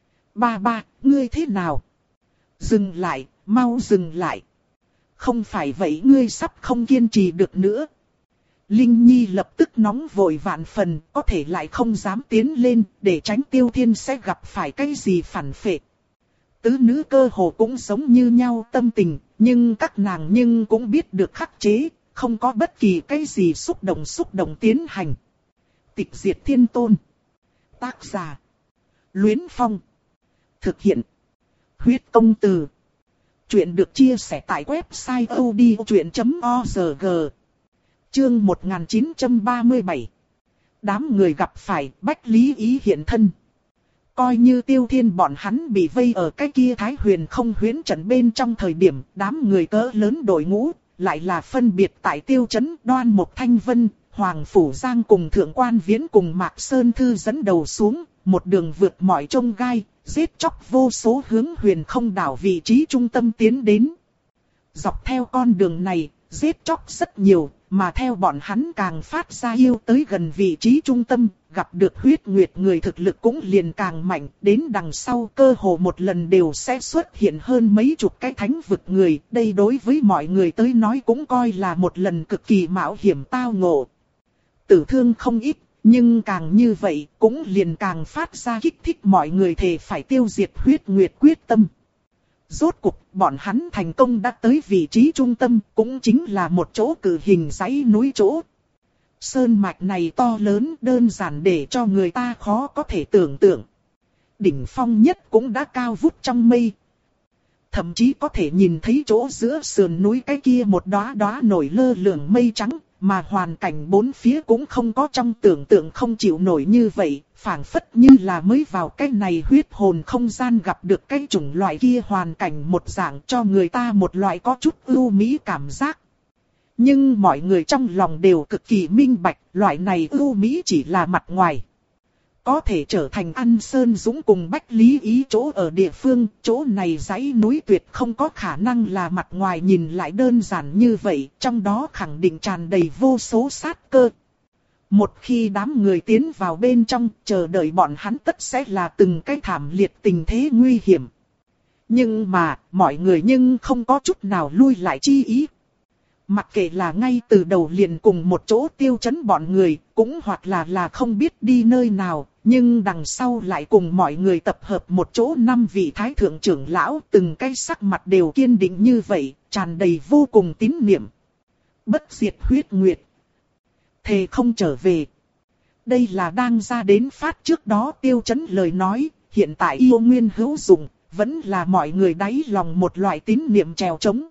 A: Ba ba, ngươi thế nào? Dừng lại, mau dừng lại. Không phải vậy ngươi sắp không kiên trì được nữa. Linh Nhi lập tức nóng vội vạn phần, có thể lại không dám tiến lên, để tránh Tiêu Thiên sẽ gặp phải cái gì phản phệ. Tứ nữ cơ hồ cũng giống như nhau tâm tình, nhưng các nàng nhưng cũng biết được khắc chế, không có bất kỳ cái gì xúc động xúc động tiến hành. Tịch diệt thiên tôn. Tác giả. Luyến Phong. Thực hiện. Huyết công từ. Chuyện được chia sẻ tại website odchuyện chấm org. Chương một nghìn chín trăm ba mươi bảy. Đám người gặp phải Bách Lý Ý hiện thân. Coi như Tiêu Thiên bọn hắn bị vây ở cái kia Thái Huyền không huyễn trận bên trong thời điểm, đám người cỡ lớn đội ngũ, lại là phân biệt tại Tiêu Trấn, Đoan Mục Thanh Vân, Hoàng Phủ Giang cùng Thượng Quan Viễn cùng Mạc Sơn Thư dẫn đầu xuống, một đường vượt mọi chông gai, giết chóc vô số hướng huyền không đảo vị trí trung tâm tiến đến. Dọc theo con đường này, giết chóc rất nhiều, mà theo bọn hắn càng phát ra yêu tới gần vị trí trung tâm, gặp được huyết nguyệt người thực lực cũng liền càng mạnh, đến đằng sau cơ hồ một lần đều sẽ xuất hiện hơn mấy chục cái thánh vực người, đây đối với mọi người tới nói cũng coi là một lần cực kỳ mạo hiểm tao ngộ. Tử thương không ít, nhưng càng như vậy cũng liền càng phát ra kích thích mọi người thề phải tiêu diệt huyết nguyệt quyết tâm. Rốt cục, bọn hắn thành công đã tới vị trí trung tâm, cũng chính là một chỗ cử hình dãy núi chỗ. Sơn mạch này to lớn đơn giản để cho người ta khó có thể tưởng tượng. Đỉnh phong nhất cũng đã cao vút trong mây. Thậm chí có thể nhìn thấy chỗ giữa sườn núi cái kia một đóa đóa nổi lơ lửng mây trắng, mà hoàn cảnh bốn phía cũng không có trong tưởng tượng không chịu nổi như vậy, phảng phất như là mới vào cái này huyết hồn không gian gặp được cái chủng loại kia hoàn cảnh một dạng, cho người ta một loại có chút ưu mỹ cảm giác. Nhưng mọi người trong lòng đều cực kỳ minh bạch, loại này ưu mỹ chỉ là mặt ngoài. Có thể trở thành An Sơn Dũng cùng Bách Lý Ý chỗ ở địa phương, chỗ này dãy núi tuyệt không có khả năng là mặt ngoài nhìn lại đơn giản như vậy, trong đó khẳng định tràn đầy vô số sát cơ. Một khi đám người tiến vào bên trong, chờ đợi bọn hắn tất sẽ là từng cái thảm liệt tình thế nguy hiểm. Nhưng mà, mọi người nhưng không có chút nào lui lại chi ý. Mặc kệ là ngay từ đầu liền cùng một chỗ Tiêu Trấn bọn người, cũng hoặc là là không biết đi nơi nào, nhưng đằng sau lại cùng mọi người tập hợp một chỗ năm vị thái thượng trưởng lão, từng cái sắc mặt đều kiên định như vậy, tràn đầy vô cùng tín niệm. Bất diệt huyết nguyệt. Thề không trở về. Đây là đang ra đến phát trước đó Tiêu Trấn lời nói, hiện tại yêu nguyên hữu dụng, vẫn là mọi người đáy lòng một loại tín niệm trèo trống.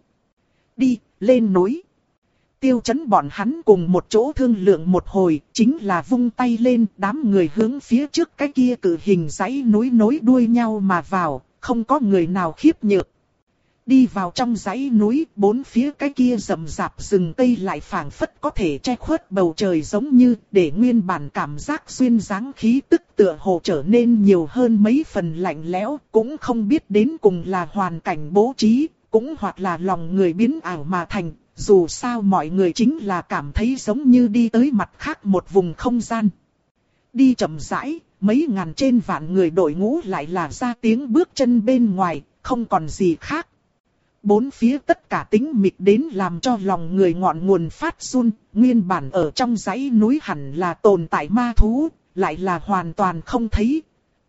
A: Đi, lên núi. Tiêu Trấn bọn hắn cùng một chỗ thương lượng một hồi, chính là vung tay lên, đám người hướng phía trước cái kia cử hình dãy núi nối đuôi nhau mà vào, không có người nào khiếp nhược. Đi vào trong dãy núi, bốn phía cái kia rậm rạp rừng cây lại phảng phất có thể che khuất bầu trời giống như, để nguyên bản cảm giác xuyên dáng khí tức tựa hồ trở nên nhiều hơn mấy phần lạnh lẽo, cũng không biết đến cùng là hoàn cảnh bố trí, cũng hoặc là lòng người biến ảo mà thành. Dù sao mọi người chính là cảm thấy giống như đi tới mặt khác một vùng không gian. Đi chậm rãi, mấy ngàn trên vạn người đội ngũ lại là ra tiếng bước chân bên ngoài, không còn gì khác. Bốn phía tất cả tĩnh mịch đến làm cho lòng người ngọn nguồn phát run, nguyên bản ở trong dãy núi hẳn là tồn tại ma thú, lại là hoàn toàn không thấy.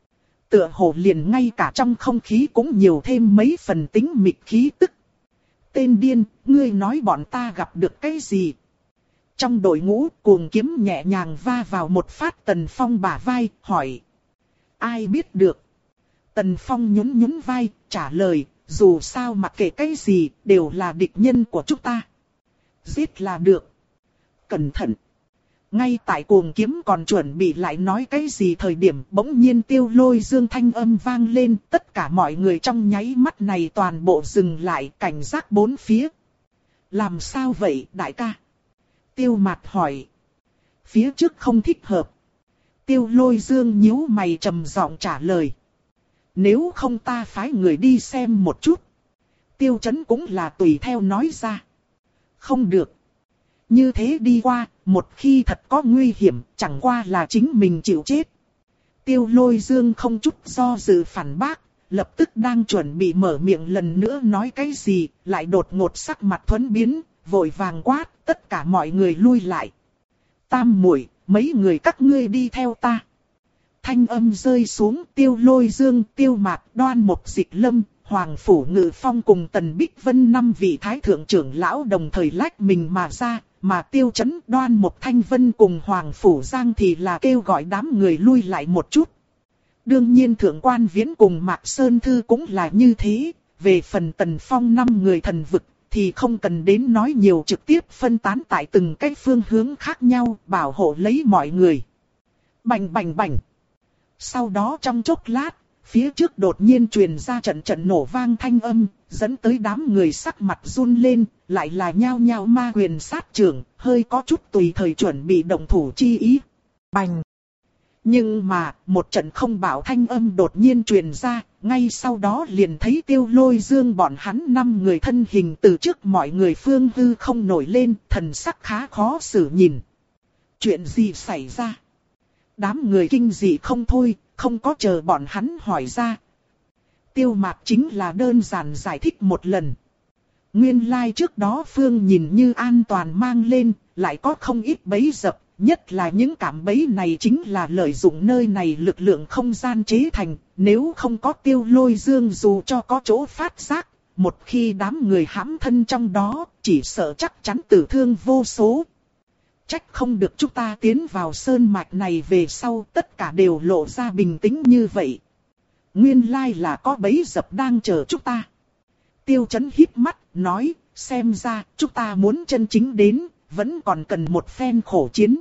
A: Tựa hồ liền ngay cả trong không khí cũng nhiều thêm mấy phần tĩnh mịch khí tức. Tên điên, ngươi nói bọn ta gặp được cái gì? Trong đội ngũ, Cuồng Kiếm nhẹ nhàng va vào một phát Tần Phong bả vai, hỏi. Ai biết được? Tần Phong nhún nhún vai, trả lời, dù sao mặc kệ cái gì, đều là địch nhân của chúng ta. Giết là được. Cẩn thận. Ngay tại Cuồng Kiếm còn chuẩn bị lại nói cái gì thời điểm bỗng nhiên Tiêu Lôi Dương thanh âm vang lên, tất cả mọi người trong nháy mắt này toàn bộ dừng lại, cảnh giác bốn phía. Làm sao vậy đại ca? Tiêu Mạt hỏi. Phía trước không thích hợp. Tiêu Lôi Dương nhíu mày trầm giọng trả lời. Nếu không ta phái người đi xem một chút. Tiêu Chấn cũng là tùy theo nói ra. Không được. Như thế đi qua, một khi thật có nguy hiểm, chẳng qua là chính mình chịu chết. Tiêu Lôi Dương không chút do dự phản bác, lập tức đang chuẩn bị mở miệng lần nữa nói cái gì, lại đột ngột sắc mặt thuẫn biến, vội vàng quát, tất cả mọi người lui lại. Tam muội, mấy người các ngươi đi theo ta. Thanh âm rơi xuống, Tiêu Lôi Dương, Tiêu Mạt, Đoan Mục Dịch Lâm, Hoàng Phủ Ngự Phong cùng Tần Bích Vân năm vị thái thượng trưởng lão đồng thời lách mình mà ra, mà Tiêu Chấn, Đoan Mục Thanh Vân cùng Hoàng Phủ Giang thì là kêu gọi đám người lui lại một chút. Đương nhiên Thượng Quan Viễn cùng Mạc Sơn Thư cũng là như thế, về phần Tần Phong năm người thần vực thì không cần đến nói nhiều, trực tiếp phân tán tại từng cái phương hướng khác nhau, bảo hộ lấy mọi người. Bành bành bành. Sau đó trong chốc lát, phía trước đột nhiên truyền ra trận trận nổ vang thanh âm, dẫn tới đám người sắc mặt run lên, lại là nhao nhao ma quyền sát trưởng, hơi có chút tùy thời chuẩn bị động thủ chi ý. Bành! Nhưng mà, một trận không bảo thanh âm đột nhiên truyền ra, ngay sau đó liền thấy Tiêu Lôi Dương bọn hắn năm người thân hình từ trước mọi người phương hư không nổi lên, thần sắc khá khó xử nhìn. Chuyện gì xảy ra? Đám người kinh dị không thôi, không có chờ bọn hắn hỏi ra. Tiêu Mạt chính là đơn giản giải thích một lần. Nguyên lai like trước đó Phương nhìn như an toàn mang lên, lại có không ít bẫy dập, nhất là những cảm bẫy này chính là lợi dụng nơi này lực lượng không gian chế thành, nếu không có Tiêu Lôi Dương dù cho có chỗ phát giác, một khi đám người hãm thân trong đó, chỉ sợ chắc chắn tử thương vô số. Trách không được chúng ta tiến vào sơn mạch này về sau tất cả đều lộ ra bình tĩnh như vậy. Nguyên lai là có bẫy dập đang chờ chúng ta. Tiêu Chấn híp mắt, nói, xem ra chúng ta muốn chân chính đến, vẫn còn cần một phen khổ chiến.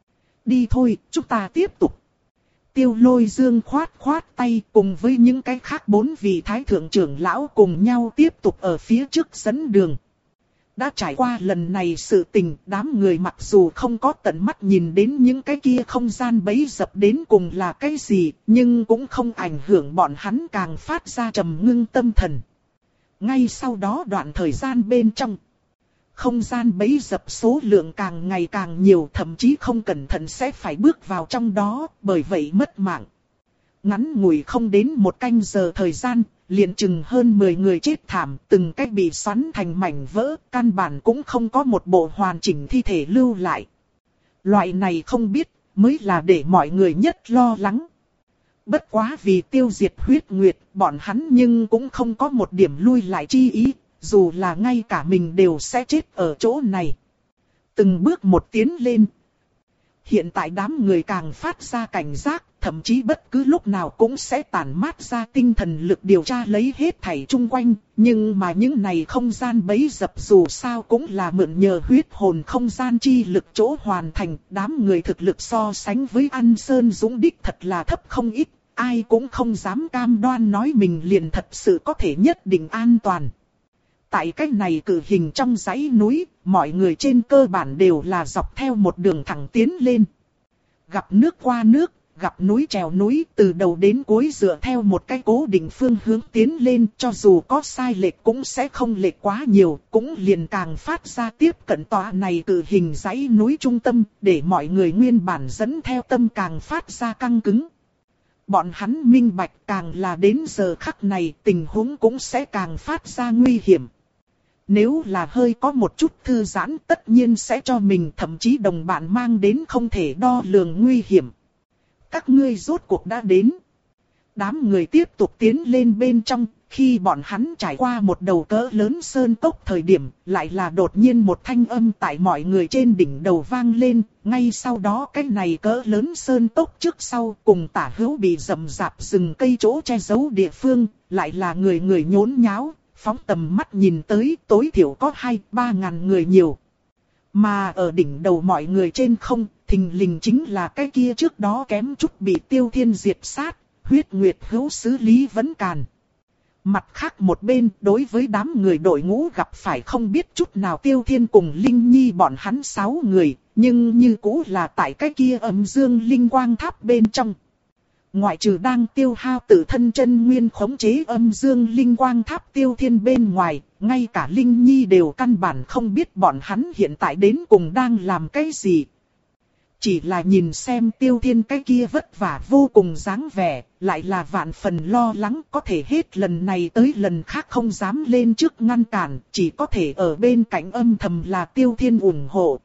A: Đi thôi, chúng ta tiếp tục. Tiêu Lôi Dương khoát khoát tay cùng với những cái khác bốn vị thái thượng trưởng lão cùng nhau tiếp tục ở phía trước dẫn đường. Đã trải qua lần này sự tình, đám người mặc dù không có tận mắt nhìn đến những cái kia không gian bẫy dập đến cùng là cái gì, nhưng cũng không ảnh hưởng bọn hắn càng phát ra trầm ngưng tâm thần. Ngay sau đó đoạn thời gian bên trong, không gian bẫy dập số lượng càng ngày càng nhiều, thậm chí không cẩn thận sẽ phải bước vào trong đó, bởi vậy mất mạng. Ngắn ngủi không đến một canh giờ thời gian, liền chừng hơn mười người chết thảm, từng cái bị xoắn thành mảnh vỡ, căn bản cũng không có một bộ hoàn chỉnh thi thể lưu lại. Loại này không biết, mới là để mọi người nhất lo lắng. Bất quá vì tiêu diệt huyết nguyệt, bọn hắn nhưng cũng không có một điểm lui lại chi ý, dù là ngay cả mình đều sẽ chết ở chỗ này. Từng bước một tiến lên. Hiện tại đám người càng phát ra cảnh giác, thậm chí bất cứ lúc nào cũng sẽ tản mát ra tinh thần lực điều tra lấy hết thảy chung quanh. Nhưng mà những này không gian bẫy dập dù sao cũng là mượn nhờ huyết hồn không gian chi lực chỗ hoàn thành. Đám người thực lực so sánh với An Sơn Dũng đích thật là thấp không ít. Ai cũng không dám cam đoan nói mình liền thật sự có thể nhất định an toàn. Tại cách này cử hình trong dãy núi, mọi người trên cơ bản đều là dọc theo một đường thẳng tiến lên. Gặp nước qua nước, gặp núi trèo núi, từ đầu đến cuối dựa theo một cái cố định phương hướng tiến lên, cho dù có sai lệch cũng sẽ không lệch quá nhiều, cũng liền càng phát ra tiếp cận tòa này cử hình dãy núi trung tâm, để mọi người nguyên bản dẫn theo tâm càng phát ra căng cứng. Bọn hắn minh bạch càng là đến giờ khắc này tình huống cũng sẽ càng phát ra nguy hiểm. Nếu là hơi có một chút thư giãn tất nhiên sẽ cho mình thậm chí đồng bạn mang đến không thể đo lường nguy hiểm. Các ngươi rốt cuộc đã đến. Đám người tiếp tục tiến lên bên trong, Khi bọn hắn trải qua một đầu cỡ lớn sơn cốc thời điểm, lại là đột nhiên một thanh âm tại mọi người trên đỉnh đầu vang lên, ngay sau đó cái này cỡ lớn sơn cốc trước sau cùng tả hữu bị rậm rạp rừng cây chỗ che giấu địa phương, lại là người người nhốn nháo, phóng tầm mắt nhìn tới tối thiểu có hai ba ngàn người nhiều. Mà ở đỉnh đầu mọi người trên không, thình lình chính là cái kia trước đó kém chút bị Tiêu Thiên diệt sát, Huyết Nguyệt hữu sứ Lý Vấn Càn. Mặt khác một bên, đối với đám người đội ngũ gặp phải không biết chút nào Tiêu Thiên cùng Linh Nhi bọn hắn sáu người, nhưng như cũ là tại cái kia Âm Dương Linh Quang Tháp bên trong. Ngoại trừ đang tiêu hao tự thân chân nguyên khống chế Âm Dương Linh Quang Tháp Tiêu Thiên bên ngoài, ngay cả Linh Nhi đều căn bản không biết bọn hắn hiện tại đến cùng đang làm cái gì. Chỉ là nhìn xem Tiêu Thiên cái kia vất vả vô cùng dáng vẻ, lại là vạn phần lo lắng, có thể hết lần này tới lần khác không dám lên trước ngăn cản, chỉ có thể ở bên cạnh âm thầm là Tiêu Thiên ủng hộ.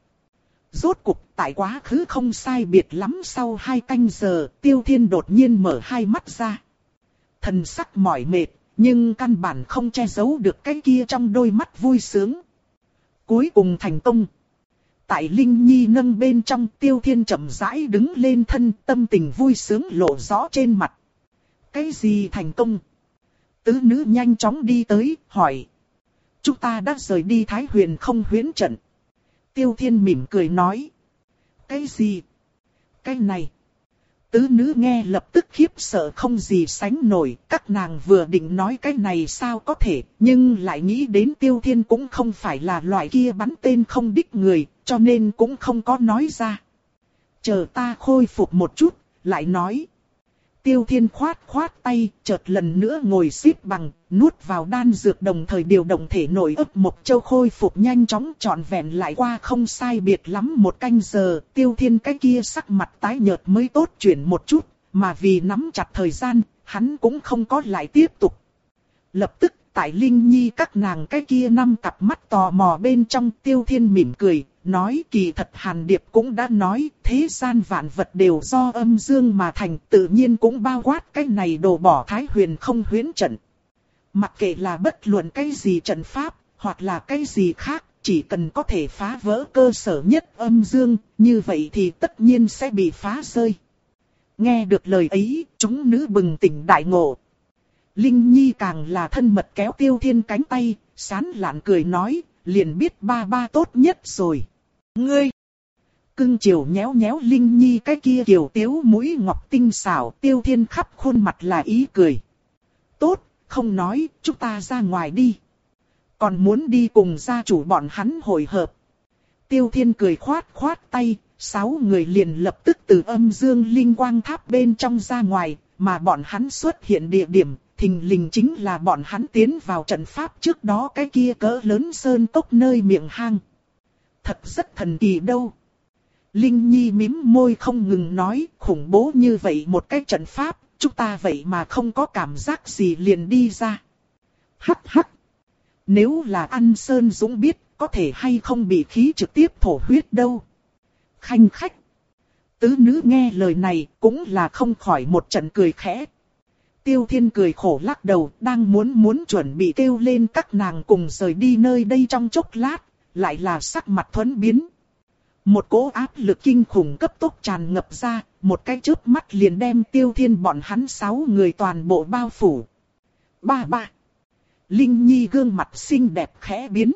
A: Rốt cục tại quá khứ không sai biệt lắm sau hai canh giờ, Tiêu Thiên đột nhiên mở hai mắt ra. Thần sắc mỏi mệt, nhưng căn bản không che giấu được cái kia trong đôi mắt vui sướng. Cuối cùng thành công. Tại Linh Nhi nâng bên trong, Tiêu Thiên chậm rãi đứng lên thân, tâm tình vui sướng lộ rõ trên mặt. Cái gì thành công? Tứ nữ nhanh chóng đi tới, hỏi. Chúng ta đã rời đi Thái Huyền không huyễn trận. Tiêu Thiên mỉm cười nói. Cái gì? Cái này. Tứ nữ nghe lập tức khiếp sợ không gì sánh nổi, các nàng vừa định nói cái này sao có thể, nhưng lại nghĩ đến Tiêu Thiên cũng không phải là loại kia bắn tên không đích người, cho nên cũng không có nói ra. Chờ ta khôi phục một chút, lại nói. Tiêu Thiên khoát khoát tay, chợt lần nữa ngồi xếp bằng, nuốt vào đan dược đồng thời điều động thể nội ấp một châu khôi phục nhanh chóng trọn vẹn lại qua không sai biệt lắm một canh giờ. Tiêu Thiên cái kia sắc mặt tái nhợt mới tốt chuyển một chút, mà vì nắm chặt thời gian, hắn cũng không có lại tiếp tục. Lập tức tại Linh Nhi các nàng cái kia năm cặp mắt tò mò bên trong, Tiêu Thiên mỉm cười. Nói kỳ thật Hàn Điệp cũng đã nói, thế gian vạn vật đều do âm dương mà thành, tự nhiên cũng bao quát cái này đổ bỏ Thái Huyền không huyễn trận. Mặc kệ là bất luận cái gì trận pháp, hoặc là cái gì khác, chỉ cần có thể phá vỡ cơ sở nhất âm dương, như vậy thì tất nhiên sẽ bị phá rơi. Nghe được lời ấy, chúng nữ bừng tỉnh đại ngộ. Linh Nhi càng là thân mật kéo Tiêu Thiên cánh tay, sán lạn cười nói, liền biết ba ba tốt nhất rồi. Ngươi! Cưng chiều nhéo nhéo Linh Nhi cái kia kiều tiếu mũi ngọc tinh xảo, Tiêu Thiên khắp khuôn mặt là ý cười. Tốt, không nói, chúng ta ra ngoài đi. Còn muốn đi cùng gia chủ bọn hắn hội hợp. Tiêu Thiên cười khoát khoát tay, sáu người liền lập tức từ Âm Dương Linh Quang Tháp bên trong ra ngoài, mà bọn hắn xuất hiện địa điểm, thình lình chính là bọn hắn tiến vào trận pháp trước đó cái kia cỡ lớn sơn cốc nơi miệng hang. Thật rất thần kỳ đâu. Linh Nhi mím môi không ngừng nói, khủng bố như vậy một cái trận pháp, chúng ta vậy mà không có cảm giác gì liền đi ra. Hắc hắc. Nếu là An Sơn Dũng biết, có thể hay không bị khí trực tiếp thổ huyết đâu. Khanh khách. Tứ nữ nghe lời này, cũng là không khỏi một trận cười khẽ. Tiêu Thiên cười khổ lắc đầu, đang muốn muốn chuẩn bị kêu lên các nàng cùng rời đi nơi đây trong chốc lát, lại là sắc mặt thuẫn biến. Một cỗ áp lực kinh khủng cấp tốc tràn ngập ra, một cái chớp mắt liền đem Tiêu Thiên bọn hắn sáu người toàn bộ bao phủ. Ba ba. Linh Nhi gương mặt xinh đẹp khẽ biến.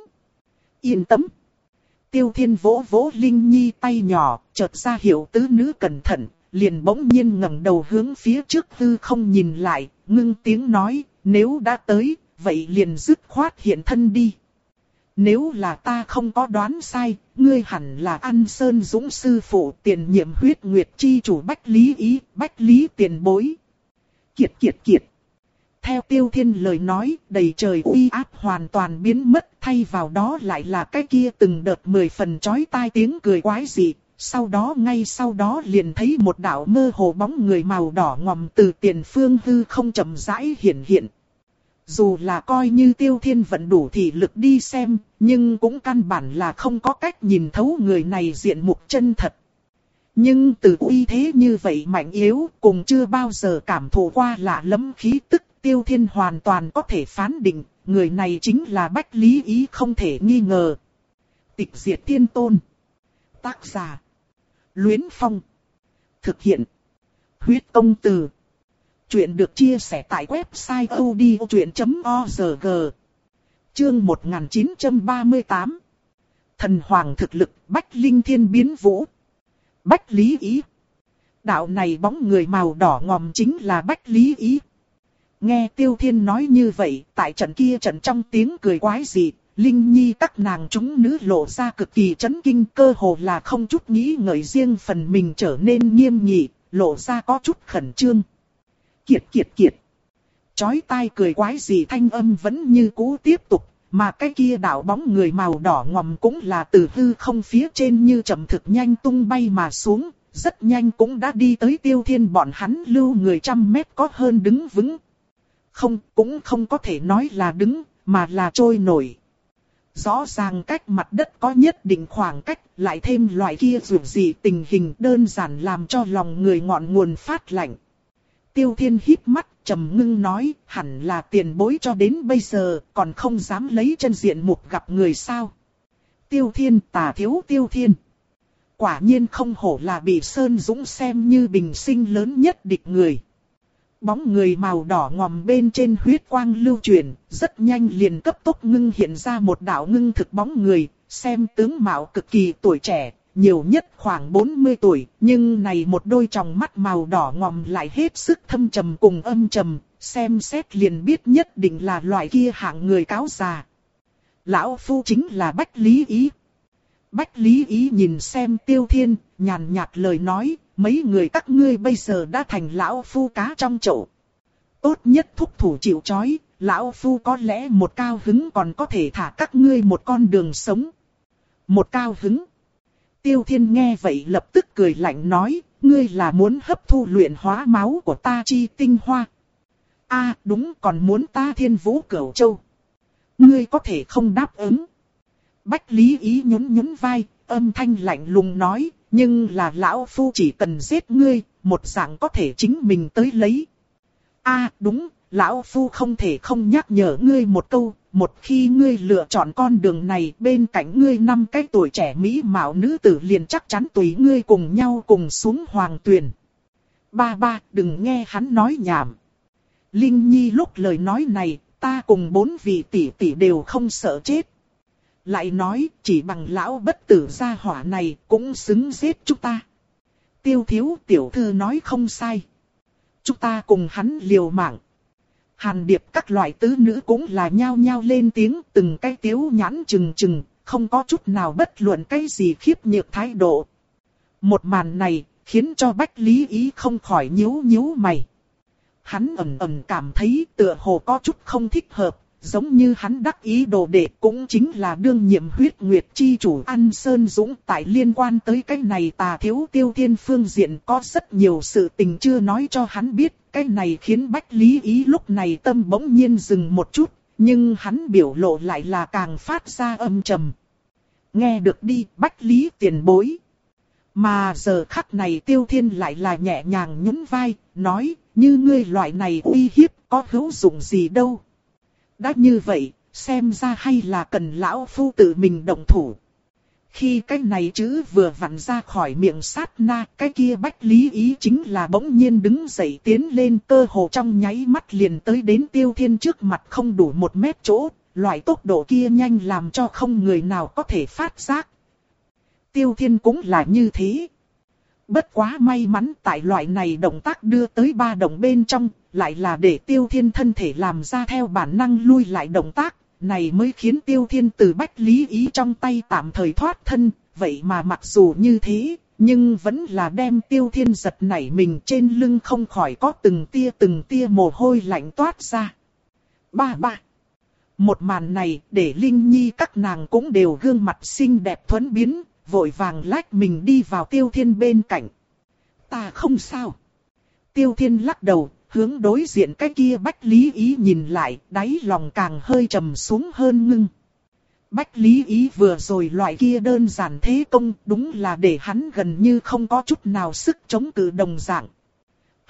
A: Yên tâm. Tiêu Thiên vỗ vỗ Linh Nhi tay nhỏ, chợt ra hiệu tứ nữ cẩn thận, liền bỗng nhiên ngẩng đầu hướng phía trước hư không nhìn lại, ngưng tiếng nói, nếu đã tới, vậy liền dứt khoát hiện thân đi. Nếu là ta không có đoán sai, ngươi hẳn là An Sơn Dũng sư phụ tiền nhiệm huyết nguyệt chi chủ Bách Lý Ý, Bách Lý tiền bối. Kiệt kiệt kiệt. Theo Tiêu Thiên lời nói, đầy trời uy áp hoàn toàn biến mất, thay vào đó lại là cái kia từng đợt mười phần chói tai tiếng cười quái dị. Sau đó ngay sau đó liền thấy một đạo mơ hồ bóng người màu đỏ ngòm từ tiền phương hư không chậm rãi hiện hiện. Dù là coi như Tiêu Thiên vẫn đủ thị lực đi xem, nhưng cũng căn bản là không có cách nhìn thấu người này diện mục chân thật. Nhưng từ uy thế như vậy mạnh yếu, cùng chưa bao giờ cảm thụ qua lạ lẫm khí tức, Tiêu Thiên hoàn toàn có thể phán định, người này chính là Bách Lý Ý không thể nghi ngờ. Tịch diệt tiên tôn. Tác giả. Luyến Phong. Thực hiện. Huyết công từ. Chuyện được chia sẻ tại website odchuyện chấm org. Chương một nghìn chín trăm ba mươi tám. Thần hoàng thực lực Bách Linh Thiên biến vũ. Bách Lý Ý. Đạo này bóng người màu đỏ ngòm chính là Bách Lý Ý. Nghe Tiêu Thiên nói như vậy, tại trận kia trận trong tiếng cười quái dị, Linh Nhi các nàng chúng nữ lộ ra cực kỳ chấn kinh, cơ hồ là không chút nghĩ ngợi, riêng phần mình trở nên nghiêm nghị, lộ ra có chút khẩn trương. Kiệt kiệt kiệt. Chói tai cười quái dị thanh âm vẫn như cũ tiếp tục, mà cái kia đạo bóng người màu đỏ ngòm cũng là từ hư không phía trên như chậm thực nhanh tung bay mà xuống, rất nhanh cũng đã đi tới Tiêu Thiên bọn hắn lưu người trăm mét có hơn đứng vững. Không, cũng không có thể nói là đứng, mà là trôi nổi. Rõ ràng cách mặt đất có nhất định khoảng cách, lại thêm loại kia dù gì tình hình đơn giản làm cho lòng người ngọn nguồn phát lạnh. Tiêu Thiên híp mắt, trầm ngưng nói, hẳn là tiền bối cho đến bây giờ, còn không dám lấy chân diện mục gặp người sao. Tiêu Thiên, Tà thiếu Tiêu Thiên. Quả nhiên không hổ là bị Sơn Dũng xem như bình sinh lớn nhất địch người. Bóng người màu đỏ ngòm bên trên huyết quang lưu chuyển, rất nhanh liền cấp tốc ngưng hiện ra một đạo ngưng thực bóng người, xem tướng mạo cực kỳ tuổi trẻ, nhiều nhất khoảng bốn mươi tuổi, nhưng này một đôi tròng mắt màu đỏ ngòm lại hết sức thâm trầm cùng âm trầm, xem xét liền biết nhất định là loại kia hạng người cáo già. Lão phu chính là Bách Lý Ý. Bách Lý Ý nhìn xem Tiêu Thiên, nhàn nhạt lời nói, mấy người các ngươi bây giờ đã thành lão phu cá trong chậu. Tốt nhất thúc thủ chịu trói, lão phu có lẽ một cao hứng còn có thể thả các ngươi một con đường sống. Một cao hứng. Tiêu Thiên nghe vậy lập tức cười lạnh nói, ngươi là muốn hấp thu luyện hóa máu của ta chi tinh hoa. A à, đúng, còn muốn ta Thiên Vũ Cửu Châu. Ngươi có thể không đáp ứng. Bách Lý Ý nhún nhún vai, âm thanh lạnh lùng nói, nhưng là lão phu chỉ cần giết ngươi, một dạng có thể chính mình tới lấy. A à, đúng, lão phu không thể không nhắc nhở ngươi một câu, một khi ngươi lựa chọn con đường này, bên cạnh ngươi năm cái tuổi trẻ mỹ mạo nữ tử liền chắc chắn tùy ngươi cùng nhau cùng xuống hoàng tuyền. Ba ba, đừng nghe hắn nói nhảm. Linh Nhi lúc lời nói này, ta cùng bốn vị tỷ tỷ đều không sợ chết. Lại nói, chỉ bằng lão bất tử gia hỏa này cũng xứng giết chúng ta. Tiêu thiếu tiểu thư nói không sai. Chúng ta cùng hắn liều mạng. Hàn Điệp các loại tứ nữ cũng là nhao nhao lên tiếng, từng cái tiếu nhãn chừng chừng, không có chút nào bất luận cái gì khiếp nhược thái độ. Một màn này, khiến cho Bách Lý Ý không khỏi nhíu nhíu mày. Hắn ẩn ẩn cảm thấy tựa hồ có chút không thích hợp, giống như hắn đắc ý đồ đệ cũng chính là đương nhiệm huyết nguyệt chi chủ An Sơn Dũng, tại liên quan tới cái này Tà thiếu Tiêu Thiên phương diện có rất nhiều sự tình chưa nói cho hắn biết. Cái này khiến Bách Lý Ý lúc này tâm bỗng nhiên dừng một chút, nhưng hắn biểu lộ lại là càng phát ra âm trầm. Nghe được đi, Bách Lý tiền bối. Mà giờ khắc này Tiêu Thiên lại là nhẹ nhàng nhún vai, nói, như ngươi loại này uy hiếp có hữu dụng gì đâu. Đã như vậy, xem ra hay là cần lão phu tự mình động thủ. Khi cái này chữ vừa vặn ra khỏi miệng sát na, cái kia Bách Lý Ý chính là bỗng nhiên đứng dậy tiến lên, cơ hồ trong nháy mắt liền tới đến Tiêu Thiên trước mặt không đủ một mét chỗ, loại tốc độ kia nhanh làm cho không người nào có thể phát giác. Tiêu Thiên cũng là như thế. Bất quá may mắn tại loại này động tác đưa tới ba động bên trong, lại là để Tiêu Thiên thân thể làm ra theo bản năng lui lại động tác. Này mới khiến Tiêu Thiên từ Bách Lý Ý trong tay tạm thời thoát thân, vậy mà mặc dù như thế, nhưng vẫn là đem Tiêu Thiên giật nảy mình, trên lưng không khỏi có từng tia từng tia mồ hôi lạnh toát ra. Ba ba. Một màn này để Linh Nhi các nàng cũng đều gương mặt xinh đẹp thuẫn biến, vội vàng lách mình đi vào Tiêu Thiên bên cạnh. Ta không sao. Tiêu Thiên lắc đầu. Hướng đối diện cái kia Bách Lý Ý nhìn lại, đáy lòng càng hơi trầm xuống hơn ngưng. Bách Lý Ý vừa rồi loại kia đơn giản thế công, đúng là để hắn gần như không có chút nào sức chống cự đồng dạng.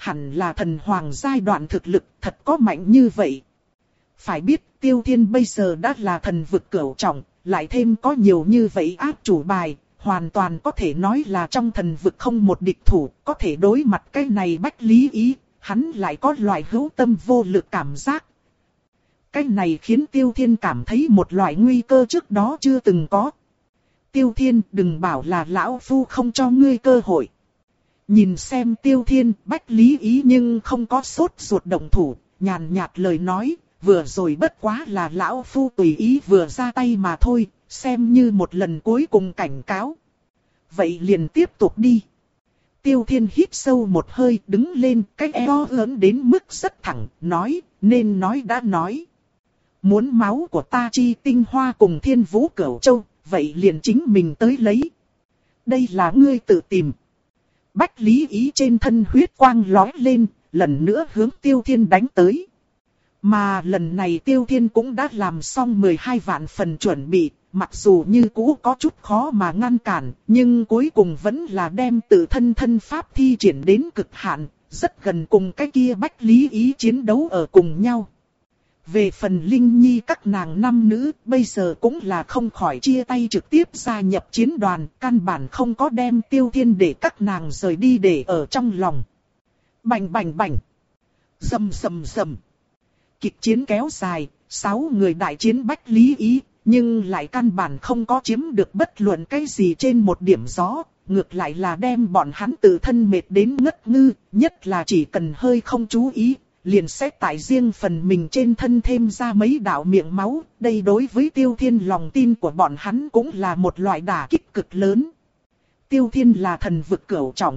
A: hẳn là thần hoàng giai đoạn thực lực thật có mạnh như vậy. Phải biết Tiêu Thiên bây giờ đã là thần vực cửu trọng, lại thêm có nhiều như vậy áp chủ bài, hoàn toàn có thể nói là trong thần vực không một địch thủ, có thể đối mặt cái này Bách Lý Ý, hắn lại có loại hữu tâm vô lực cảm giác. Cái này khiến Tiêu Thiên cảm thấy một loại nguy cơ trước đó chưa từng có. Tiêu Thiên, đừng bảo là lão phu không cho ngươi cơ hội. Nhìn xem Tiêu Thiên, Bách Lý Ý nhưng không có sốt ruột động thủ, nhàn nhạt lời nói, vừa rồi bất quá là lão phu tùy ý vừa ra tay mà thôi, xem như một lần cuối cùng cảnh cáo. Vậy liền tiếp tục đi. Tiêu Thiên hít sâu một hơi, đứng lên, cái eo ớn đến mức rất thẳng, nói, nên nói đã nói. Muốn máu của ta chi tinh hoa cùng Thiên Vũ Cửu Châu, vậy liền chính mình tới lấy. Đây là ngươi tự tìm. Bách Lý Ý trên thân huyết quang lói lên, lần nữa hướng Tiêu Thiên đánh tới. Mà lần này Tiêu Thiên cũng đã làm xong mười hai vạn phần chuẩn bị, mặc dù như cũ có chút khó mà ngăn cản, nhưng cuối cùng vẫn là đem tự thân thân pháp thi triển đến cực hạn, rất gần cùng cái kia Bách Lý Ý chiến đấu ở cùng nhau. Về phần Linh Nhi các nàng nam nữ, bây giờ cũng là không khỏi chia tay trực tiếp gia nhập chiến đoàn, căn bản không có đem Tiêu Thiên để các nàng rời đi để ở trong lòng. Bành bành bành, rầm rầm rầm. Kịch chiến kéo dài, sáu người đại chiến Bách Lý Ý, nhưng lại căn bản không có chiếm được bất luận cái gì trên một điểm gió, ngược lại là đem bọn hắn tự thân mệt đến ngất ngư, nhất là chỉ cần hơi không chú ý, liền sẽ tại riêng phần mình trên thân thêm ra mấy đạo miệng máu, đây đối với Tiêu Thiên lòng tin của bọn hắn cũng là một loại đả kích cực lớn. Tiêu Thiên là thần vực cửu trọng.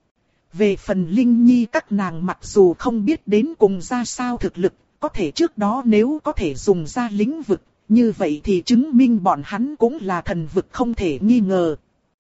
A: Về phần Linh Nhi các nàng mặc dù không biết đến cùng ra sao thực lực, có thể trước đó nếu có thể dùng ra lĩnh vực, như vậy thì chứng minh bọn hắn cũng là thần vực không thể nghi ngờ.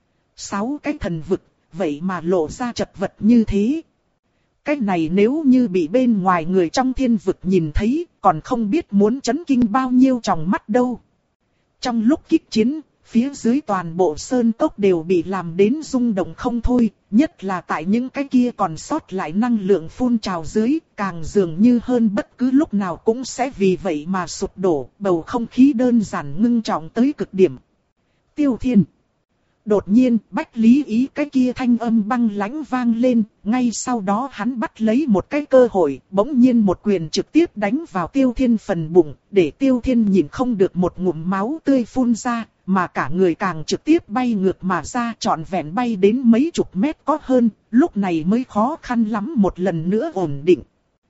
A: Sáu cái thần vực, vậy mà lộ ra chật vật như thế. Cái này nếu như bị bên ngoài người trong thiên vực nhìn thấy, còn không biết muốn chấn kinh bao nhiêu tròng mắt đâu. Trong lúc kích chiến, phía dưới toàn bộ sơn cốc đều bị làm đến rung động không thôi, nhất là tại những cái kia còn sót lại năng lượng phun trào dưới, càng dường như hơn bất cứ lúc nào cũng sẽ vì vậy mà sụp đổ, bầu không khí đơn giản ngưng trọng tới cực điểm. Tiêu Thiên. Đột nhiên, Bách Lý Ý cái kia thanh âm băng lãnh vang lên, ngay sau đó hắn bắt lấy một cái cơ hội, bỗng nhiên một quyền trực tiếp đánh vào Tiêu Thiên phần bụng, để Tiêu Thiên nhìn không được một ngụm máu tươi phun ra, mà cả người càng trực tiếp bay ngược mà ra, trọn vẹn bay đến mấy chục mét có hơn, lúc này mới khó khăn lắm một lần nữa ổn định.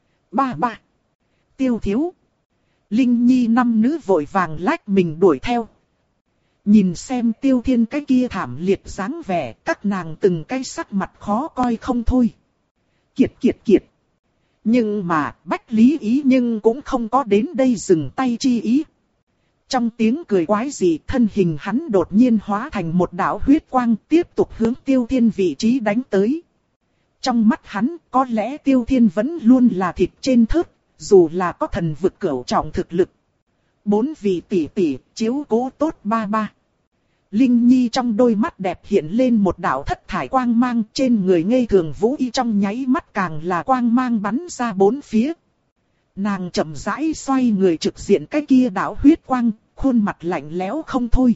A: Ba ba. Tiêu thiếu. Linh Nhi năm nữ vội vàng lách mình đuổi theo. Nhìn xem Tiêu Thiên cái kia thảm liệt dáng vẻ, các nàng từng cái sắc mặt khó coi không thôi. Kiệt kiệt kiệt. Nhưng mà Bách Lý Ý nhưng cũng không có đến đây dừng tay chi ý. Trong tiếng cười quái dị, thân hình hắn đột nhiên hóa thành một đạo huyết quang, tiếp tục hướng Tiêu Thiên vị trí đánh tới. Trong mắt hắn, có lẽ Tiêu Thiên vẫn luôn là thịt trên thớt, dù là có thần vực cửu trọng thực lực. Bốn vị tỷ tỷ, chiếu cố tốt ba ba. Linh Nhi trong đôi mắt đẹp hiện lên một đạo thất thải quang mang, trên người ngây thường Vũ Y trong nháy mắt càng là quang mang bắn ra bốn phía. Nàng chậm rãi xoay người trực diện cái kia đạo huyết quang, khuôn mặt lạnh lẽo không thôi.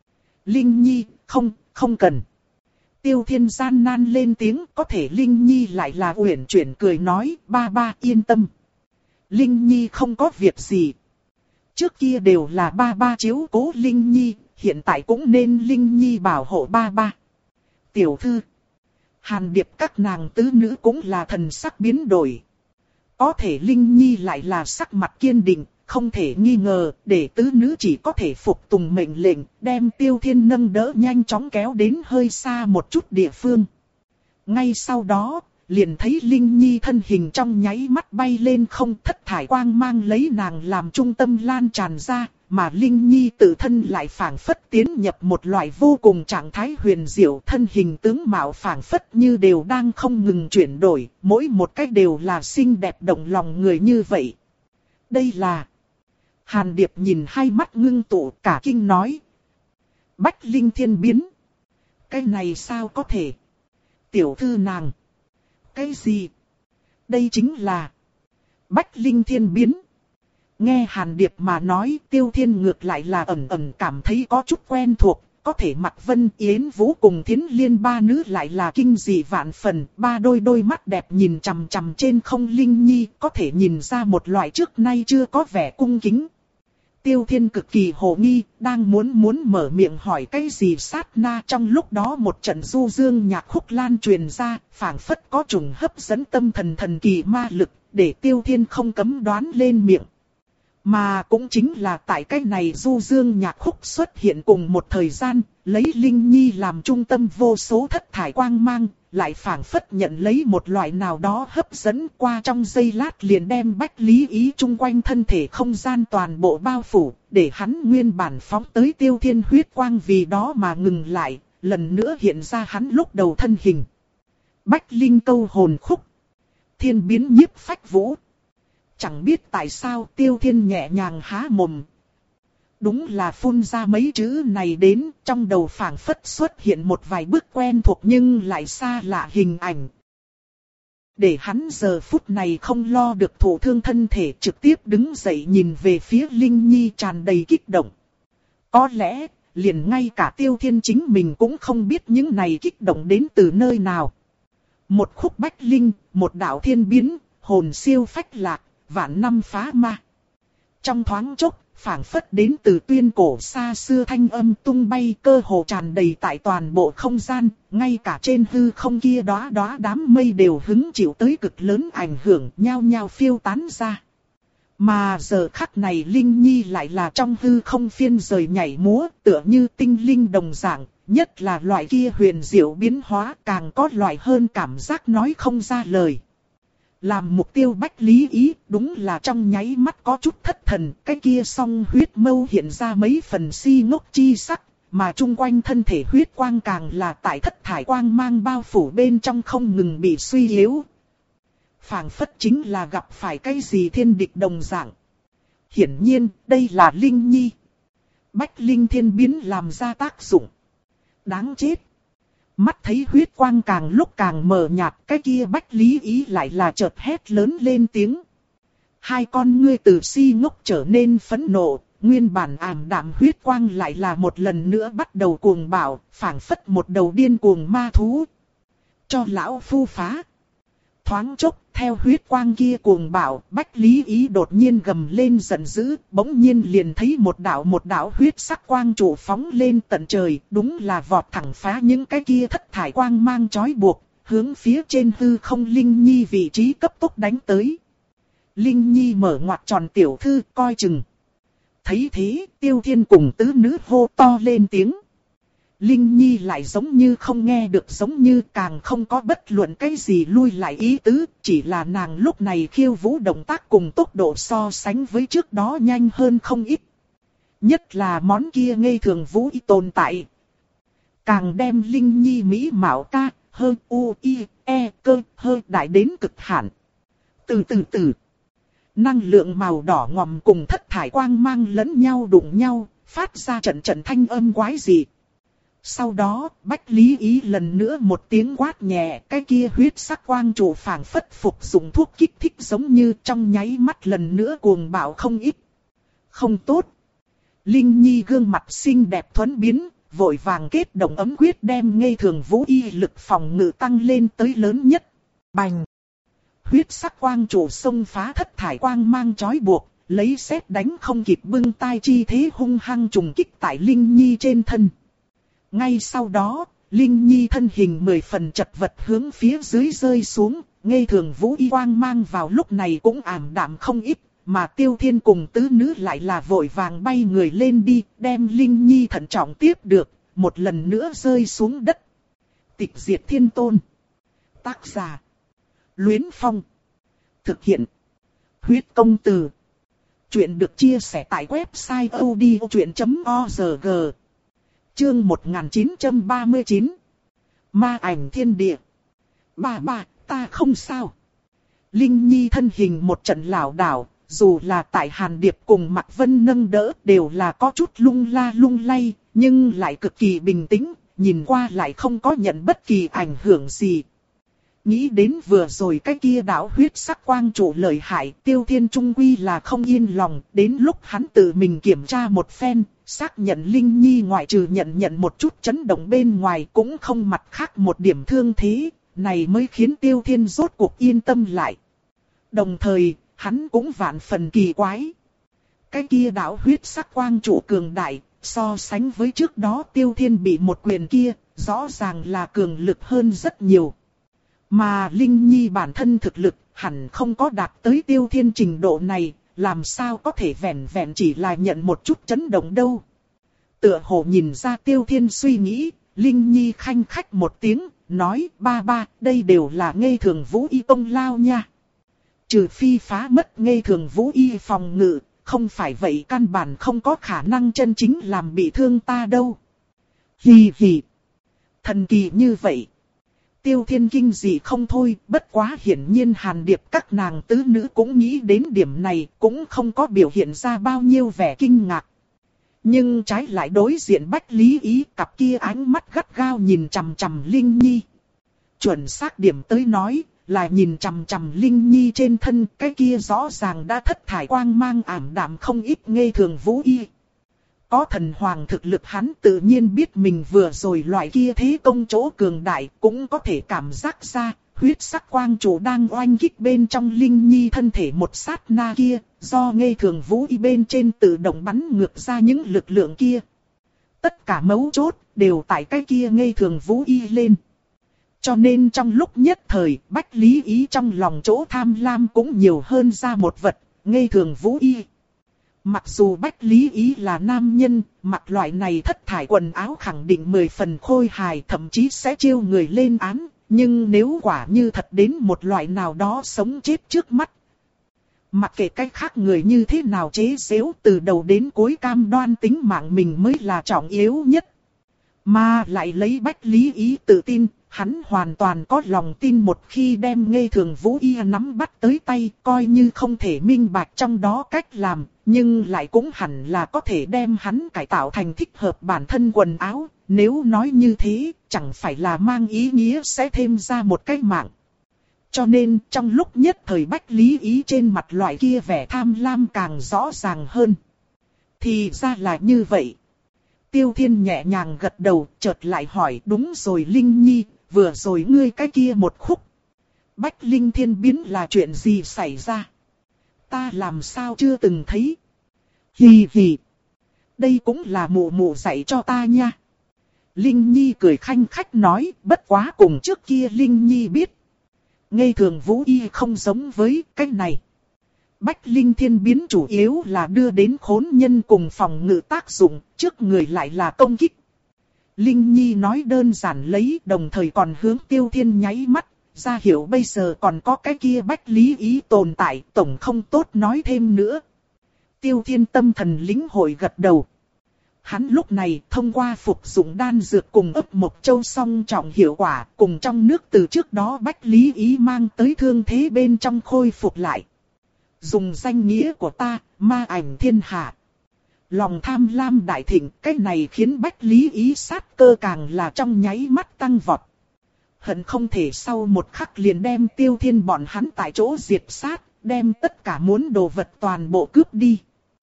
A: Linh Nhi, không, không cần. Tiêu Thiên gian nan lên tiếng, có thể Linh Nhi lại là uyển chuyển cười nói, ba ba yên tâm. Linh Nhi không có việc gì. Trước kia đều là ba ba chiếu cố Linh Nhi, hiện tại cũng nên Linh Nhi bảo hộ ba ba. Tiểu thư. Hàn Điệp các nàng tứ nữ cũng là thần sắc biến đổi. Có thể Linh Nhi lại là sắc mặt kiên định, không thể nghi ngờ, để tứ nữ chỉ có thể phục tùng mệnh lệnh, đem Tiêu Thiên nâng đỡ nhanh chóng kéo đến hơi xa một chút địa phương. Ngay sau đó, liền thấy Linh Nhi thân hình trong nháy mắt bay lên không, thất thải quang mang lấy nàng làm trung tâm lan tràn ra, mà Linh Nhi tự thân lại phảng phất tiến nhập một loại vô cùng trạng thái huyền diệu, thân hình tướng mạo phảng phất như đều đang không ngừng chuyển đổi, mỗi một cách đều là xinh đẹp động lòng người như vậy. Đây là... Hàn Điệp nhìn hai mắt ngưng tụ cả kinh nói. Bách Linh thiên biến. Cái này sao có thể? Tiểu thư nàng. Cái gì? Đây chính là Bách Linh Thiên biến. Nghe Hàn Điệp mà nói, Tiêu Thiên ngược lại là ẩn ẩn cảm thấy có chút quen thuộc. Có thể Mạc Vân, Yến Vũ cùng Thiến Liên ba nữ lại là kinh dị vạn phần. Ba đôi đôi mắt đẹp nhìn chằm chằm trên không Linh Nhi, có thể nhìn ra một loại trước nay chưa có vẻ cung kính. Tiêu Thiên cực kỳ hồ nghi, đang muốn muốn mở miệng hỏi cái gì sát na, trong lúc đó một trận du dương nhạc khúc lan truyền ra, phảng phất có trùng hấp dẫn tâm thần thần kỳ ma lực, để Tiêu Thiên không cấm đoán lên miệng. Mà cũng chính là tại cái này du dương nhạc khúc xuất hiện cùng một thời gian, lấy Linh Nhi làm trung tâm vô số thất thải quang mang, lại phảng phất nhận lấy một loại nào đó hấp dẫn, qua trong giây lát liền đem Bách Lý Ý chung quanh thân thể không gian toàn bộ bao phủ, để hắn nguyên bản phóng tới Tiêu Thiên huyết quang vì đó mà ngừng lại, lần nữa hiện ra hắn lúc đầu thân hình. Bách Linh câu hồn khúc, thiên biến nhiếp phách vũ. Chẳng biết tại sao Tiêu Thiên nhẹ nhàng há mồm. Đúng là phun ra mấy chữ này đến, trong đầu phảng phất xuất hiện một vài bước quen thuộc nhưng lại xa lạ hình ảnh. Để hắn giờ phút này không lo được thụ thương thân thể, trực tiếp đứng dậy nhìn về phía Linh Nhi tràn đầy kích động. Có lẽ, liền ngay cả Tiêu Thiên chính mình cũng không biết những này kích động đến từ nơi nào. Một khúc bách linh, một đạo thiên biến, hồn siêu phách lạc, vạn năm phá ma. Trong thoáng chốc, phảng phất đến từ tuyên cổ xa xưa thanh âm tung bay, cơ hồ tràn đầy tại toàn bộ không gian, ngay cả trên hư không kia đóa đóa đám mây đều hứng chịu tới cực lớn ảnh hưởng, nhao nhao phiêu tán ra. Mà giờ khắc này Linh Nhi lại là trong hư không phiên rời nhảy múa, tựa như tinh linh đồng dạng, nhất là loại kia huyền diệu biến hóa, càng có loại hơn cảm giác nói không ra lời. Làm mục tiêu Bách Lý Ý, đúng là trong nháy mắt có chút thất thần, cái kia song huyết mâu hiện ra mấy phần si ngốc chi sắc, mà chung quanh thân thể huyết quang càng là tại thất thải quang mang bao phủ bên trong không ngừng bị suy yếu. Phảng phất chính là gặp phải cái gì thiên địch đồng dạng. Hiển nhiên, đây là Linh Nhi. Bách Linh Thiên biến làm ra tác dụng. Đáng chết. Mắt thấy huyết quang càng lúc càng mờ nhạt, cái kia Bách Lý Ý lại là chợt hét lớn lên tiếng. Hai con ngươi từ si ngốc trở nên phẫn nộ, nguyên bản ảm đạm huyết quang lại là một lần nữa bắt đầu cuồng bạo, phảng phất một đầu điên cuồng ma thú. Cho lão phu phá. Thoáng chốc, theo huyết quang kia cuồng bạo, Bách Lý Ý đột nhiên gầm lên giận dữ, bỗng nhiên liền thấy một đạo một đạo huyết sắc quang trụ phóng lên tận trời, đúng là vọt thẳng phá những cái kia thất thải quang mang trói buộc, hướng phía trên hư không Linh Nhi vị trí cấp tốc đánh tới. Linh Nhi mở ngoặc tròn tiểu thư coi chừng. Thấy thế, Tiêu Thiên cùng tứ nữ hô to lên tiếng. Linh Nhi lại giống như không nghe được, giống như càng không có bất luận cái gì lui lại ý tứ, chỉ là nàng lúc này khiêu vũ động tác cùng tốc độ so sánh với trước đó nhanh hơn không ít. Nhất là món kia ngây thường vũ ý tồn tại. Càng đem Linh Nhi mỹ mạo ca, hơn u, i, e, cơ, hơi đại đến cực hạn. Từ từ từ, năng lượng màu đỏ ngòm cùng thất thải quang mang lẫn nhau đụng nhau, phát ra trận trận thanh âm quái dị. Sau đó, Bách Lý Ý lần nữa một tiếng quát nhẹ, cái kia huyết sắc quang trụ phảng phất phục dụng thuốc kích thích giống như trong nháy mắt lần nữa cuồng bạo không ít. Không tốt. Linh Nhi gương mặt xinh đẹp thuần biến, vội vàng kết động ấm quyết đem ngây thường vũ y lực phòng ngự tăng lên tới lớn nhất. Bành! Huyết sắc quang trụ xông phá thất thải quang mang trói buộc, lấy sét đánh không kịp bưng tai chi thế hung hăng trùng kích tại Linh Nhi trên thân. Ngay sau đó, Linh Nhi thân hình mười phần chật vật hướng phía dưới rơi xuống, ngây thường vũ y quang mang vào lúc này cũng ảm đạm không ít, mà Tiêu Thiên cùng tứ nữ lại là vội vàng bay người lên đi, đem Linh Nhi thận trọng tiếp được, một lần nữa rơi xuống đất. Tịch diệt thiên tôn. Tác giả. Luyến Phong. Thực hiện. Huyết công từ. Chuyện được chia sẻ tại website odchuyện chấm org. Chương một nghìn chín trăm ba mươi chín. Ma ảnh thiên địa. Bà bà, ta không sao. Linh Nhi thân hình một trận lảo đảo, dù là tại Hàn Điệp cùng Mạc Vân nâng đỡ đều là có chút lung la lung lay, nhưng lại cực kỳ bình tĩnh, nhìn qua lại không có nhận bất kỳ ảnh hưởng gì. Nghĩ đến vừa rồi cái kia đạo huyết sắc quang trụ lợi hại, Tiêu Thiên trung quy là không yên lòng, đến lúc hắn tự mình kiểm tra một phen, xác nhận Linh Nhi ngoại trừ nhận nhận một chút chấn động bên ngoài cũng không mặt khác một điểm thương thế, này mới khiến Tiêu Thiên rốt cuộc yên tâm lại. Đồng thời, hắn cũng vạn phần kỳ quái. Cái kia đạo huyết sắc quang trụ cường đại, so sánh với trước đó Tiêu Thiên bị một quyền kia, rõ ràng là cường lực hơn rất nhiều. Mà Linh Nhi bản thân thực lực hẳn không có đạt tới Tiêu Thiên trình độ này, làm sao có thể vẹn vẹn chỉ là nhận một chút chấn động đâu. Tựa hồ nhìn ra Tiêu Thiên suy nghĩ, Linh Nhi khanh khách một tiếng, nói ba ba, đây đều là ngây thường vũ y công lao nha. Trừ phi phá mất ngây thường vũ y phòng ngự, không phải vậy căn bản không có khả năng chân chính làm bị thương ta đâu. Hì hì. Thần kỳ như vậy. Tiêu Thiên kinh dị không thôi, bất quá hiển nhiên Hàn Điệp các nàng tứ nữ cũng nghĩ đến điểm này, cũng không có biểu hiện ra bao nhiêu vẻ kinh ngạc. Nhưng trái lại đối diện Bách Lý Ý, cặp kia ánh mắt gắt gao nhìn chằm chằm Linh Nhi. Chuẩn xác điểm tới nói, là nhìn chằm chằm Linh Nhi trên thân, cái kia rõ ràng đã thất thải quang mang ảm đạm không ít ngây thường vũ y. Có thần hoàng thực lực hắn tự nhiên biết mình vừa rồi loại kia thế công chỗ cường đại, cũng có thể cảm giác ra, huyết sắc quang trụ đang oanh kích bên trong Linh Nhi thân thể một sát na kia, do ngây thường vũ y bên trên tự động bắn ngược ra những lực lượng kia. Tất cả mấu chốt đều tại cái kia ngây thường vũ y lên. Cho nên trong lúc nhất thời, Bách Lý Ý trong lòng chỗ tham lam cũng nhiều hơn ra một vật, ngây thường vũ y. Mặc dù Bách Lý Ý là nam nhân, mặc loại này thất thải quần áo khẳng định mười phần khôi hài, thậm chí sẽ chiêu người lên án, nhưng nếu quả như thật đến một loại nào đó sống chết trước mắt. Mặc kệ cách khác người như thế nào chế giễu, từ đầu đến cuối cam đoan tính mạng mình mới là trọng yếu nhất. Mà lại lấy Bách Lý Ý tự tin, hắn hoàn toàn có lòng tin một khi đem ngây thường vũ y nắm bắt tới tay, coi như không thể minh bạch trong đó cách làm, nhưng lại cũng hẳn là có thể đem hắn cải tạo thành thích hợp bản thân quần áo. Nếu nói như thế, chẳng phải là mang ý nghĩa sẽ thêm ra một cái mạng. Cho nên trong lúc nhất thời Bách Lý Ý trên mặt loại kia vẻ tham lam càng rõ ràng hơn. Thì ra là như vậy. Tiêu Thiên nhẹ nhàng gật đầu, chợt lại hỏi, đúng rồi Linh Nhi, vừa rồi ngươi cái kia một khúc. Bách Linh Thiên biến là chuyện gì xảy ra? Ta làm sao chưa từng thấy? Hì hì. Đây cũng là mụ mụ dạy cho ta nha. Linh Nhi cười khanh khách nói, bất quá cùng trước kia Linh Nhi biết. Ngây thường vũ y không giống với cái này. Bách Linh Thiên biến chủ yếu là đưa đến khốn nhân cùng phòng ngự tác dụng, trước người lại là công kích. Linh Nhi nói đơn giản lấy, đồng thời còn hướng Tiêu Thiên nháy mắt, ra hiểu bây giờ còn có cái kia Bách Lý Ý tồn tại, tổng không tốt nói thêm nữa. Tiêu Thiên tâm thần lĩnh hội gật đầu. Hắn lúc này thông qua phục dụng đan dược cùng ấp một châu song trọng hiệu quả, cùng trong nước từ trước đó Bách Lý Ý mang tới thương thế bên trong khôi phục lại. Dùng danh nghĩa của ta, ma ảnh thiên hạ. Lòng tham lam đại thịnh, cái này khiến Bách Lý Ý sát cơ càng là trong nháy mắt tăng vọt. Hận không thể sau một khắc liền đem Tiêu Thiên bọn hắn tại chỗ diệt sát, đem tất cả muốn đồ vật toàn bộ cướp đi.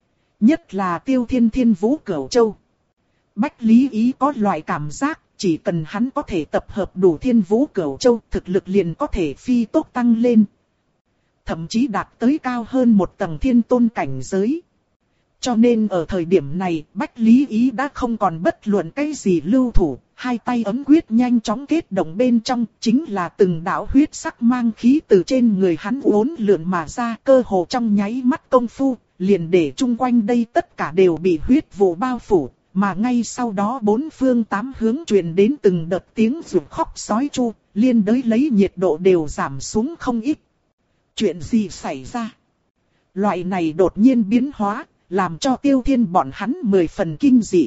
A: Nhất là Tiêu Thiên Thiên Vũ Cửu Châu. Bách Lý Ý có loại cảm giác, chỉ cần hắn có thể tập hợp đủ Thiên Vũ Cửu Châu, thực lực liền có thể phi tốc tăng lên. Thậm chí đạt tới cao hơn một tầng thiên tôn cảnh giới. Cho nên ở thời điểm này, Bách Lý Ý đã không còn bất luận cái gì lưu thủ, hai tay ấm quyết nhanh chóng kết động bên trong, chính là từng đạo huyết sắc mang khí từ trên người hắn uốn lượn mà ra, cơ hồ trong nháy mắt công phu, liền để chung quanh đây tất cả đều bị huyết vụ bao phủ, mà ngay sau đó bốn phương tám hướng truyền đến từng đợt tiếng rục khóc sói chu, liên đới lấy nhiệt độ đều giảm xuống không ít. Chuyện gì xảy ra? Loại này đột nhiên biến hóa, làm cho Tiêu Thiên bọn hắn mười phần kinh dị.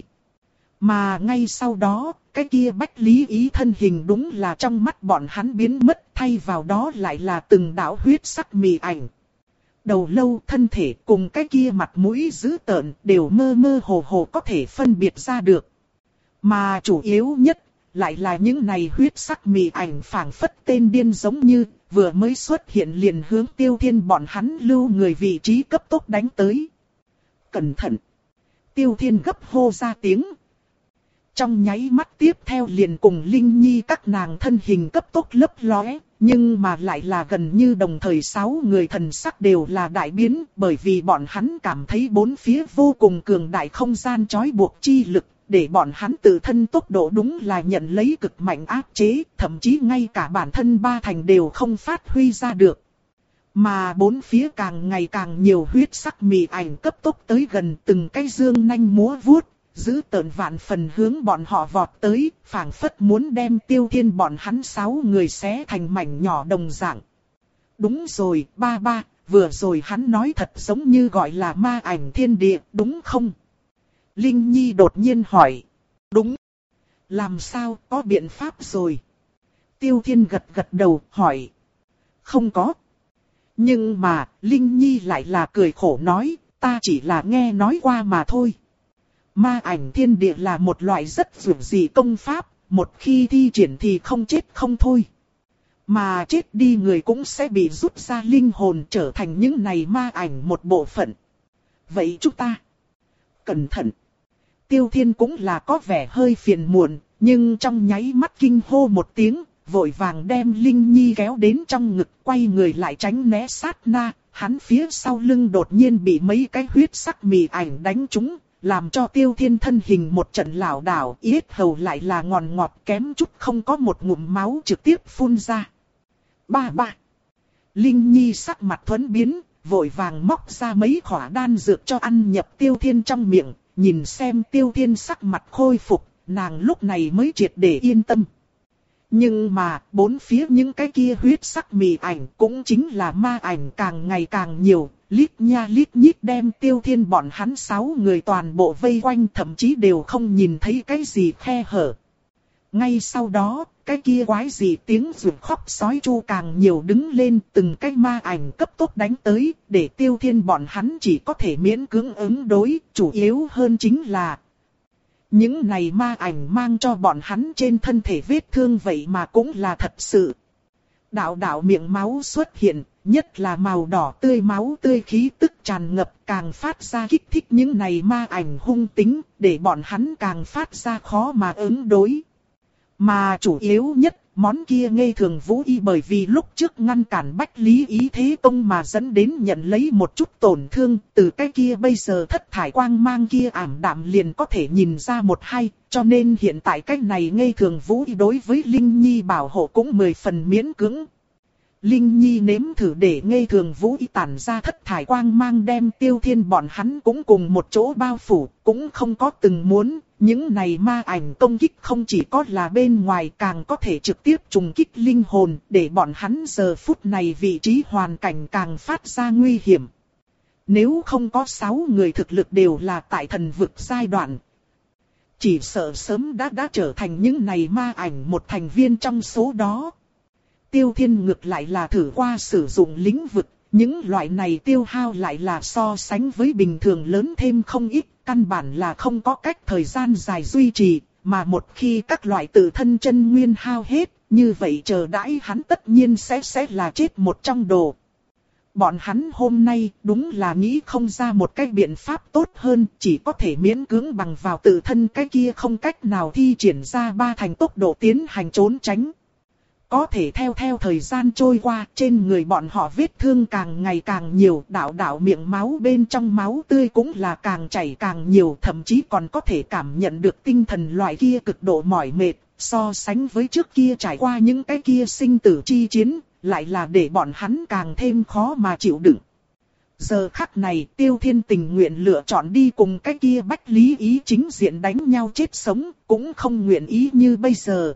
A: Mà ngay sau đó, cái kia Bách Lý Ý thân hình đúng là trong mắt bọn hắn biến mất, thay vào đó lại là từng đạo huyết sắc mị ảnh. Đầu lâu, thân thể cùng cái kia mặt mũi dữ tợn đều mơ mơ hồ hồ có thể phân biệt ra được. Mà chủ yếu nhất lại là những này huyết sắc mị ảnh phảng phất tên điên giống như, vừa mới xuất hiện liền hướng Tiêu Thiên bọn hắn lưu người vị trí cấp tốc đánh tới. Cẩn thận! Tiêu Thiên gấp hô ra tiếng. Trong nháy mắt tiếp theo liền cùng Linh Nhi các nàng thân hình cấp tốc lấp lóe, nhưng mà lại là gần như đồng thời sáu người thần sắc đều là đại biến, bởi vì bọn hắn cảm thấy bốn phía vô cùng cường đại không gian trói buộc chi lực, để bọn hắn tự thân tốc độ đúng là nhận lấy cực mạnh áp chế, thậm chí ngay cả bản thân ba thành đều không phát huy ra được. Mà bốn phía càng ngày càng nhiều huyết sắc mị ảnh cấp tốc tới gần, từng cái dương nanh múa vuốt, giữ tợn vạn phần hướng bọn họ vọt tới, phảng phất muốn đem Tiêu Thiên bọn hắn sáu người xé thành mảnh nhỏ đồng dạng. Đúng rồi, ba ba, vừa rồi hắn nói thật giống như gọi là ma ảnh thiên địa, đúng không? Linh Nhi đột nhiên hỏi. Đúng. Làm sao, có biện pháp rồi? Tiêu Thiên gật gật đầu, hỏi. Không có. Nhưng mà, Linh Nhi lại là cười khổ nói, ta chỉ là nghe nói qua mà thôi. Ma ảnh thiên địa là một loại rất dữ dị công pháp, một khi thi triển thì không chết không thôi. Mà chết đi người cũng sẽ bị rút ra linh hồn trở thành những này ma ảnh một bộ phận. Vậy chúng ta, cẩn thận. Tiêu Thiên cũng là có vẻ hơi phiền muộn, nhưng trong nháy mắt kinh hô một tiếng, vội vàng đem Linh Nhi kéo đến trong ngực, quay người lại tránh né sát na, hắn phía sau lưng đột nhiên bị mấy cái huyết sắc mị ảnh đánh trúng, làm cho Tiêu Thiên thân hình một trận lảo đảo, yết hầu lại là ngòn ngọt kém chút không có một ngụm máu trực tiếp phun ra. Ba ba. Linh Nhi sắc mặt thuẫn biến, vội vàng móc ra mấy khỏa đan dược cho ăn nhập Tiêu Thiên trong miệng, nhìn xem Tiêu Thiên sắc mặt khôi phục, nàng lúc này mới triệt để yên tâm. Nhưng mà, bốn phía những cái kia huyết sắc mị ảnh cũng chính là ma ảnh càng ngày càng nhiều, lít nha lít nhít đem Tiêu Thiên bọn hắn sáu người toàn bộ vây quanh, thậm chí đều không nhìn thấy cái gì khe hở. Ngay sau đó, cái kia quái gì tiếng rủa khóc sói chu càng nhiều đứng lên, từng cái ma ảnh cấp tốc đánh tới, để Tiêu Thiên bọn hắn chỉ có thể miễn cưỡng ứng đối, chủ yếu hơn chính là những này ma ảnh mang cho bọn hắn trên thân thể vết thương vậy mà cũng là thật sự. Đạo đạo miệng máu xuất hiện, nhất là màu đỏ tươi máu tươi khí tức tràn ngập, càng phát ra kích thích những này ma ảnh hung tính, để bọn hắn càng phát ra khó mà ứng đối. Mà chủ yếu nhất, món kia ngây thường vũ y bởi vì lúc trước ngăn cản Bách Lý Ý Thế Công mà dẫn đến nhận lấy một chút tổn thương, từ cái kia bây giờ thất thải quang mang kia ảm đạm liền có thể nhìn ra một hai, cho nên hiện tại cái này ngây thường vũ y đối với Linh Nhi bảo hộ cũng mười phần miễn cưỡng. Linh Nhi nếm thử để ngây thường vũ y tản ra thất thải quang mang đem Tiêu Thiên bọn hắn cũng cùng một chỗ bao phủ, cũng không có từng muốn. Những này ma ảnh công kích không chỉ có là bên ngoài càng có thể trực tiếp trùng kích linh hồn, để bọn hắn giờ phút này vị trí hoàn cảnh càng phát ra nguy hiểm. Nếu không có sáu người thực lực đều là tại thần vực giai đoạn, chỉ sợ sớm đã đã trở thành những này ma ảnh một thành viên trong số đó. Tiêu Thiên ngược lại là thử qua sử dụng lĩnh vực, những loại này tiêu hao lại là so sánh với bình thường lớn thêm không ít. Căn bản là không có cách thời gian dài duy trì, mà một khi các loại tự thân chân nguyên hao hết, như vậy chờ đãi hắn tất nhiên sẽ sẽ là chết một trong đồ. Bọn hắn hôm nay đúng là nghĩ không ra một cái biện pháp tốt hơn, chỉ có thể miễn cưỡng bằng vào tự thân cái kia không cách nào thi triển ra ba thành tốc độ tiến hành trốn tránh. Có thể theo theo thời gian trôi qua, trên người bọn họ vết thương càng ngày càng nhiều, đạo đạo miệng máu bên trong máu tươi cũng là càng chảy càng nhiều, thậm chí còn có thể cảm nhận được tinh thần loại kia cực độ mỏi mệt, so sánh với trước kia trải qua những cái kia sinh tử chi chiến, lại là để bọn hắn càng thêm khó mà chịu đựng. Giờ khắc này Tiêu Thiên tình nguyện lựa chọn đi cùng cái kia Bách Lý Ý chính diện đánh nhau chết sống, cũng không nguyện ý như bây giờ.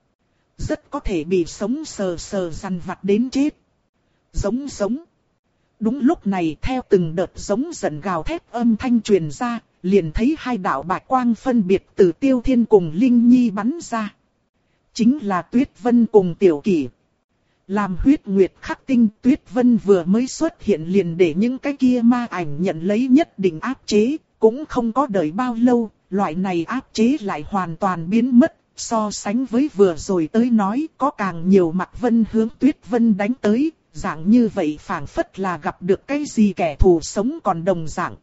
A: Rất có thể bị sống sờ sờ dằn vặt đến chết. Giống giống. Đúng lúc này theo từng đợt giống giận gào thét âm thanh truyền ra, liền thấy hai đạo bạch quang phân biệt từ Tiêu Thiên cùng Linh Nhi bắn ra. Chính là Tuyết Vân cùng Tiểu Kỷ. Làm huyết nguyệt khắc tinh, Tuyết Vân vừa mới xuất hiện liền để những cái kia ma ảnh nhận lấy nhất định áp chế, cũng không có đợi bao lâu, loại này áp chế lại hoàn toàn biến mất. so sánh với vừa rồi tới nói có càng nhiều Mạc Vân hướng Tuyết Vân đánh tới, dạng như vậy phảng phất là gặp được cái gì kẻ thù sống còn đồng dạng.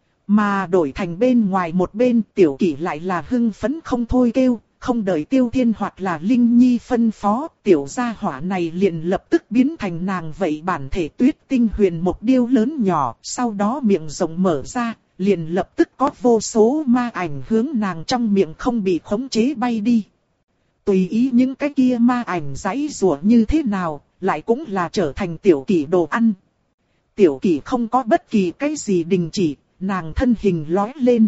A: Mà đổi thành bên ngoài một bên Tiểu Kỷ lại là hưng phấn không thôi kêu, không đợi Tiêu Thiên hoặc là Linh Nhi phân phó, tiểu gia hỏa này liền lập tức biến thành nàng vậy bản thể Tuyết Tinh Huyền một điêu lớn nhỏ, sau đó miệng rộng mở ra, liền lập tức có vô số ma ảnh hướng nàng trong miệng không bị khống chế bay đi. Tùy ý những cái kia ma ảnh giãy giụa như thế nào, lại cũng là trở thành Tiểu Kỷ đồ ăn. Tiểu Kỷ không có bất kỳ cái gì đình chỉ, nàng thân hình lói lên.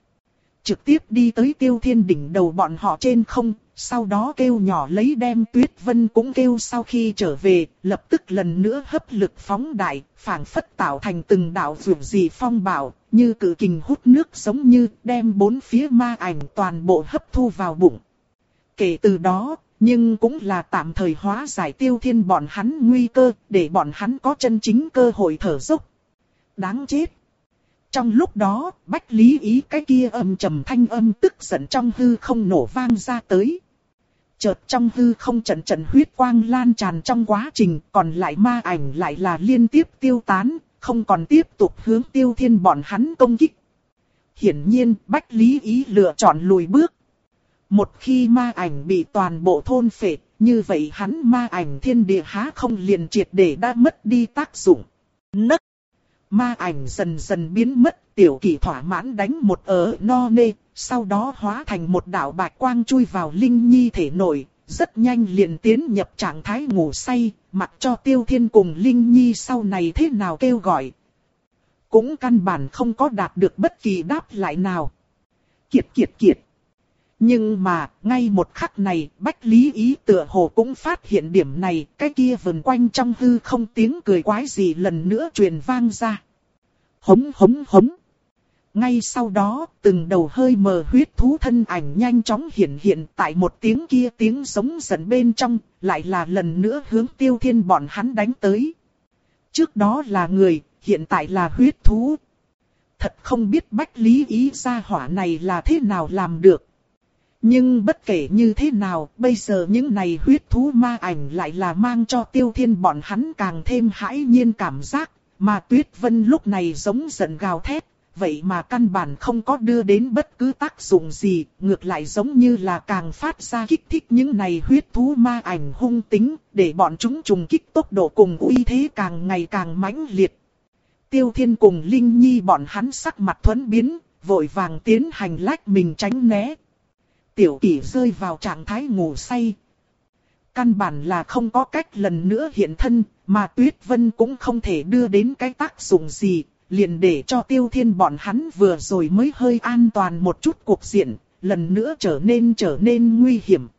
A: Trực tiếp đi tới Tiêu Thiên đỉnh đầu bọn họ trên không, sau đó kêu nhỏ lấy đem Tuyết Vân cũng kêu sau khi trở về, lập tức lần nữa hấp lực phóng đại, phảng phất tạo thành từng đạo vượt dị phong bạo, như cự kình hút nước giống như đem bốn phía ma ảnh toàn bộ hấp thu vào bụng. Kể từ đó, nhưng cũng là tạm thời hóa giải Tiêu Thiên bọn hắn nguy cơ, để bọn hắn có chân chính cơ hội thở dốc. Đáng chết! Trong lúc đó, Bách Lý Ý cái kia âm trầm thanh âm tức giận trong hư không nổ vang ra tới. Chợt trong hư không trận trận huyết quang lan tràn trong quá trình, còn lại ma ảnh lại là liên tiếp tiêu tán, không còn tiếp tục hướng Tiêu Thiên bọn hắn công kích. Hiển nhiên, Bách Lý Ý lựa chọn lùi bước. Một khi ma ảnh bị toàn bộ thôn phệ, như vậy hắn ma ảnh thiên địa há không liền triệt để đã mất đi tác dụng. Nấc! Ma ảnh dần dần biến mất, Tiểu Kỷ thỏa mãn đánh một ớ no nê, sau đó hóa thành một đạo bạch quang chui vào Linh Nhi thể nội, rất nhanh liền tiến nhập trạng thái ngủ say, mặc cho Tiêu Thiên cùng Linh Nhi sau này thế nào kêu gọi. Cũng căn bản không có đạt được bất kỳ đáp lại nào. Kiệt kiệt kiệt. Nhưng mà, ngay một khắc này, Bách Lý Ý tựa hồ cũng phát hiện điểm này, cái kia vần quanh trong hư không tiếng cười quái gì lần nữa truyền vang ra. Hống hống hống. Ngay sau đó, từng đầu hơi mờ huyết thú thân ảnh nhanh chóng hiện hiện tại một tiếng kia tiếng giống giận bên trong, lại là lần nữa hướng Tiêu Thiên bọn hắn đánh tới. Trước đó là người, hiện tại là huyết thú. Thật không biết Bách Lý Ý gia hỏa này là thế nào làm được. Nhưng bất kể như thế nào, bây giờ những này huyết thú ma ảnh lại là mang cho Tiêu Thiên bọn hắn càng thêm hãi nhiên cảm giác, mà Tuyết Vân lúc này giống giận gào thét, vậy mà căn bản không có đưa đến bất cứ tác dụng gì, ngược lại giống như là càng phát ra kích thích những này huyết thú ma ảnh hung tính, để bọn chúng trùng kích tốc độ cùng uy thế càng ngày càng mãnh liệt. Tiêu Thiên cùng Linh Nhi bọn hắn sắc mặt thuẫn biến, vội vàng tiến hành lách mình tránh né. Tiểu Kỷ rơi vào trạng thái ngủ say. Căn bản là không có cách lần nữa hiện thân, mà Tuyết Vân cũng không thể đưa đến cái tác dụng gì, liền để cho Tiêu Thiên bọn hắn vừa rồi mới hơi an toàn một chút cuộc diện, lần nữa trở nên trở nên nguy hiểm.